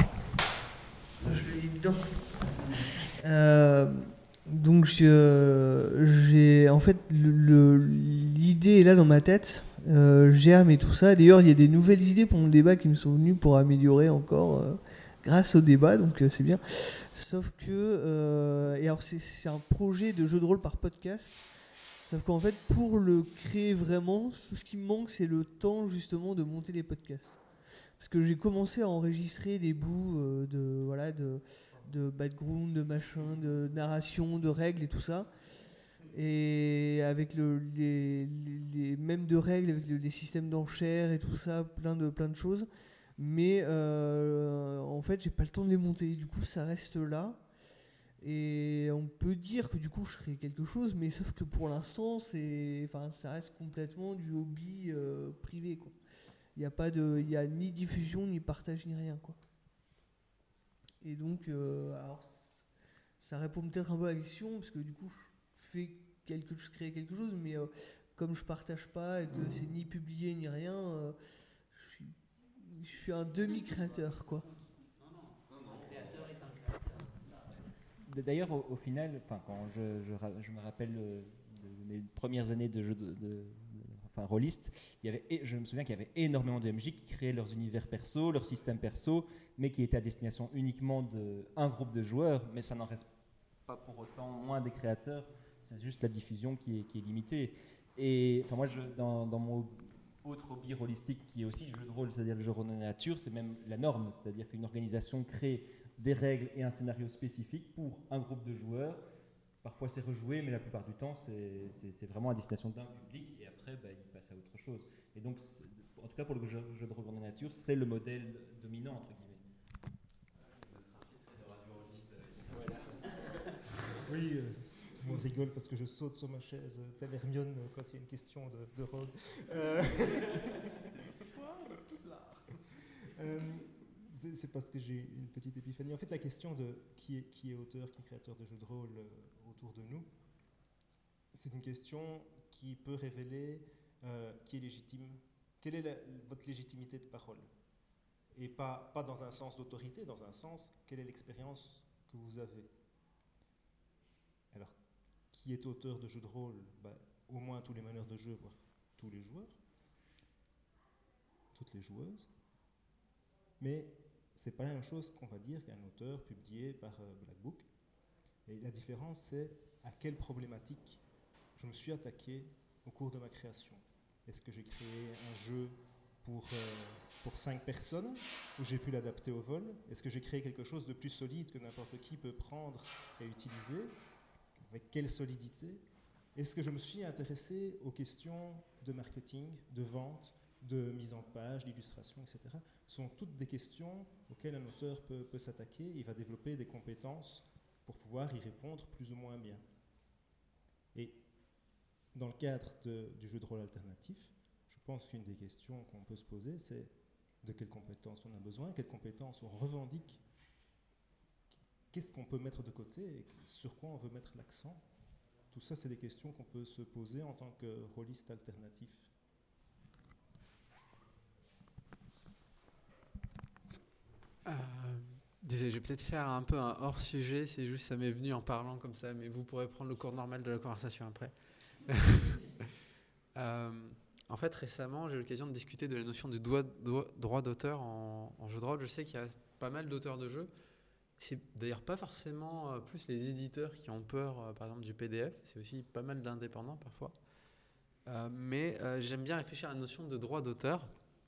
je l'ai dedans. Euh, donc je, j'ai en fait le, le, l'idée est là dans ma tête, euh, germe et tout ça. D'ailleurs il y a des nouvelles idées pour mon débat qui me sont venues pour améliorer encore euh, grâce au débat, donc euh, c'est bien. Sauf que euh, et alors c'est, c'est un projet de jeu de rôle par podcast. Sauf qu'en fait, pour le créer vraiment, tout ce qui me manque, c'est le temps justement de monter les podcasts. Parce que j'ai commencé à enregistrer des bouts euh, de, voilà, de, de background, de machin, de narration, de règles et tout ça. Et avec le, les, les, les mêmes de règles, avec le, les systèmes d'enchères et tout ça, plein de, plein de choses. Mais euh, en fait, j'ai pas le temps de les monter. Du coup, ça reste là. Et on peut dire que du coup, je crée quelque chose, mais sauf que pour l'instant, c'est, enfin, ça reste complètement du hobby euh, privé, quoi. Il n'y a pas de, il y a ni diffusion, ni partage, ni rien, quoi. Et donc, euh, alors, ça répond peut-être un peu à la question, parce que du coup, je fais quelque, je crée quelque chose, mais euh, comme je partage pas et que c'est ni publié ni rien, euh, je suis, je suis un demi-créateur, quoi.
D'ailleurs, au, au final, enfin, quand je, je, ra- je me rappelle euh, de, de mes premières années de jeu de, de- de- enfin, rôliste, il y avait, et je me souviens qu'il y avait énormément de M J qui créaient leurs univers perso, leurs systèmes perso, mais qui étaient à destination uniquement d'un groupe de joueurs, mais ça n'en reste pas pour autant moins des créateurs, c'est juste la diffusion qui est, qui est limitée. Et enfin, moi, je, dans, dans mon autre hobby rôlistique qui est aussi le jeu de rôle, c'est-à-dire le jeu de rôle de nature, c'est même la norme, c'est-à-dire qu'une organisation crée des règles et un scénario spécifique pour un groupe de joueurs. Parfois c'est rejoué, mais la plupart du temps c'est, c'est, c'est vraiment à destination d'un public et après bah, il passe à autre chose. Et donc, en tout cas pour le jeu, jeu de rôle de nature, c'est le modèle dominant entre guillemets.
Oui, euh, tout le monde rigole parce que je saute sur ma chaise, euh, telle Hermione euh, quand il y a une question de, de rôle. Euh, euh, c'est, c'est parce que j'ai une petite épiphanie. En fait, la question de qui est, qui est auteur, qui est créateur de jeux de rôle euh, autour de nous, c'est une question qui peut révéler euh, qui est légitime. Quelle est la, votre légitimité de parole? Et pas, pas dans un sens d'autorité, dans un sens, quelle est l'expérience que vous avez? Alors, qui est auteur de jeux de rôle? Ben, au moins tous les meneurs de jeu, voire tous les joueurs, toutes les joueuses. Mais c'est pas la même chose qu'on va dire qu'un auteur publié par euh, Black Book. Et la différence, c'est à quelle problématique je me suis attaqué au cours de ma création. Est-ce que j'ai créé un jeu pour, euh, pour cinq personnes, où j'ai pu l'adapter au vol? Est-ce que j'ai créé quelque chose de plus solide que n'importe qui peut prendre et utiliser? Avec quelle solidité? Est-ce que je me suis intéressé aux questions de marketing, de vente, de mise en page, d'illustration, et cetera. Ce sont toutes des questions auxquelles un auteur peut, peut s'attaquer. Il va développer des compétences pour pouvoir y répondre plus ou moins bien. Et dans le cadre de, du jeu de rôle alternatif, je pense qu'une des questions qu'on peut se poser, c'est de quelles compétences on a besoin, quelles compétences on revendique, qu'est-ce qu'on peut mettre de côté et sur quoi on veut mettre l'accent. Tout ça, c'est des questions qu'on peut se poser en tant que rôliste alternatif.
Euh, désolé, je vais peut-être faire un peu un hors-sujet, c'est juste ça m'est venu en parlant comme ça, mais vous pourrez prendre le cours normal de la conversation après. euh, en fait, récemment, j'ai eu l'occasion de discuter de la notion du droit, droit d'auteur en, en jeu de rôle. Je sais qu'il y a pas mal d'auteurs de jeux. C'est d'ailleurs pas forcément euh, plus les éditeurs qui ont peur, euh, par exemple, du P D F. C'est aussi pas mal d'indépendants parfois. Euh, mais euh, j'aime bien réfléchir à la notion de droit d'auteur.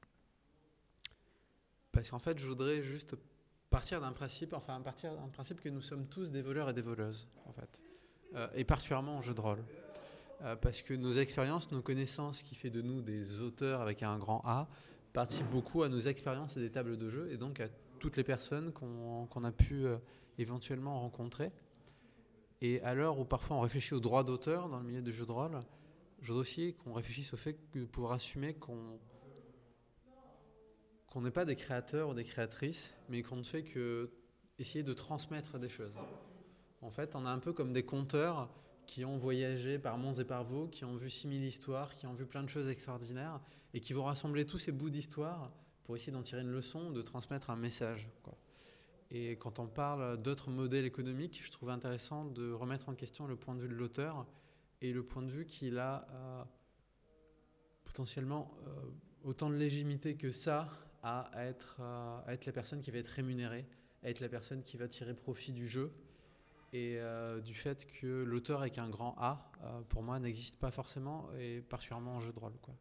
Parce qu'en fait, je voudrais juste partir d'un principe, enfin partir d'un principe que nous sommes tous des voleurs et des voleuses, en fait, euh, et particulièrement en jeu de rôle, euh, parce que nos expériences, nos connaissances, qui fait de nous des auteurs avec un grand A, participent beaucoup à nos expériences et des tables de jeu, et donc à toutes les personnes qu'on, qu'on a pu euh, éventuellement rencontrer. Et à l'heure où parfois on réfléchit au droit d'auteur dans le milieu du jeu de rôle, je voudrais aussi qu'on réfléchisse au fait de pouvoir assumer qu'on qu'on n'est pas des créateurs ou des créatrices, mais qu'on ne fait que essayer de transmettre des choses. En fait, on est un peu comme des conteurs qui ont voyagé par monts et par vaux, qui ont vu six mille histoires, qui ont vu plein de choses extraordinaires, et qui vont rassembler tous ces bouts d'histoire pour essayer d'en tirer une leçon, de transmettre un message, quoi. Et quand on parle d'autres modèles économiques, je trouve intéressant de remettre en question le point de vue de l'auteur et le point de vue qu'il a euh, potentiellement euh, autant de légitimité que ça à être, euh, à être la personne qui va être rémunérée, à être la personne qui va tirer profit du jeu, et euh, du fait que l'auteur avec un grand A, euh, pour moi, n'existe pas forcément, et particulièrement en jeu de rôle, quoi.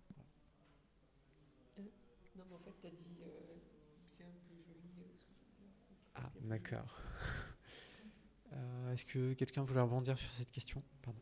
Euh, non, mais en fait, tu as dit euh, bien plus joli euh, ce que je veux dire.
Ah, d'accord. euh, est-ce que quelqu'un voulait rebondir sur cette question? Pardon.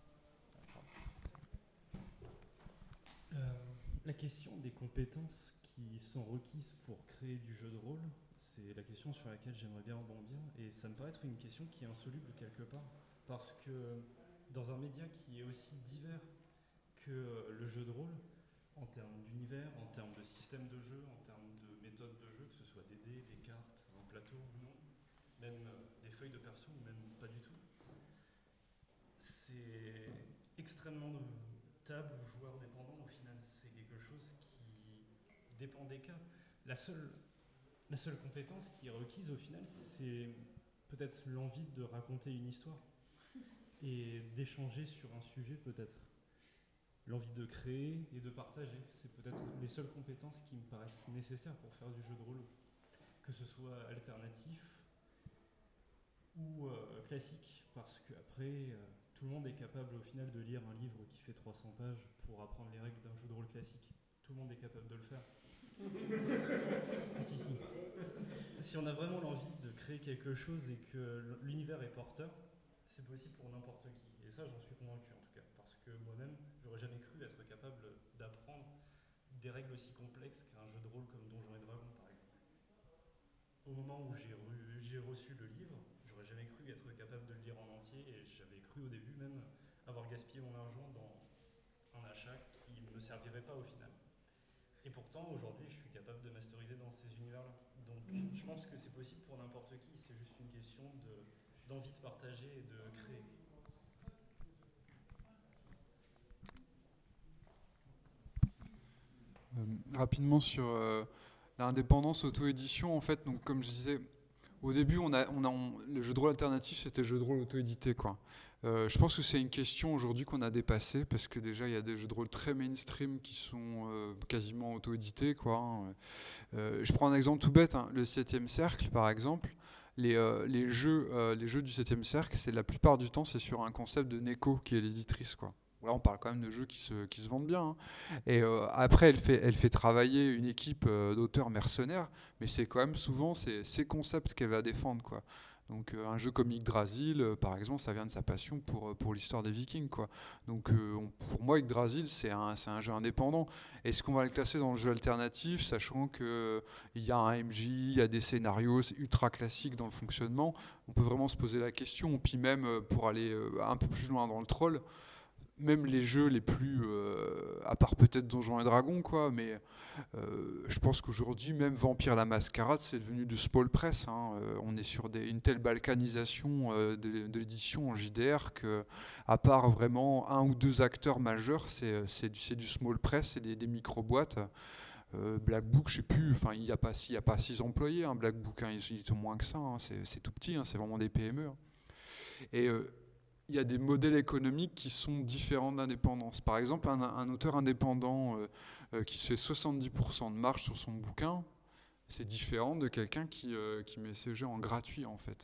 Euh, la question des compétences qui sont requises pour créer du jeu de rôle, c'est la question sur laquelle j'aimerais bien rebondir. Et ça me paraît être une question qui est insoluble quelque part. Parce que dans un média qui est aussi divers que le jeu de rôle, en termes d'univers, en termes de système de jeu, en termes de méthode de jeu, que ce soit des dés, des cartes, un plateau ou non, même des feuilles de perso ou même pas du tout, c'est extrêmement table ou joueur dépendant au final. C'est quelque chose qui dépend des cas. La seule, la seule compétence qui est requise au final, c'est peut-être l'envie de raconter une histoire et d'échanger sur un sujet peut-être. L'envie de créer et de partager, c'est peut-être les seules compétences qui me paraissent nécessaires pour faire du jeu de rôle, que ce soit alternatif ou euh, classique, parce qu'après, euh, tout le monde est capable au final de lire un livre qui fait trois cents pages pour apprendre les règles d'un jeu de rôle classique. Tout le monde est capable de le faire. si, si. Si on a vraiment l'envie de créer quelque chose et que l'univers est porteur, c'est possible pour n'importe qui. Et ça, j'en suis convaincu en tout cas. Parce que moi-même, j'aurais jamais cru être capable d'apprendre des règles aussi complexes qu'un jeu de rôle comme Donjons et Dragons, par exemple. Au moment où j'ai re j'ai reçu le livre, j'aurais jamais cru être capable de le lire en entier. Et j'avais cru au début même avoir gaspillé mon argent dans un achat qui ne me servirait pas au final. Et pourtant, aujourd'hui, je suis capable de masteriser dans ces univers-là. Donc, je pense que c'est possible pour n'importe qui. C'est juste une question de d'envie de partager et de créer.
Euh, rapidement sur euh, l'indépendance auto-édition, en fait, donc comme je disais, au début, on a, on a, on, le jeu de rôle alternatif, c'était le jeu de rôle auto-édité, quoi. Euh, je pense que c'est une question aujourd'hui qu'on a dépassée, parce que déjà, il y a des jeux de rôle très mainstream qui sont euh, quasiment auto-édités, quoi. Hein. Euh, je prends un exemple tout bête, hein, le septième cercle, par exemple. Les, euh, les, jeux, euh, les jeux du septième cercle, c'est la plupart du temps, c'est sur un concept de Neko, qui est l'éditrice, quoi. Là, on parle quand même de jeux qui se, qui se vendent bien. Hein. Et euh, après, elle fait, elle fait travailler une équipe euh, d'auteurs mercenaires, mais c'est quand même souvent ces, ces concepts qu'elle va défendre, quoi. Donc euh, un jeu comme Yggdrasil, euh, par exemple, ça vient de sa passion pour, pour l'histoire des Vikings, quoi. Donc euh, on, pour moi, Yggdrasil, c'est un, c'est un jeu indépendant. Est-ce qu'on va le classer dans le jeu alternatif, sachant qu'il euh, y a un M J, il y a des scénarios, c'est ultra classique dans le fonctionnement. On peut vraiment se poser la question. Puis même, euh, pour aller euh, un peu plus loin dans le troll, même les jeux les plus, euh, à part peut-être Donjons et Dragons, quoi, mais euh, je pense qu'aujourd'hui, même Vampire la Mascarade, c'est devenu du small press. Hein. Euh, on est sur des, une telle balkanisation euh, de, de l'édition en J D R que, à part vraiment un ou deux acteurs majeurs, c'est, c'est, du, c'est du small press, c'est des, des micro-boîtes. Euh, Black Book, je sais plus, enfin, il n'y a pas six, il y a pas six employés, hein, Black Book, hein, ils, ils sont moins que ça, hein, c'est, c'est tout petit, hein, c'est vraiment des P M E. Hein. Et euh, il y a des modèles économiques qui sont différents d'indépendance. Par exemple, un, un auteur indépendant euh, euh, qui se fait soixante-dix pour cent de marge sur son bouquin, c'est différent de quelqu'un qui, euh, qui met ses jeux en gratuit, en fait.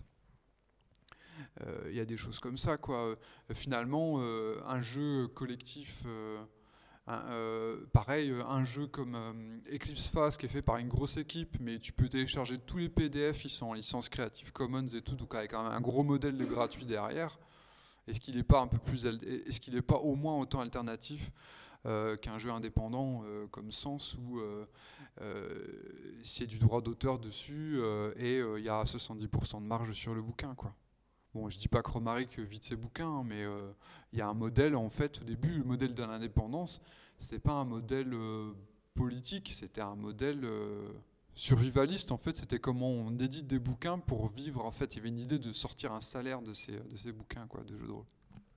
Il euh, y a des choses comme ça, quoi. Euh, finalement, euh, un jeu collectif, euh, un, euh, pareil, un jeu comme euh, Eclipse Phase qui est fait par une grosse équipe, mais tu peux télécharger tous les P D F, ils sont en licence Creative Commons et tout, donc avec quand même un gros modèle de gratuit derrière. Est-ce qu'il n'est pas un peu plus, est-ce qu'il n'est pas au moins autant alternatif euh, qu'un jeu indépendant euh, comme Sens où euh, euh, c'est du droit d'auteur dessus euh, et il euh, y a soixante-dix pour cent de marge sur le bouquin, quoi. Bon, je dis pas que Romaric vide ses bouquins, hein, mais il euh, y a un modèle en fait au début, le modèle de l'indépendance, c'était pas un modèle euh, politique, c'était un modèle euh, survivaliste. En fait, c'était comment on édite des bouquins pour vivre. En fait, il y avait une idée de sortir un salaire de ces, de ces bouquins, quoi, de jeux de rôle.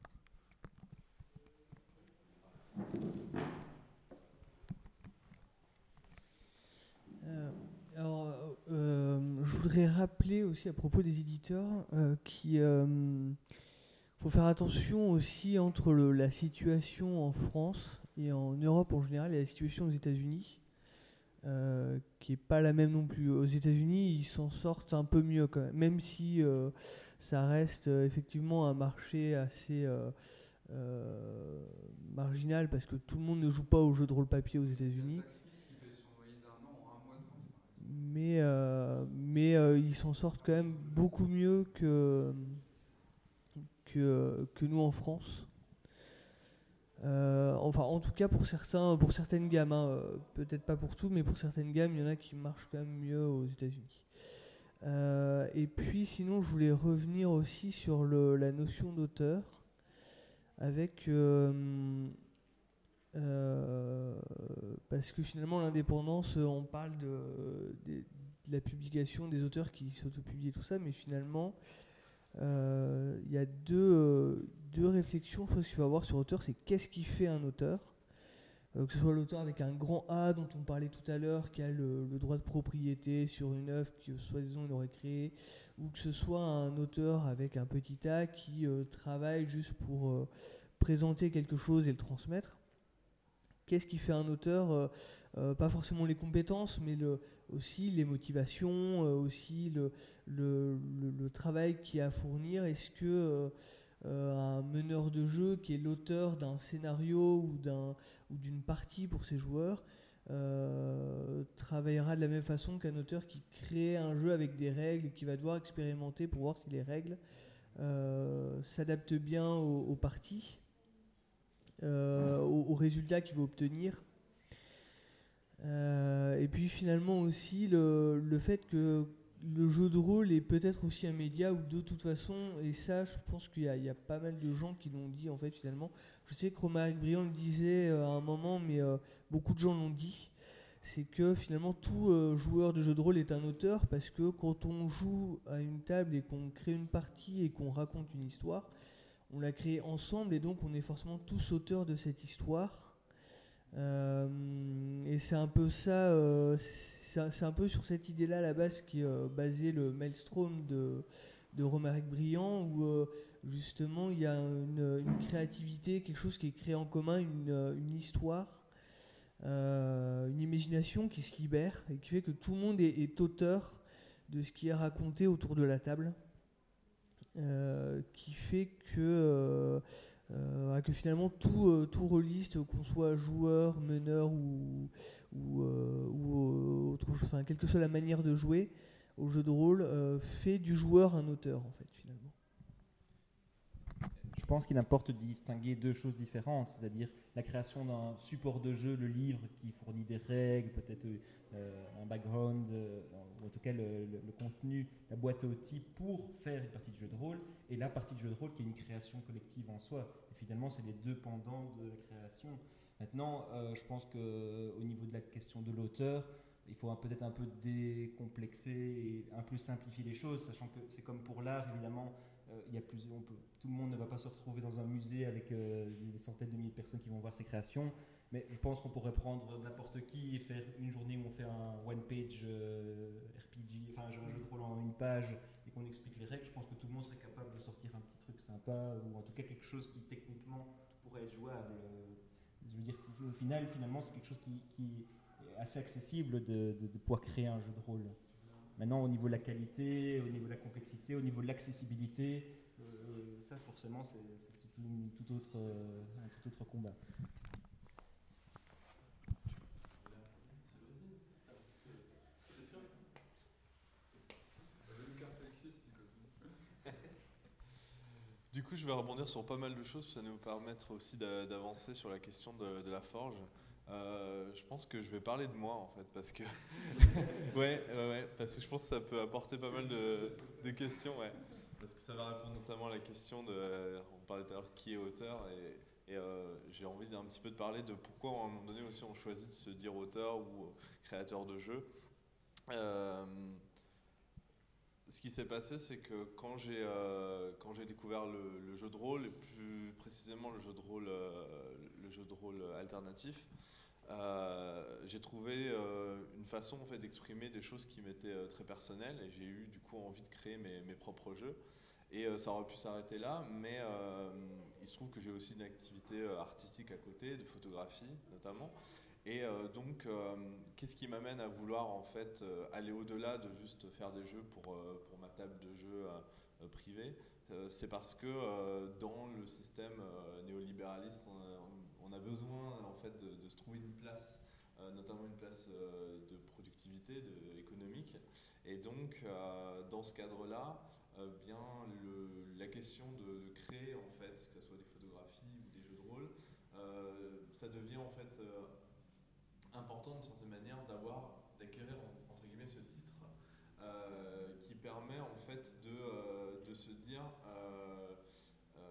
Euh, alors, euh, je voudrais rappeler aussi à propos des éditeurs euh, qu'il euh, faut faire attention aussi entre le, la situation en France et en Europe en général et la situation aux États-Unis. Euh, qui n'est pas la même non plus. Aux États-Unis, ils s'en sortent un peu mieux quand même, même si euh, ça reste euh, effectivement un marché assez euh, euh, marginal parce que tout le monde ne joue pas aux jeux de rôle papier aux États-Unis. Mais, euh, mais euh, ils s'en sortent quand même beaucoup mieux que, que, que nous en France. Euh, enfin, en tout cas, pour, certains, pour certaines gammes, hein, euh, peut-être pas pour tout, mais pour certaines gammes, il y en a qui marchent quand même mieux aux États-Unis. Euh, et puis, sinon, je voulais revenir aussi sur le, la notion d'auteur, avec euh, euh, parce que finalement, l'indépendance, on parle de, de, de la publication des auteurs qui s'autopublient et tout ça, mais finalement, il euh, y a deux, euh, deux réflexions qu'il faut avoir sur l'auteur, c'est qu'est-ce qui fait un auteur, euh, que ce soit l'auteur avec un grand A dont on parlait tout à l'heure, qui a le, le droit de propriété sur une œuvre que soi-disant il aurait créée, ou que ce soit un auteur avec un petit A qui euh, travaille juste pour euh, présenter quelque chose et le transmettre. Qu'est-ce qui fait un auteur, euh, euh, pas forcément les compétences, mais le, aussi les motivations, euh, aussi le, le, le, le travail qu'il y a à fournir. Est-ce que euh, euh, un meneur de jeu qui est l'auteur d'un scénario ou, d'un, ou d'une partie pour ses joueurs euh, travaillera de la même façon qu'un auteur qui crée un jeu avec des règles et qui va devoir expérimenter pour voir si les règles euh, s'adaptent bien aux, aux parties, euh, aux, aux résultats qu'il veut obtenir. Euh, et puis finalement aussi le, le fait que le jeu de rôle est peut-être aussi un média où de toute façon, et ça je pense qu'il y a, il y a pas mal de gens qui l'ont dit en fait finalement, je sais que Romaric Briand le disait euh, à un moment, mais euh, beaucoup de gens l'ont dit, c'est que finalement tout euh, joueur de jeu de rôle est un auteur, parce que quand on joue à une table et qu'on crée une partie et qu'on raconte une histoire, on l'a créée ensemble et donc on est forcément tous auteurs de cette histoire. Euh, et c'est un peu ça, euh, c'est, c'est un peu sur cette idée-là à la base qui est euh, basé le Maelstrom de, de Romaric Briand, où euh, justement il y a une, une créativité, quelque chose qui est créé en commun, une, une histoire, euh, une imagination qui se libère et qui fait que tout le monde est, est auteur de ce qui est raconté autour de la table, euh, qui fait que euh, Euh, que finalement tout, euh, tout rôliste, qu'on soit joueur, meneur ou, ou, euh, ou autre chose, enfin, quelle que soit la manière de jouer au jeu de rôle, euh, fait du joueur un auteur en fait finalement.
Je pense qu'il importe de distinguer deux choses différentes, c'est-à-dire la création d'un support de jeu, le livre qui fournit des règles, peut-être euh, un background, euh, ou en tout cas le, le, le contenu, la boîte à outils pour faire une partie de jeu de rôle, et la partie de jeu de rôle qui est une création collective en soi. Et finalement, c'est les deux pendants de la création. Maintenant, euh, je pense qu'au niveau de la question de l'auteur, il faut un, peut-être un peu décomplexer et un peu simplifier les choses, sachant que c'est comme pour l'art, évidemment. Euh, il y a plusieurs, on peut, tout le monde ne va pas se retrouver dans un musée avec euh, des centaines de milliers de personnes qui vont voir ses créations, mais je pense qu'on pourrait prendre n'importe qui et faire une journée où on fait un one-page euh, R P G, enfin un jeu de rôle en une page et qu'on explique les règles. Je pense que tout le monde serait capable de sortir un petit truc sympa, ou en tout cas quelque chose qui techniquement pourrait être jouable. Je veux dire, au final, finalement, c'est quelque chose qui, qui est assez accessible de, de, de pouvoir créer un jeu de rôle. Maintenant, au niveau de la qualité, au niveau de la complexité, au niveau de l'accessibilité, euh, ça forcément, c'est, c'est tout, tout autre, euh, un tout autre combat.
Du coup, je vais rebondir sur pas mal de choses, ça va nous permettre aussi d'avancer sur la question de, de la forge. Euh, je pense que je vais parler de moi en fait, parce que ouais, ouais, ouais, parce que je pense que ça peut apporter pas mal de, de questions, ouais. Parce que ça va répondre notamment à la question de, on parlait tout à l'heure qui est auteur, et, et euh, j'ai envie d'un petit peu de parler de pourquoi à un moment donné aussi on choisit de se dire auteur ou créateur de jeu. Euh, ce qui s'est passé, c'est que quand j'ai euh, quand j'ai découvert le, le jeu de rôle, et plus précisément le jeu de rôle, euh, le jeu de rôle alternatif, Euh, j'ai trouvé euh, une façon en fait, d'exprimer des choses qui m'étaient euh, très personnelles, et j'ai eu du coup envie de créer mes, mes propres jeux, et euh, ça aurait pu s'arrêter là, mais euh, il se trouve que j'ai aussi une activité euh, artistique à côté, de photographie notamment, et euh, donc euh, qu'est-ce qui m'amène à vouloir en fait euh, aller au-delà de juste faire des jeux pour, euh, pour ma table de jeux euh, euh, privée. Euh, c'est parce que euh, dans le système euh, néolibéraliste, on a, on a besoin en fait de, de se trouver une place, euh, notamment une place euh, de productivité, de, économique. Et donc, euh, dans ce cadre-là, euh, bien le, la question de, de créer en fait, que ce soit des photographies ou des jeux de rôle, euh, ça devient en fait euh, important d'une certaine manière d'avoir, d'acquérir entre guillemets ce titre euh, qui permet en fait de, euh, de se dire euh, euh,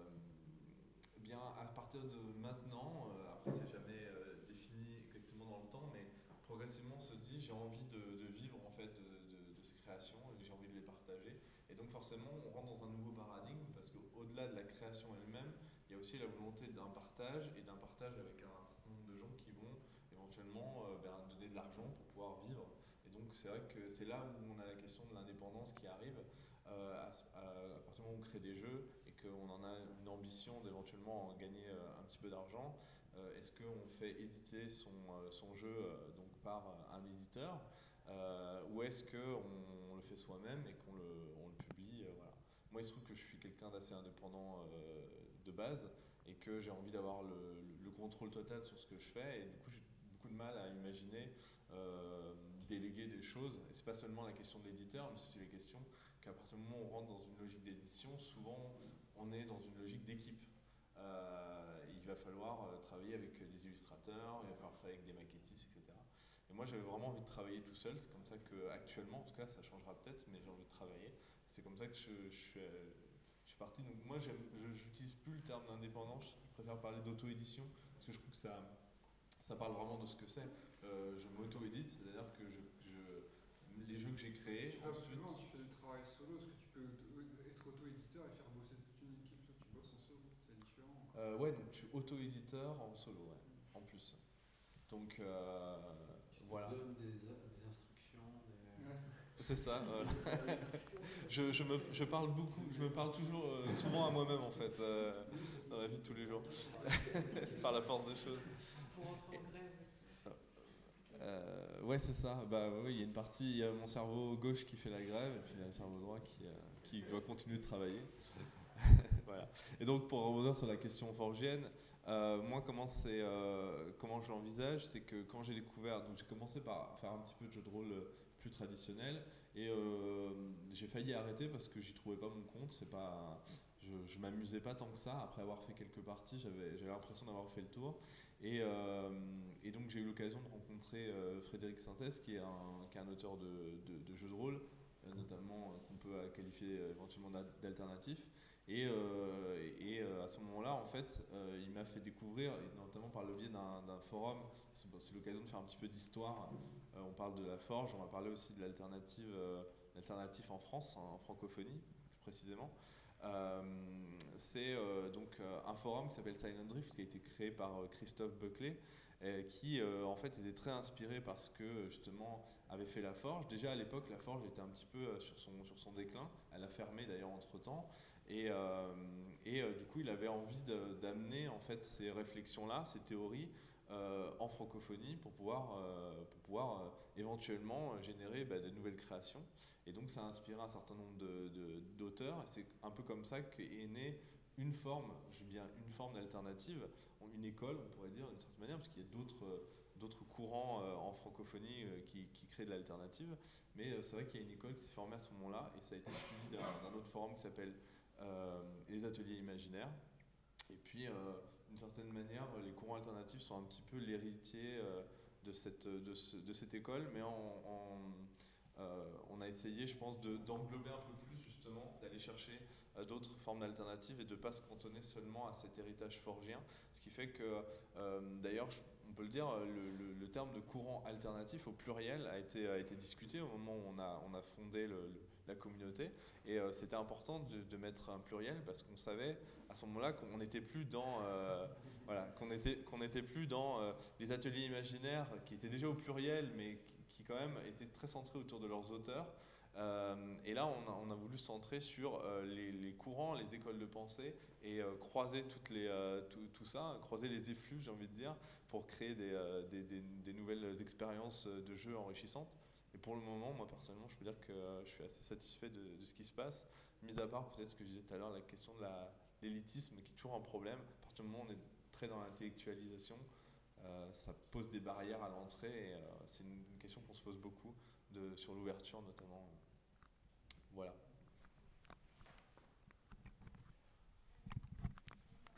eh bien à partir de maintenant, euh, après c'est jamais euh, défini exactement dans le temps, mais progressivement on se dit j'ai envie de, de vivre en fait de, de, de ces créations et j'ai envie de les partager. Et donc forcément on rentre dans un nouveau paradigme parce qu'au-delà de la création elle-même, il y a aussi la volonté d'un partage et d'un partage avec un certain nombre de gens qui vont éventuellement euh, ben, donner de l'argent pour pouvoir vivre. Et donc c'est vrai que c'est là où on a la question de l'indépendance qui arrive euh, à, à, à partir du moment où on crée des jeux et qu'on en a une ambition d'éventuellement gagner euh, un petit peu d'argent. Euh, est-ce qu'on fait éditer son, euh, son jeu euh, donc par un éditeur euh, ou est-ce qu'on le fait soi-même et qu'on le, on le publie euh, voilà. Moi il se trouve que je suis quelqu'un d'assez indépendant euh, de base et que j'ai envie d'avoir le, le contrôle total sur ce que je fais et du coup j'ai beaucoup de mal à imaginer euh, déléguer des choses. Et c'est pas seulement la question de l'éditeur, mais c'est aussi la question qu'à partir du moment où on rentre dans une logique d'édition, souvent on est dans une logique d'équipe. Euh, il va falloir euh, travailler avec des illustrateurs, il va falloir travailler avec des maquettistes, et cetera. Et moi j'avais vraiment envie de travailler tout seul, c'est comme ça qu'actuellement, en tout cas ça changera peut-être, mais j'ai envie de travailler. C'est comme ça que je, je, suis, je suis parti. Donc moi je n'utilise plus le terme d'indépendant, je préfère parler d'auto-édition, parce que je trouve que ça, ça parle vraiment de ce que c'est. Euh, je m'auto-édite, c'est-à-dire que je, je, les jeux que j'ai créés...
Tu,
ensuite,
non, tu fais du travail solo, est-ce que tu peux être auto-éditeur et faire bosser toute une équipe? Toi tu bosses en solo, c'est différent.
Euh, ouais, donc je suis auto-éditeur en solo, ouais, en plus. Donc euh,
tu
voilà.
donnes des, des instructions. Des... Ouais.
C'est ça. Euh, je, je, me, je parle beaucoup, je me parle toujours, euh, souvent à moi-même en fait, euh, dans la vie de tous les jours, par la force des choses.
Pour rentrer en grève.
Euh, ouais, c'est ça. Bah oui, il y a une partie, il y a mon cerveau gauche qui fait la grève et puis il y a le cerveau droit qui, euh, qui doit continuer de travailler. Voilà. Et donc pour revenir sur la question forgienne, euh, moi comment c'est, euh, comment je l'envisage, c'est que quand j'ai découvert, donc j'ai commencé par faire un petit peu de jeu de rôle plus traditionnel et euh, j'ai failli arrêter parce que j'y trouvais pas mon compte. C'est pas, je, je m'amusais pas tant que ça. Après avoir fait quelques parties, j'avais, j'avais l'impression d'avoir fait le tour. Et, euh, et donc j'ai eu l'occasion de rencontrer euh, Frédéric Sintès, qui est un, qui est un auteur de, de, de jeux de rôle, euh, notamment euh, qu'on peut qualifier euh, éventuellement d'alternatif. Et, euh, et euh, à ce moment-là, en fait, euh, il m'a fait découvrir, et notamment par le biais d'un, d'un forum, c'est, c'est l'occasion de faire un petit peu d'histoire. Euh, on parle de la Forge, on va parler aussi de l'alternative, euh, l'alternative en France, en, en francophonie plus précisément. Euh, c'est euh, donc euh, un forum qui s'appelle Silent Drift qui a été créé par euh, Christophe Buckley euh, qui euh, en fait était très inspiré par ce que justement avait fait la Forge. Déjà à l'époque la Forge était un petit peu euh, sur, son, sur son déclin, elle a fermé d'ailleurs entre temps et, euh, et euh, du coup il avait envie de, d'amener en fait ces réflexions là, ces théories Euh, en francophonie pour pouvoir, euh, pour pouvoir euh, éventuellement générer bah, de nouvelles créations. Et donc ça a inspiré un certain nombre de, de, d'auteurs et c'est un peu comme ça qu'est née une forme, je dis bien une forme d'alternative, une école on pourrait dire d'une certaine manière, parce qu'il y a d'autres, d'autres courants euh, en francophonie euh, qui, qui créent de l'alternative, mais euh, c'est vrai qu'il y a une école qui s'est formée à ce moment-là et ça a été suivi d'un, d'un autre forum qui s'appelle euh, les ateliers imaginaires. Et puis, euh, d'une certaine manière, les courants alternatifs sont un petit peu l'héritier euh, de, cette, de, ce, de cette école, mais en, en, euh, on a essayé, je pense, de, d'englober un peu plus, justement, d'aller chercher euh, d'autres formes d'alternatives et de ne pas se cantonner seulement à cet héritage forgien. Ce qui fait que, euh, d'ailleurs, on peut le dire, le, le, le terme de courant alternatif au pluriel a été, a été discuté au moment où on a, on a fondé le, le, la communauté. Et euh, c'était important de, de mettre un pluriel parce qu'on savait à ce moment-là qu'on n'était plus dans, euh, voilà, qu'on était, qu'on n'était plus dans euh, les ateliers imaginaires qui étaient déjà au pluriel, mais qui, qui quand même étaient très centrés autour de leurs auteurs. Euh, et là, on a, on a voulu se centrer sur euh, les, les courants, les écoles de pensée et euh, croiser toutes les, euh, tout, tout ça, croiser les effluves, j'ai envie de dire, pour créer des, euh, des, des, des nouvelles expériences de jeu enrichissantes. Et pour le moment, moi personnellement, je peux dire que euh, je suis assez satisfait de, de ce qui se passe, mis à part peut-être ce que je disais tout à l'heure, la question de la, l'élitisme qui est toujours un problème. À partir du moment où on est très dans l'intellectualisation, euh, ça pose des barrières à l'entrée et euh, c'est une, une question qu'on se pose beaucoup de, sur l'ouverture notamment. Voilà.
Ouais,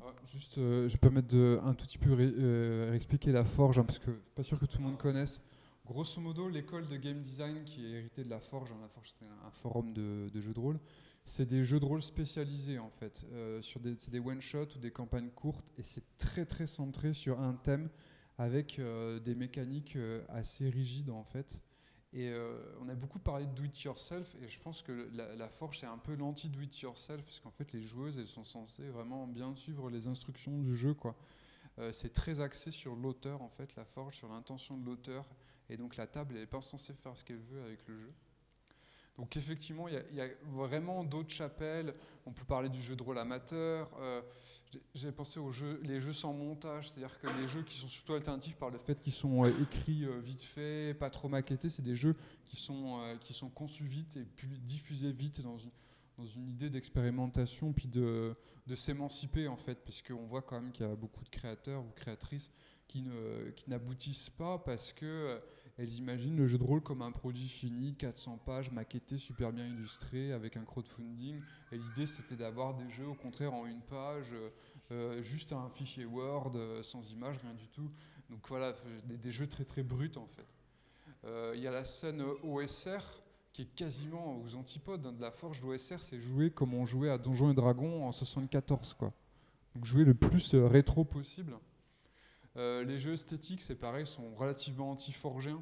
Alors, juste, euh, je vais permettre de un tout petit peu ré- euh, réexpliquer la Forge, hein, parce que pas sûr que tout le monde connaisse. Grosso modo, l'école de game design qui est héritée de la Forge, hein, la Forge c'était un forum de, de jeux de rôle, c'est des jeux de rôle spécialisés en fait, euh, sur des, c'est des one-shots ou des campagnes courtes, et c'est très très centré sur un thème avec euh, des mécaniques euh, assez rigides en fait. Et euh, on a beaucoup parlé de do it yourself, et je pense que la, la Forge c'est un peu l'anti do it yourself, parce qu'en fait les joueuses elles sont censées vraiment bien suivre les instructions du jeu, quoi. Euh, c'est très axé sur l'auteur en fait, la Forge, sur l'intention de l'auteur, et donc la table elle n'est pas censée faire ce qu'elle veut avec le jeu. Donc effectivement, il y, y a vraiment d'autres chapelles. On peut parler du jeu de rôle amateur. Euh, j'ai, j'ai pensé aux jeux, les jeux sans montage, c'est-à-dire que les jeux qui sont surtout alternatifs par le fait qu'ils sont euh, écrits euh, vite fait, pas trop maquettés, c'est des jeux qui sont, euh, qui sont conçus vite et puis diffusés vite dans une, dans une idée d'expérimentation, puis de, de s'émanciper en fait, puisqu'on voit quand même qu'il y a beaucoup de créateurs ou créatrices qui, ne, qui n'aboutissent pas parce que euh, elles imaginent le jeu de rôle comme un produit fini, quatre cents pages, maquetté, super bien illustré, avec un crowdfunding. Et l'idée, c'était d'avoir des jeux, au contraire, en une page, euh, juste un fichier Word, euh, sans image, rien du tout. Donc voilà, des, des jeux très très bruts, en fait. Euh, il y a la scène O S R, qui est quasiment aux antipodes hein, de la Forge. L'O S R, c'est jouer comme on jouait à Donjons et Dragons en soixante-quatorze, quoi. Donc jouer le plus euh, rétro possible. Euh, les jeux esthétiques, c'est pareil, sont relativement anti-forgiens.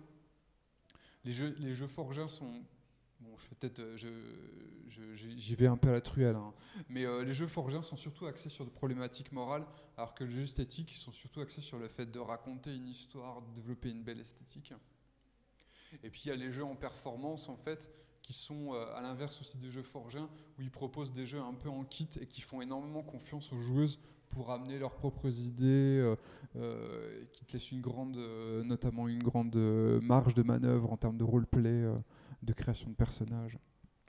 Les jeux, les jeux forgiens sont... Bon, je fais peut-être... Je, je, j'y vais un peu à la truelle. Hein. Mais euh, les jeux forgiens sont surtout axés sur des problématiques morales, alors que les jeux esthétiques sont surtout axés sur le fait de raconter une histoire, de développer une belle esthétique. Et puis il y a les jeux en performance, en fait, qui sont euh, à l'inverse aussi des jeux forgiens, où ils proposent des jeux un peu en kit et qui font énormément confiance aux joueuses pour amener leurs propres idées, euh, euh, qui te laissent une grande, euh, notamment une grande euh, marge de manœuvre en termes de roleplay, euh, de création de personnages.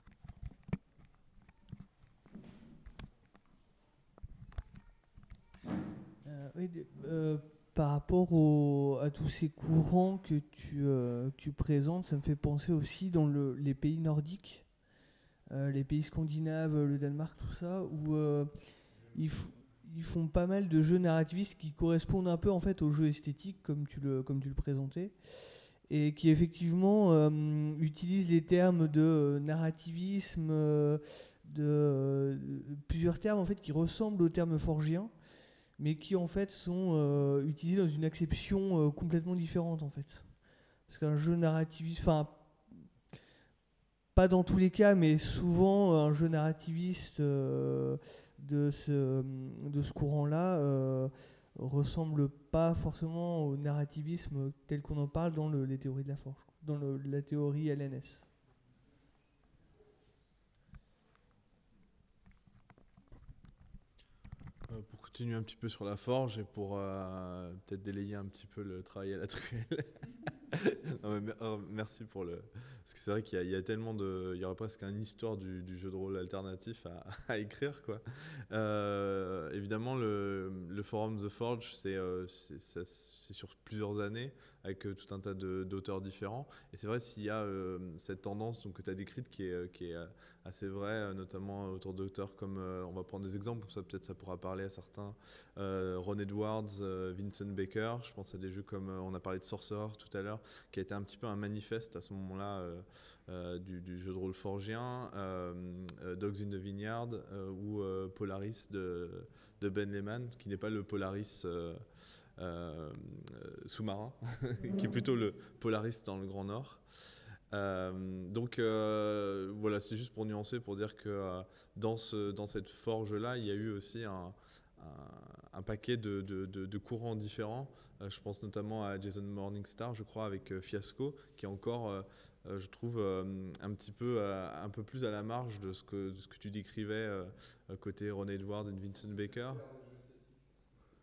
Euh, oui, euh, par rapport au, à tous ces courants que tu, euh, tu présentes, ça me fait penser aussi dans le, les pays nordiques, euh, les pays scandinaves, le Danemark, tout ça, où euh, ils, f- ils font pas mal de jeux narrativistes qui correspondent un peu en fait aux jeux esthétiques, comme tu le, comme tu le présentais, et qui effectivement euh, utilisent les termes de euh, narrativisme, euh, de euh, plusieurs termes en fait qui ressemblent aux termes forgiens, mais qui en fait sont euh, utilisés dans une acception euh, complètement différente en fait. Parce qu'un jeu narrativiste, enfin pas dans tous les cas, mais souvent un jeu narrativiste euh, de ce de ce courant-là euh, ressemble pas forcément au narrativisme tel qu'on en parle dans le, les théories de la Forge, dans le, la théorie L N S.
Euh, Pour continuer un petit peu sur la Forge et pour euh, peut-être délayer un petit peu le travail à la truelle. Non, mais mer- oh, merci pour le. Parce que c'est vrai qu'il y a, il y a tellement de. Il y aurait presque une histoire du, du jeu de rôle alternatif à, à écrire, quoi. Euh, évidemment, le, le forum The Forge, c'est, euh, c'est, ça- c'est sur plusieurs années, avec euh, tout un tas de, d'auteurs différents. Et c'est vrai, s'il y a euh, cette tendance donc, que tu as décrite qui est, euh, qui est euh, assez vraie, euh, notamment autour d'auteurs comme. euh, on va prendre des exemples, comme ça peut-être ça pourra parler à certains. Euh, Ron Edwards, euh, Vincent Baker, je pense à des jeux comme. euh, on a parlé de Sorcerer tout à l'heure, qui a été un petit peu un manifeste à ce moment-là euh, euh, du, du jeu de rôle forgien, euh, euh, Dogs in the Vineyard euh, ou euh, Polaris de, de Ben Lehman, qui n'est pas le Polaris euh, euh, sous-marin, qui est plutôt le Polaris dans le Grand Nord. Euh, donc euh, voilà, c'est juste pour nuancer, pour dire que euh, dans, ce, dans cette forge-là, il y a eu aussi un, un, un paquet de, de, de, de courants différents. Euh, je pense notamment à Jason Morningstar, je crois, avec euh, Fiasco, qui est encore, euh, euh, je trouve, euh, un petit peu, euh, un peu plus à la marge de ce que, de ce que tu décrivais euh, côté Ron Edwards et Vincent Baker.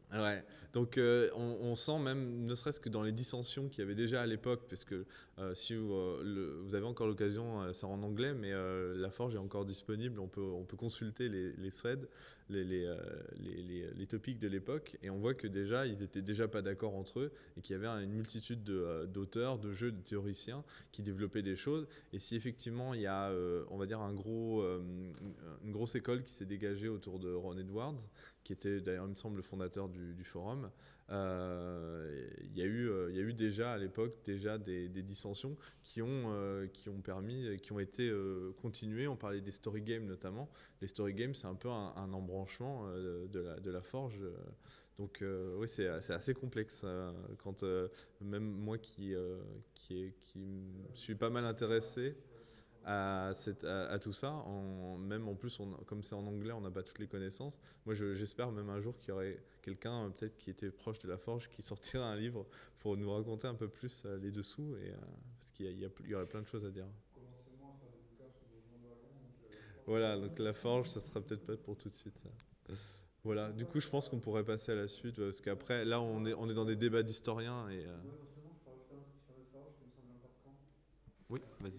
Ouais, donc euh, on, on sent même, ne serait-ce que dans les dissensions qu'il y avait déjà à l'époque, parce que euh, si vous, euh, le- vous avez encore l'occasion, euh, c'est en anglais, mais euh, la Forge est encore disponible, on peut, on peut consulter les, les threads, les, les, euh, les, les, les topics de l'époque, et on voit que déjà, ils étaient déjà pas d'accord entre eux, et qu'il y avait une multitude de, euh, d'auteurs, de jeux, de théoriciens qui développaient des choses, et si effectivement il y a, euh, on va dire, un gros, euh, une grosse école qui s'est dégagée autour de Ron Edwards, qui était d'ailleurs, il me semble, le fondateur du, du forum. Euh, il y a eu, euh, il y a eu déjà à l'époque déjà des, des dissensions qui ont, euh, qui ont permis, qui ont été euh, continuées. On parlait des story games notamment. Les story games, c'est un peu un, un embranchement euh, de, la, de la Forge. Donc euh, oui, c'est, c'est assez complexe. Euh, quand euh, même moi qui, euh, qui, est, qui me suis pas mal intéressé à, cette, à, à tout ça, en, même en plus, on, comme c'est en anglais, on n'a pas toutes les connaissances. Moi, je, j'espère même un jour qu'il y aurait quelqu'un, euh, peut-être qui était proche de la Forge, qui sortirait un livre pour nous raconter un peu plus euh, les dessous, et, euh, parce qu'il y, a, il y, a, il y aurait plein de choses à dire. Voilà, donc la Forge, ça sera peut-être pas pour tout de suite. Ça. Voilà, du coup, je pense qu'on pourrait passer à la suite, parce qu'après, là, on est, on est dans des débats d'historiens. Et, euh... Oui, vas-y.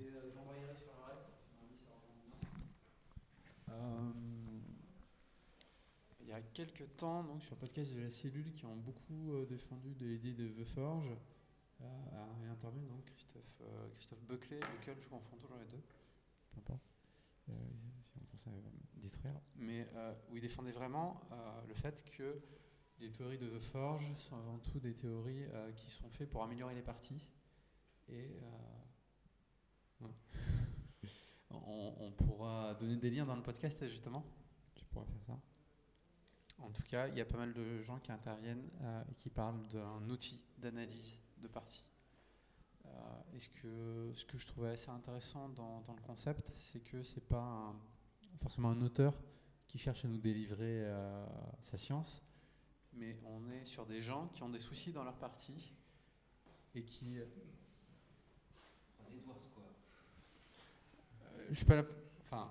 Euh, il y a quelques temps, donc, sur le podcast de la cellule, qui ont beaucoup euh, défendu de l'idée de The Forge, euh, a intervenu donc Christophe, euh, Christophe Buckley, Buckle, je confonds toujours les deux, peu importe, euh, si ça va me détruire, mais euh, où il défendait vraiment euh, le fait que les théories de The Forge sont avant tout des théories euh, qui sont faites pour améliorer les parties, et euh, ouais. On, on pourra donner des liens dans le podcast, justement. Tu pourras faire ça. En tout cas, il y a pas mal de gens qui interviennent euh, et qui parlent d'un outil d'analyse de parties. Euh, et ce que, ce que je trouvais assez intéressant dans, dans le concept, c'est que c'est pas un, forcément un auteur qui cherche à nous délivrer euh, sa science, mais on est sur des gens qui ont des soucis dans leur partie et qui... Je suis pas là. Enfin,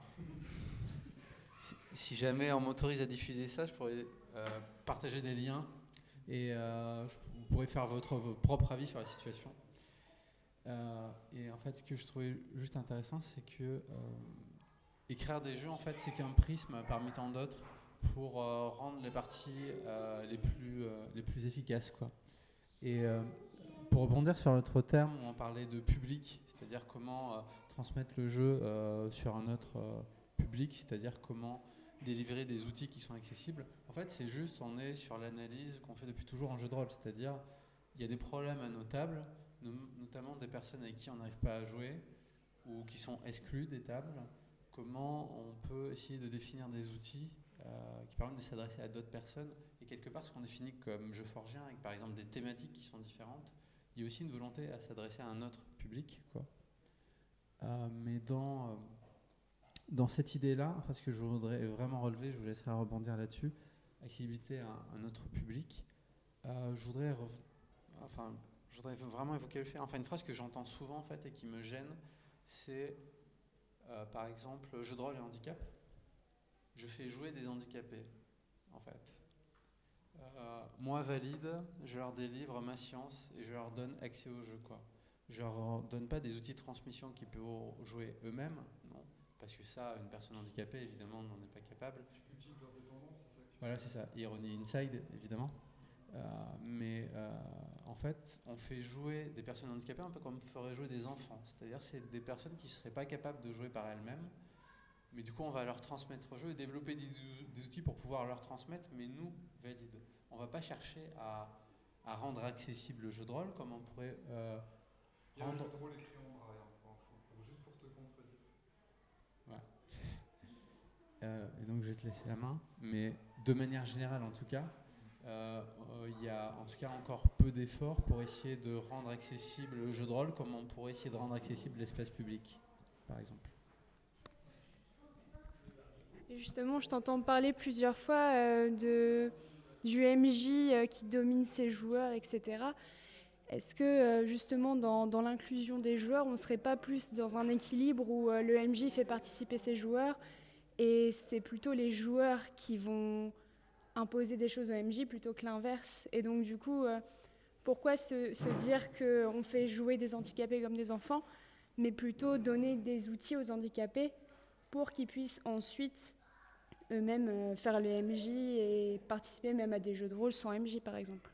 si, si jamais on m'autorise à diffuser ça, je pourrais euh, partager des liens et euh, je, vous pourrez faire votre, votre propre avis sur la situation. Euh, et en fait, ce que je trouvais juste intéressant, c'est que euh, écrire des jeux, en fait, c'est qu'un prisme parmi tant d'autres pour euh, rendre les parties euh, les plus euh, les plus efficaces, quoi. Et euh, pour rebondir sur l'autre terme, on parlait de public, c'est-à-dire comment euh, transmettre le jeu euh, sur un autre euh, public, c'est-à-dire comment délivrer des outils qui sont accessibles. En fait, c'est juste, on est sur l'analyse qu'on fait depuis toujours en jeu de rôle, c'est-à-dire il y a des problèmes à nos tables, no- notamment des personnes avec qui on n'arrive pas à jouer ou qui sont exclues des tables. Comment on peut essayer de définir des outils euh, qui permettent de s'adresser à d'autres personnes, et quelque part ce qu'on définit comme jeu forgien, avec par exemple des thématiques qui sont différentes, il y a aussi une volonté à s'adresser à un autre public, quoi. Euh, mais dans, euh, dans cette idée-là, enfin, ce que je voudrais vraiment relever, je vous laisserai rebondir là-dessus, accessibilité à un, un autre public, euh, je, voudrais rev- enfin, je voudrais vraiment évoquer le fait, enfin une phrase que j'entends souvent en fait, et qui me gêne, c'est euh, par exemple jeu de rôle et handicap. Je fais jouer des handicapés, en fait. Euh, moi, valide, je leur délivre ma science et je leur donne accès au jeu, quoi. Je leur donne pas des outils de transmission qu'ils peuvent jouer eux-mêmes, non, parce que ça, une personne handicapée, évidemment, n'en est pas capable. Voilà, c'est ça. Ironie inside, évidemment. Euh, mais euh, en fait, on fait jouer des personnes handicapées un peu comme on ferait jouer des enfants. C'est-à-dire, c'est des personnes qui ne seraient pas capables de jouer par elles-mêmes. Mais du coup, on va leur transmettre au jeu et développer des, des outils pour pouvoir leur transmettre, mais nous, valide. On ne va pas chercher à, à rendre accessible le jeu de rôle comme on pourrait euh,
Il y a un
rendre...
jeu de rôle écrit en braille, hein, pour info, pour- juste pour te contredire.
Voilà. Euh, et donc, je vais te laisser la main. Mais de manière générale, en tout cas, il euh, euh, y a en tout cas encore peu d'efforts pour essayer de rendre accessible le jeu de rôle comme on pourrait essayer de rendre accessible l'espace public, par exemple.
Et justement, je t'entends parler plusieurs fois euh, de, du M J euh, qui domine ses joueurs, et cetera. Est-ce que euh, justement dans, dans l'inclusion des joueurs, on ne serait pas plus dans un équilibre où euh, le M J fait participer ses joueurs et c'est plutôt les joueurs qui vont imposer des choses au M J plutôt que l'inverse. Et donc du coup, euh, pourquoi se, se dire qu'on fait jouer des handicapés comme des enfants, mais plutôt donner des outils aux handicapés pour qu'ils puissent ensuite eux-mêmes euh, faire les M J et participer même à des jeux de rôle sans M J par exemple.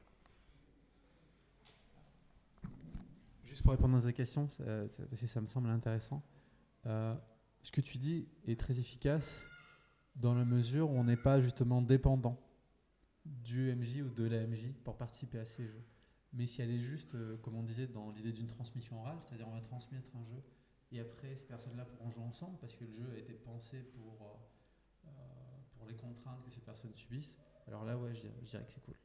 Juste pour répondre à ta question, ça, ça, parce que ça me semble intéressant, euh, ce que tu dis est très efficace dans la mesure où on n'est pas justement dépendant du M J ou de la M J pour participer à ces jeux. Mais si elle est juste, euh, comme on disait, dans l'idée d'une transmission orale, c'est-à-dire on va transmettre un jeu et après ces personnes-là pourront jouer ensemble parce que le jeu a été pensé pour, euh, pour les contraintes que ces personnes subissent, alors là, ouais, je dirais, je dirais que c'est cool.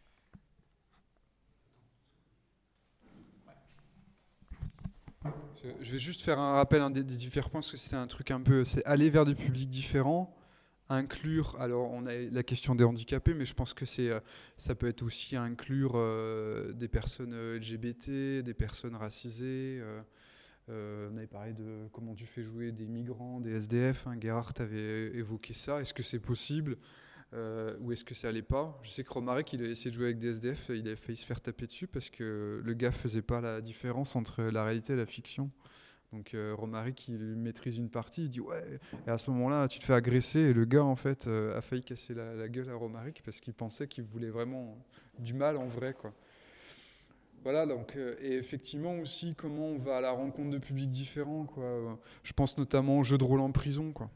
Je vais juste faire un rappel hein, des, des différents points parce que c'est un truc un peu, c'est aller vers des publics différents, inclure. Alors on a la question des handicapés, mais je pense que c'est, ça peut être aussi inclure euh, des personnes L G B T, des personnes racisées. Euh, euh, on avait parlé de comment tu fais jouer des migrants, des S D F. Hein, Gerhardt avait évoqué ça. Est-ce que c'est possible euh, ou est-ce que ça allait pas? Je sais que Romaric, il a essayé de jouer avec des S D F, il avait failli se faire taper dessus parce que le gars faisait pas la différence entre la réalité et la fiction. Donc euh, Romaric, il maîtrise une partie, il dit ouais, et à ce moment-là, tu te fais agresser, et le gars, en fait, euh, a failli casser la, la gueule à Romaric parce qu'il pensait qu'il voulait vraiment du mal en vrai, quoi. Voilà, donc, euh, et effectivement aussi, comment on va à la rencontre de publics différents, quoi. Je pense notamment aux jeux de rôle en prison, quoi.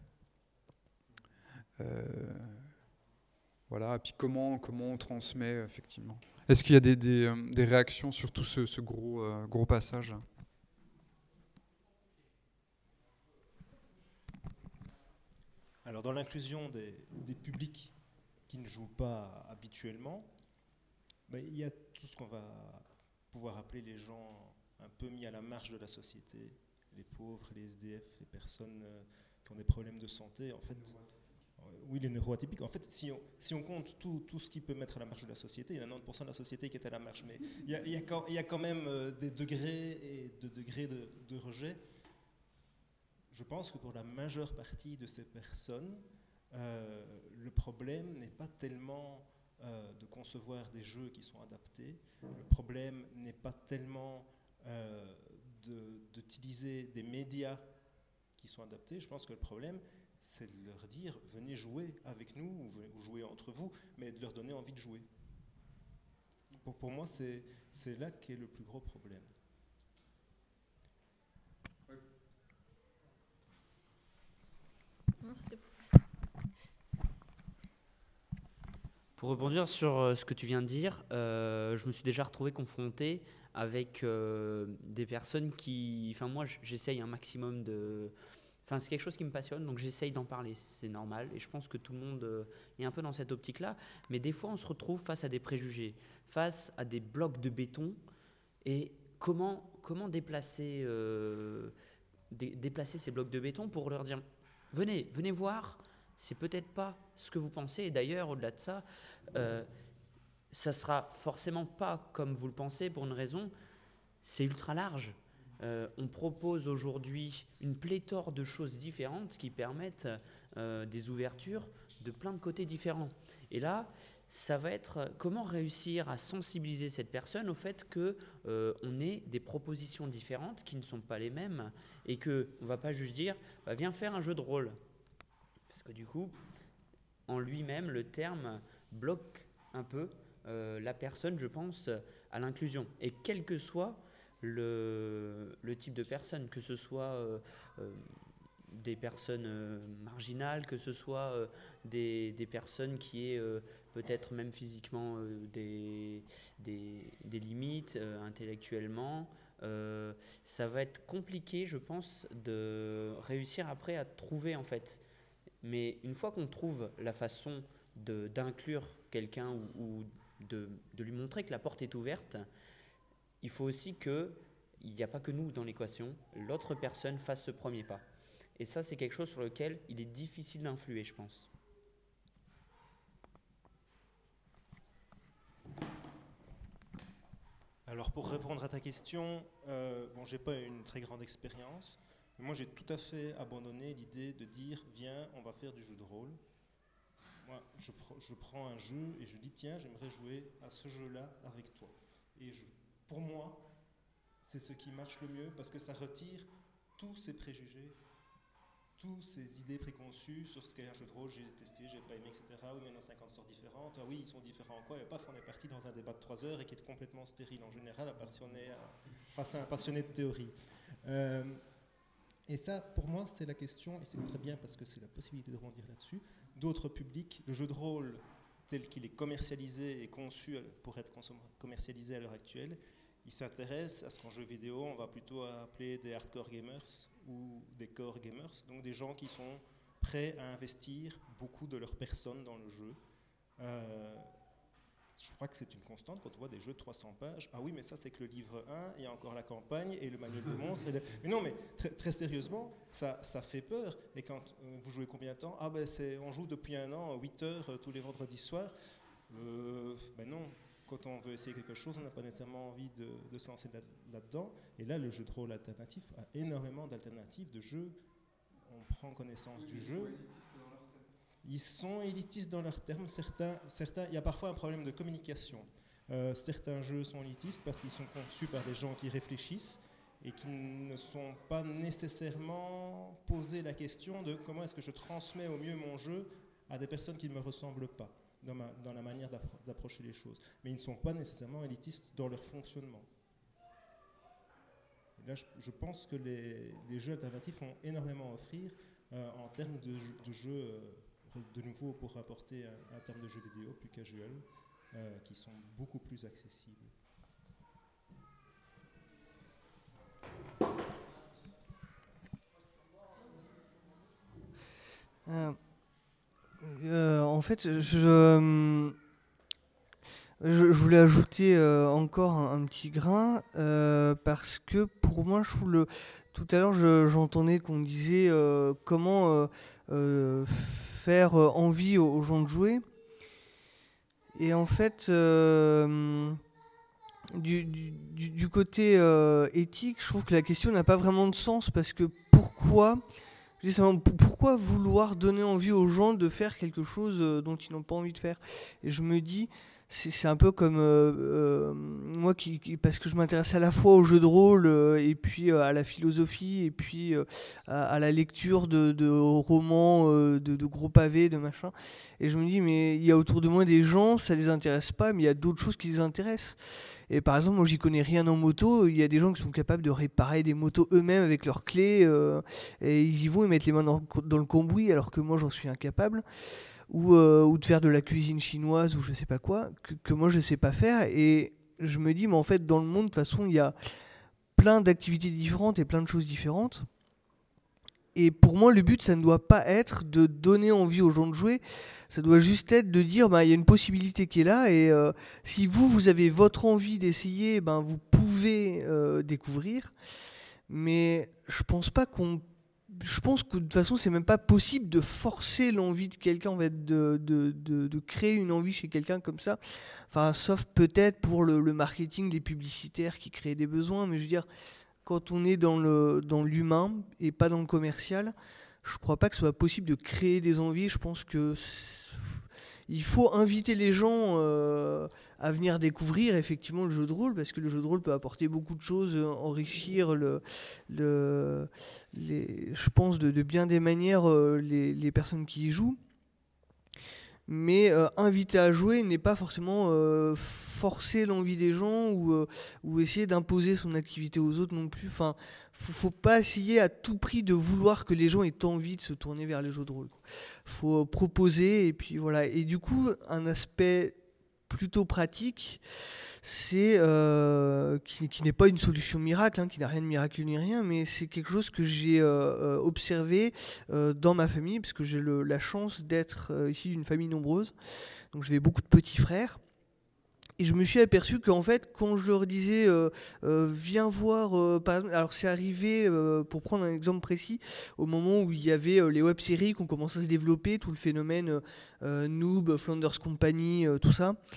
Euh, voilà, et puis comment, comment on transmet, effectivement. Est-ce qu'il y a des, des, euh, des réactions sur tout ce, ce gros, euh, gros passage?
Alors dans l'inclusion des, des publics qui ne jouent pas habituellement, ben, il y a tout ce qu'on va pouvoir appeler les gens un peu mis à la marge de la société, les pauvres, les S D F, les personnes euh, qui ont des problèmes de santé. En fait, euh, oui, les neuroatypiques. En fait, si on, si on compte tout, tout ce qui peut mettre à la marge de la société, il y a quatre-vingt-dix pour cent de la société qui est à la marge. Mais il y a, il y a, quand, il y a quand même euh, des degrés et de degrés de, de rejet. Je pense que pour la majeure partie de ces personnes, euh, le problème n'est pas tellement euh, de concevoir des jeux qui sont adaptés, le problème n'est pas tellement euh, de, d'utiliser des médias qui sont adaptés. Je pense que le problème, c'est de leur dire « venez jouer avec nous » ou « jouer entre vous », mais de leur donner envie de jouer. Pour, pour moi, c'est, c'est là qu'est le plus gros problème.
Non, c'était pour
Pour rebondir sur euh, ce que tu viens de dire, euh, je me suis déjà retrouvé confronté avec euh, des personnes qui... Enfin, moi, j'essaye un maximum de... Enfin, c'est quelque chose qui me passionne, donc j'essaye d'en parler, c'est normal. Et je pense que tout le monde euh, est un peu dans cette optique-là. Mais des fois, on se retrouve face à des préjugés, face à des blocs de béton. Et comment, comment déplacer, euh, dé- déplacer ces blocs de béton pour leur dire « Venez, venez voir !» C'est peut-être pas ce que vous pensez. Et d'ailleurs, au-delà de ça, euh, ça sera forcément pas comme vous le pensez pour une raison. C'est ultra large. Euh, on propose aujourd'hui une pléthore de choses différentes qui permettent euh, des ouvertures de plein de côtés différents. Et là, ça va être comment réussir à sensibiliser cette personne au fait qu'on euh, ait des propositions différentes qui ne sont pas les mêmes et qu'on ne va pas juste dire bah, « viens faire un jeu de rôle ». Parce que du coup, en lui-même, le terme bloque un peu euh, la personne, je pense, à l'inclusion. Et quel que soit le, le type de personne, que ce soit euh, euh, des personnes euh, marginales, que ce soit euh, des, des personnes qui aient euh, peut-être même physiquement euh, des, des, des limites euh, intellectuellement, euh, ça va être compliqué, je pense, de réussir après à trouver en fait. Mais une fois qu'on trouve la façon de, d'inclure quelqu'un ou, ou de, de lui montrer que la porte est ouverte, il faut aussi qu'il n'y a pas que nous dans l'équation, l'autre personne fasse ce premier pas. Et ça, c'est quelque chose sur lequel il est difficile d'influer, je pense.
Alors pour répondre à ta question, euh, bon, j'ai pas une très grande expérience. Moi, j'ai tout à fait abandonné l'idée de dire « viens, on va faire du jeu de rôle ». moi, je, pr- je prends un jeu et je dis tiens, j'aimerais jouer à ce jeu-là avec toi. Et je, pour moi, c'est ce qui marche le mieux parce que ça retire tous ces préjugés, toutes ces idées préconçues sur ce qu'est un jeu de rôle, j'ai testé, j'ai pas aimé, et cetera. Oui, mais il y en a cinquante sortes différentes. Ah oui, ils sont différents en quoi? Et paf, on est parti dans un débat de trois heures et qui est complètement stérile en général, à part si on est à, face à un passionné de théorie. Euh, et ça, pour moi, c'est la question, et c'est très bien parce que c'est la possibilité de rebondir là-dessus. D'autres publics, le jeu de rôle tel qu'il est commercialisé et conçu pour être consomm- commercialisé à l'heure actuelle, il s'intéresse à ce qu'en jeu vidéo, on va plutôt appeler des hardcore gamers ou des core gamers, donc des gens qui sont prêts à investir beaucoup de leur personne dans le jeu. Euh, je crois que c'est une constante quand on voit des jeux de trois cents pages. Ah oui, mais ça, c'est que le livre un, il y a encore la campagne et le manuel des monstres. Et le... Mais non, mais très, très sérieusement, ça, ça fait peur. Et quand euh, vous jouez combien de temps? Ah ben, c'est, on joue depuis un an, huit heures, euh, tous les vendredis soirs. Euh, ben non. Quand on veut essayer quelque chose, on n'a pas nécessairement envie de, de se lancer là, là-dedans. Et là, le jeu de rôle alternatif a énormément d'alternatives de jeux. On prend connaissance du jeu. Ils sont élitistes dans leurs termes. Certains, certains, il y a parfois un problème de communication. Euh, certains jeux sont élitistes parce qu'ils sont conçus par des gens qui réfléchissent et qui ne sont pas nécessairement posé la question de comment est-ce que je transmets au mieux mon jeu à des personnes qui ne me ressemblent pas. Dans, ma, dans la manière d'appro- d'approcher les choses. Mais ils ne sont pas nécessairement élitistes dans leur fonctionnement. Et là, je, je pense que les, les jeux alternatifs ont énormément à offrir euh, en termes de, de jeux, euh, de nouveau pour rapporter un, un terme de jeux vidéo plus casual, euh, qui sont beaucoup plus accessibles.
Euh. Euh, en fait, je, je, je voulais ajouter euh, encore un, un petit grain euh, parce que pour moi, je trouve le. Tout à l'heure, je, j'entendais qu'on disait euh, comment euh, euh, faire envie aux, aux gens de jouer. Et en fait, euh, du, du, du côté euh, éthique, je trouve que la question n'a pas vraiment de sens parce que pourquoi. Je dis simplement, pourquoi vouloir donner envie aux gens de faire quelque chose dont ils n'ont pas envie de faire? Et je me dis, c'est, c'est un peu comme euh, euh, moi, qui, qui, parce que je m'intéresse à la fois au jeu de rôle euh, et puis euh, à la philosophie et puis euh, à, à la lecture de, de romans, euh, de, de gros pavés, de machin. Et je me dis, mais il y a autour de moi des gens, ça les intéresse pas, mais il y a d'autres choses qui les intéressent. Et par exemple, moi, j'y connais rien en moto. Il y a des gens qui sont capables de réparer des motos eux-mêmes avec leurs clés. Euh, et ils y vont, ils mettent les mains dans, dans le cambouis, alors que moi, j'en suis incapable. Ou, euh, ou de faire de la cuisine chinoise ou je sais pas quoi, que, que moi, je sais pas faire. Et je me dis, mais en fait, dans le monde, de toute façon, il y a plein d'activités différentes et plein de choses différentes. Et pour moi, le but, ça ne doit pas être de donner envie aux gens de jouer. Ça doit juste être de dire, bah, il y a une possibilité qui est là. Et euh, si vous, vous avez votre envie d'essayer, ben, vous pouvez euh, découvrir. Mais je pense pas qu'on... Je pense que de toute façon, c'est même pas possible de forcer l'envie de quelqu'un, en fait, de, de, de, de créer une envie chez quelqu'un comme ça. Enfin, sauf peut-être pour le, le marketing, les publicitaires qui créent des besoins. Mais je veux dire... Quand on est dans, le, dans l'humain et pas dans le commercial, je ne crois pas que ce soit possible de créer des envies. Je pense que il faut inviter les gens euh, à venir découvrir effectivement le jeu de rôle, parce que le jeu de rôle peut apporter beaucoup de choses, enrichir le, le, les, je pense de, de bien des manières euh, les, les personnes qui y jouent. Mais euh, inviter à jouer n'est pas forcément euh, forcer l'envie des gens ou, euh, ou essayer d'imposer son activité aux autres non plus. Enfin, faut, faut pas essayer à tout prix de vouloir que les gens aient envie de se tourner vers les jeux de rôle. Faut proposer et puis voilà. Et du coup, un aspect plutôt pratique, c'est euh, qui, qui n'est pas une solution miracle, hein, qui n'a rien de miraculeux ni rien, mais c'est quelque chose que j'ai euh, observé euh, dans ma famille, parce que j'ai le, la chance d'être euh, issu d'une famille nombreuse, donc j'avais beaucoup de petits frères. Et je me suis aperçu qu'en fait, quand je leur disais euh, euh, viens voir, euh, par exemple, alors c'est arrivé, euh, pour prendre un exemple précis, au moment où il y avait euh, les web-séries qui ont commencé à se développer, tout le phénomène euh, Noob, Flanders Company, euh, tout ça.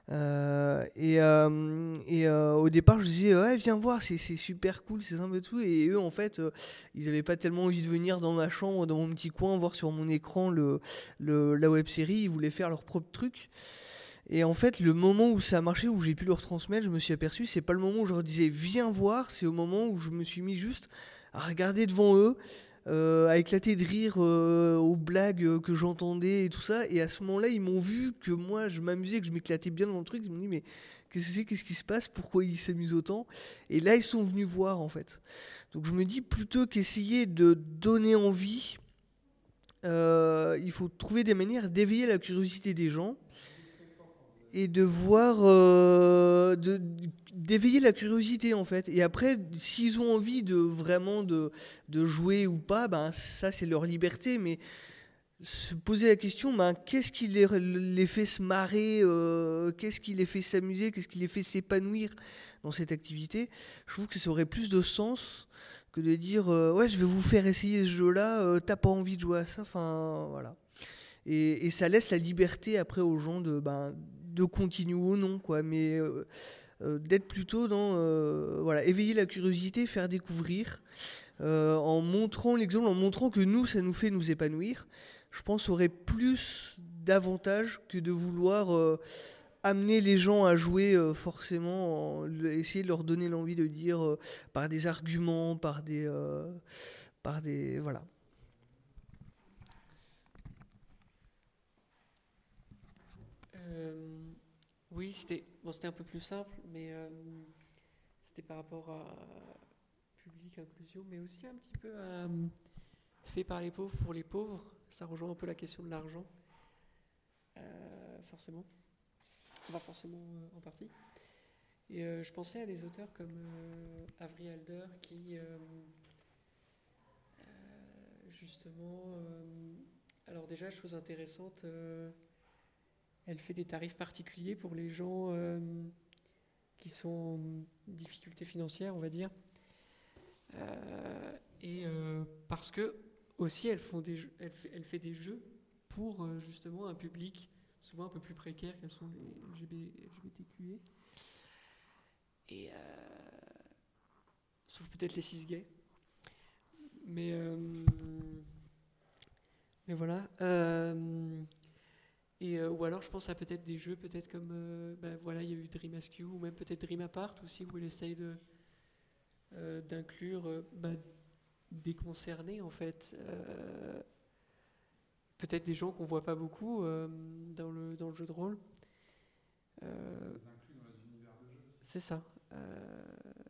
Euh, et euh, et euh, au départ, je disais, ouais, viens voir, c'est c'est super cool, c'est sympa et tout. Et eux, en fait, euh, ils n'avaient pas tellement envie de venir dans ma chambre, dans mon petit coin, voir sur mon écran le, le, la web série. Ils voulaient faire leur propre truc. Et en fait, le moment où ça a marché, où j'ai pu leur transmettre, je me suis aperçu, c'est pas le moment où je leur disais viens voir, c'est au moment où je me suis mis juste à regarder devant eux, euh, à éclater de rire euh, aux blagues que j'entendais et tout ça. Et à ce moment-là, ils m'ont vu que moi, je m'amusais, que je m'éclatais bien dans le truc. Ils m'ont dit mais qu'est-ce que c'est, qu'est-ce qui se passe, pourquoi ils s'amusent autant? Et là, ils sont venus voir en fait. Donc je me dis plutôt qu'essayer de donner envie, euh, il faut trouver des manières d'éveiller la curiosité des gens. Et de voir, euh, de, d'éveiller la curiosité en fait. Et après, s'ils ont envie de vraiment de, de jouer ou pas, ben ça c'est leur liberté. Mais se poser la question, ben qu'est-ce qui les, les fait se marrer, euh, qu'est-ce qui les fait s'amuser, qu'est-ce qui les fait s'épanouir dans cette activité? Je trouve que ça aurait plus de sens que de dire euh, ouais, je vais vous faire essayer ce jeu-là, euh, t'as pas envie de jouer à ça, enfin voilà. Et, et ça laisse la liberté après aux gens de ben de continuer ou non, quoi, mais euh, euh, d'être plutôt dans euh, voilà, éveiller la curiosité, faire découvrir, euh, en montrant l'exemple, en montrant que nous, ça nous fait nous épanouir. Je pense aurait plus d'avantages que de vouloir euh, amener les gens à jouer euh, forcément, en, essayer de leur donner l'envie de dire euh, par des arguments, par des, euh, par des voilà.
Euh, oui, c'était bon, c'était un peu plus simple, mais euh, c'était par rapport à public, inclusion, mais aussi un petit peu à euh, fait par les pauvres pour les pauvres. Ça rejoint un peu la question de l'argent, euh, forcément, pas forcément euh, en partie. Et euh, je pensais à des auteurs comme euh, Avery Alder qui, euh, euh, justement, euh, alors déjà, chose intéressante, euh, elle fait des tarifs particuliers pour les gens euh, qui sont en difficulté financière, on va dire. Euh, et euh, parce que aussi, elle, font des jeux, elle, fait, elle fait des jeux pour euh, justement un public souvent un peu plus précaire, qu'elles sont les L G B T Q I. Et euh, sauf peut-être les cis gays. Mais euh, mais voilà. Euh, Et, euh, ou alors je pense à peut-être des jeux peut-être comme euh, ben voilà, il y a eu Dream Askew ou même peut-être Dream Apart aussi, où elle essaye de euh, d'inclure euh, ben, des concernés en fait, euh, peut-être des gens qu'on voit pas beaucoup euh, dans le dans le jeu de rôle. Euh, c'est ça. Euh,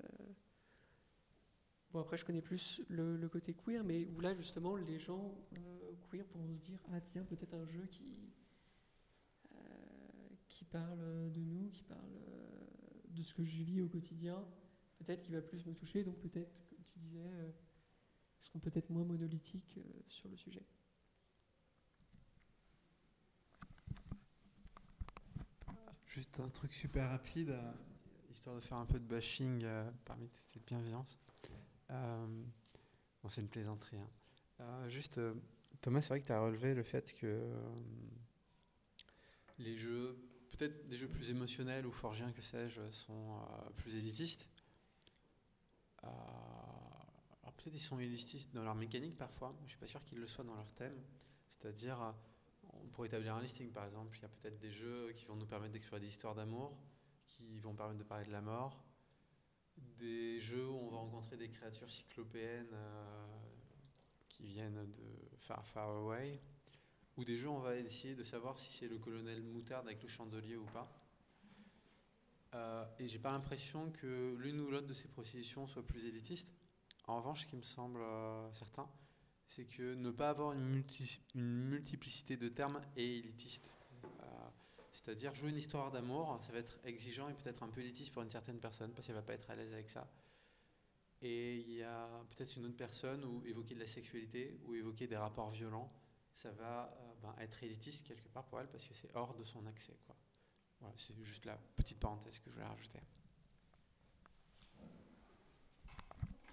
bon après je connais plus le, le côté queer, mais où là justement les gens euh, queer pourront se dire ah tiens, peut-être un jeu qui qui parle de nous, qui parle de ce que je vis au quotidien, peut-être qu'il va plus me toucher, donc peut-être, comme tu disais, euh, ils seront peut-être moins monolithiques euh, sur le sujet.
Juste un truc super rapide, euh, histoire de faire un peu de bashing euh, parmi toute cette bienveillance. Euh, bon, c'est une plaisanterie. Hein. Euh, juste, euh, Thomas, c'est vrai que tu as relevé le fait que euh, les jeux, peut-être des jeux plus émotionnels ou forgiens, que sais-je, sont euh, plus élitistes. Euh, alors peut-être ils sont élitistes dans leur mécanique parfois, mais je ne suis pas sûr qu'ils le soient dans leur thème. C'est-à-dire, euh, pour établir un listing par exemple, il y a peut-être des jeux qui vont nous permettre d'explorer des histoires d'amour, qui vont permettre de parler de la mort, des jeux où on va rencontrer des créatures cyclopéennes euh, qui viennent de far far away, ou des jeux où on va essayer de savoir si c'est le colonel Moutarde avec le chandelier ou pas. Euh, et j'ai pas l'impression que l'une ou l'autre de ces propositions soit plus élitiste. En revanche, ce qui me semble euh, certain, c'est que ne pas avoir une, multi, une multiplicité de termes est élitiste. Euh, c'est-à-dire jouer une histoire d'amour, ça va être exigeant et peut-être un peu élitiste pour une certaine personne parce qu'elle va pas être à l'aise avec ça. Et il y a peut-être une autre personne où évoquer de la sexualité ou évoquer des rapports violents, ça va euh, ben, être élitiste quelque part pour elle parce que c'est hors de son accès, quoi. Voilà, c'est juste la petite parenthèse que je voulais rajouter.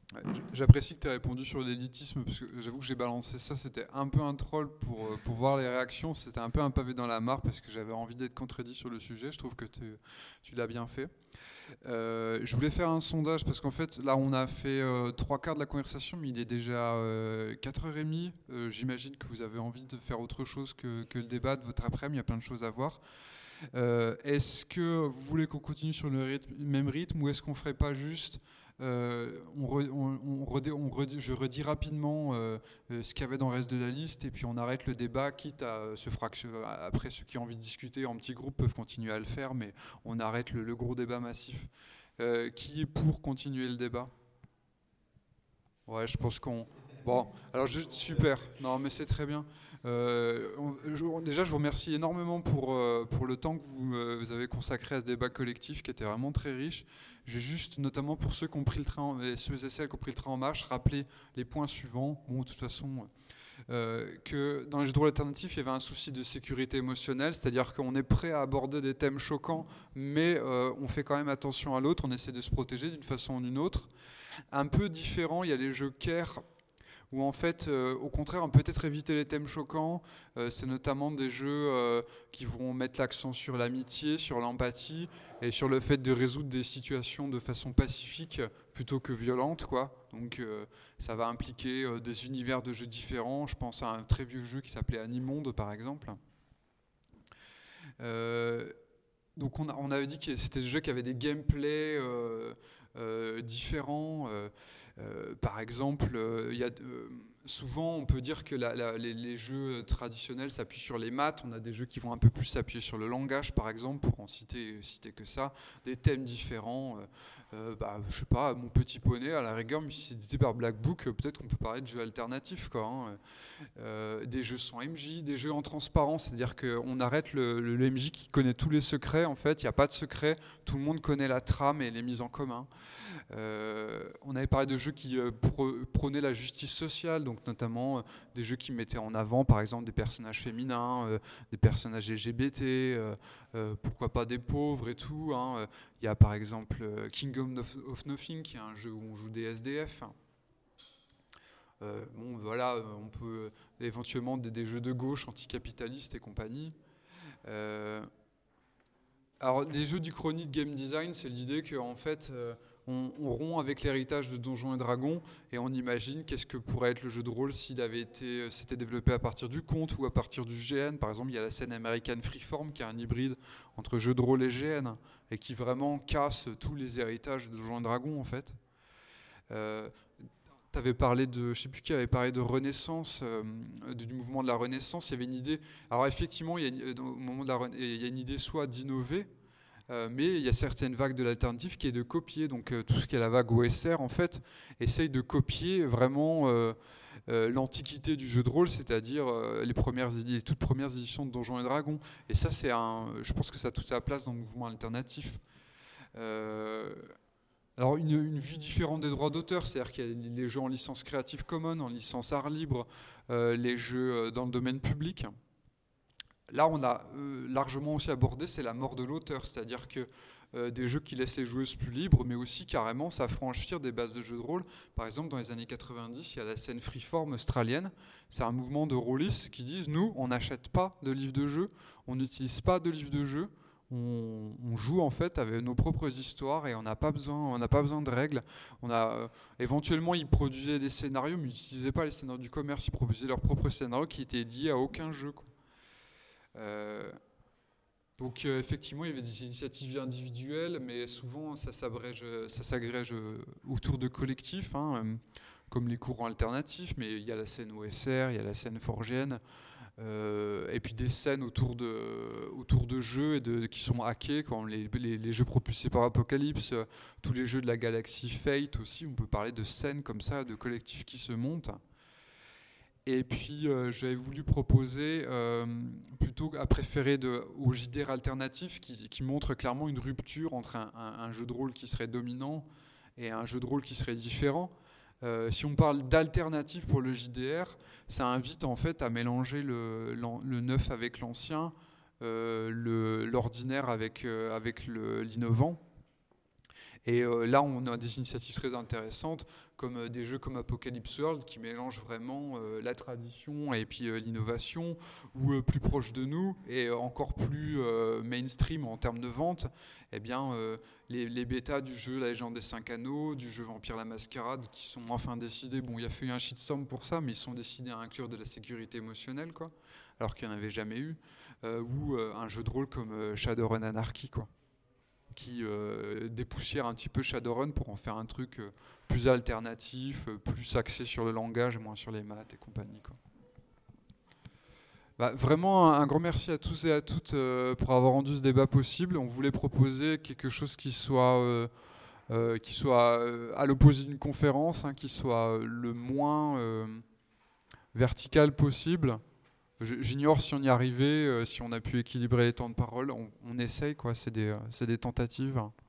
Ouais, j- J'apprécie que tu aies répondu sur l'élitisme, parce que j'avoue que j'ai balancé ça, c'était un peu un troll pour, euh, pour voir les réactions, c'était un peu un pavé dans la mare, parce que j'avais envie d'être contredit sur le sujet, je trouve que tu, tu l'as bien fait. Euh, je voulais faire un sondage, parce qu'en fait, là, on a fait euh, trois quarts de la conversation, mais il est déjà euh, quatre heures trente, euh, j'imagine que vous avez envie de faire autre chose que, que le débat de votre après-midi, il y a plein de choses à voir. Euh, est-ce que vous voulez qu'on continue sur le rythme, même rythme, ou est-ce qu'on ferait pas juste... Euh, on re- on- on redé- on redé- je redis rapidement euh, euh, ce qu'il y avait dans le reste de la liste et puis on arrête le débat, quitte à euh, se fractionner. Après, ceux qui ont envie de discuter en petits groupes peuvent continuer à le faire, mais on arrête le, le gros débat massif. Euh, qui est pour continuer le débat? Ouais, je pense qu'on... Bon, alors juste super. Non, mais c'est très bien. Euh, on- je- déjà, je vous remercie énormément pour, euh, pour le temps que vous, euh, vous avez consacré à ce débat collectif qui était vraiment très riche. Je vais juste, notamment pour ceux qui ont pris le train, en- et ceux et celles qui ont pris le train en marche, rappeler les points suivants. Bon, de toute façon, euh, que dans les jeux de rôle alternatifs, il y avait un souci de sécurité émotionnelle, c'est-à-dire qu'on est prêt à aborder des thèmes choquants, mais euh, on fait quand même attention à l'autre, on essaie de se protéger d'une façon ou d'une autre. Un peu différent, il y a les jeux Care, où en fait, euh, au contraire, on peut peut-être éviter les thèmes choquants. Euh, c'est notamment des jeux euh, qui vont mettre l'accent sur l'amitié, sur l'empathie et sur le fait de résoudre des situations de façon pacifique plutôt que violente, quoi. Donc euh, ça va impliquer euh, des univers de jeux différents. Je pense à un très vieux jeu qui s'appelait Animonde, par exemple. Euh, donc on, a- on avait dit que c'était des jeux qui avaient des gameplays euh, euh, différents. euh, Euh, par exemple, euh, il y a, euh, souvent on peut dire que la- la- les, les jeux traditionnels s'appuient sur les maths. On a des jeux qui vont un peu plus s'appuyer sur le langage, par exemple, pour en citer, citer que ça. Des thèmes différents. Euh, euh, bah, je sais pas, Mon Petit Poney, à la rigueur, mais si c'est édité par Black Book, euh, peut-être qu'on peut parler de jeux alternatifs, quoi, hein. Euh, des jeux sans M J, des jeux en transparence, c'est-à-dire qu'on arrête le, le- le M J qui connaît tous les secrets. En fait, il n'y a pas de secret. Tout le monde connaît la trame et les mises en commun. Euh, on avait parlé de jeux qui euh, prô- prônaient la justice sociale, donc notamment euh, des jeux qui mettaient en avant, par exemple, des personnages féminins, euh, des personnages L G B T, euh, euh, pourquoi pas des pauvres et tout, hein. Il y a par exemple euh, Kingdom of, of Nothing, qui est un jeu où on joue des S D F. Euh, bon, voilà, on peut euh, éventuellement des, des jeux de gauche, anticapitalistes et compagnie. Euh, alors, les jeux du Chronique Game Design, c'est l'idée qu'en fait, euh, on, on rompt avec l'héritage de Donjons et Dragons et on imagine qu'est-ce que pourrait être le jeu de rôle s'il avait été, s'était développé à partir du conte ou à partir du G N. Par exemple, il y a la scène American Freeform qui est un hybride entre jeu de rôle et G N et qui vraiment casse tous les héritages de Donjons et Dragons, en fait. Euh, Tu avais parlé de, je sais plus qui avait parlé de Renaissance, euh, du mouvement de la Renaissance. Il y avait une idée. Alors effectivement, il y a une, au moment de la, il y a une idée soit d'innover, euh, mais il y a certaines vagues de l'alternative qui est de copier. Donc euh, tout ce qui est la vague O S R, en fait, essaye de copier vraiment euh, euh, l'antiquité du jeu de rôle, c'est-à-dire euh, les premières, les toutes premières éditions de Donjons et Dragons. Et ça, c'est un, je pense que ça a toute sa place dans le mouvement alternatif. Euh, Alors une, une vue différente des droits d'auteur, c'est-à-dire qu'il y a les jeux en licence Creative Commons, en licence art libre, euh, les jeux euh, dans le domaine public. Là, on a euh, largement aussi abordé, c'est la mort de l'auteur, c'est-à-dire que euh, des jeux qui laissent les joueuses plus libres, mais aussi carrément s'affranchir des bases de jeux de rôle. Par exemple, dans les années quatre-vingt-dix, il y a la scène freeform australienne. C'est un mouvement de rôlistes qui disent, nous, on n'achète pas de livres de jeu, on n'utilise pas de livres de jeu. On, on joue en fait avec nos propres histoires et on n'a pas besoin, on n'a pas besoin de règles. On a euh, éventuellement ils produisaient des scénarios, mais ils n'utilisaient pas les scénarios du commerce, ils produisaient leurs propres scénarios qui étaient liés à aucun jeu, quoi. Euh, donc euh, effectivement, il y avait des initiatives individuelles, mais souvent ça s'abrège, ça s'agrège autour de collectifs, hein, euh, comme les courants alternatifs. Mais il y a la scène O S R, il y a la scène forgienne. Euh, et puis des scènes autour de, autour de jeux et de, qui sont hackés, comme les, les, les jeux propulsés par Apocalypse, euh, tous les jeux de la galaxie Fate aussi, on peut parler de scènes comme ça, de collectifs qui se montent. Et puis euh, j'avais voulu proposer, euh, plutôt à préférer de, au J D R alternatif, qui, qui montre clairement une rupture entre un, un, un jeu de rôle qui serait dominant et un jeu de rôle qui serait différent. Euh, si on parle d'alternative pour le J D R, ça invite en fait à mélanger le, le neuf avec l'ancien, euh, le, l'ordinaire avec, euh, avec le, l'innovant. Et euh, là, on a des initiatives très intéressantes, comme euh, des jeux comme Apocalypse World, qui mélangent vraiment euh, la tradition et puis euh, l'innovation, ou euh, plus proche de nous, et euh, encore plus euh, mainstream en termes de vente, eh bien, euh, les, les bêtas du jeu La Légende des Cinq Anneaux, du jeu Vampire la Mascarade, qui sont enfin décidés, bon, il y a fait un shitstorm pour ça, mais ils sont décidés à inclure de la sécurité émotionnelle, quoi, alors qu'il n'y en avait jamais eu, euh, ou euh, un jeu de rôle comme euh, Shadowrun Anarchy, quoi, qui euh, dépoussière un petit peu Shadowrun pour en faire un truc euh, plus alternatif, euh, plus axé sur le langage, moins sur les maths et compagnie, quoi. Bah, vraiment un, un grand merci à tous et à toutes euh, pour avoir rendu ce débat possible. On voulait proposer quelque chose qui soit, euh, euh, qui soit euh, à l'opposé d'une conférence, hein, qui soit euh, le moins euh, vertical possible. J'ignore si on y arrivait, euh, si on a pu équilibrer les temps de parole. On, on essaye, quoi. C'est des, euh, c'est des tentatives.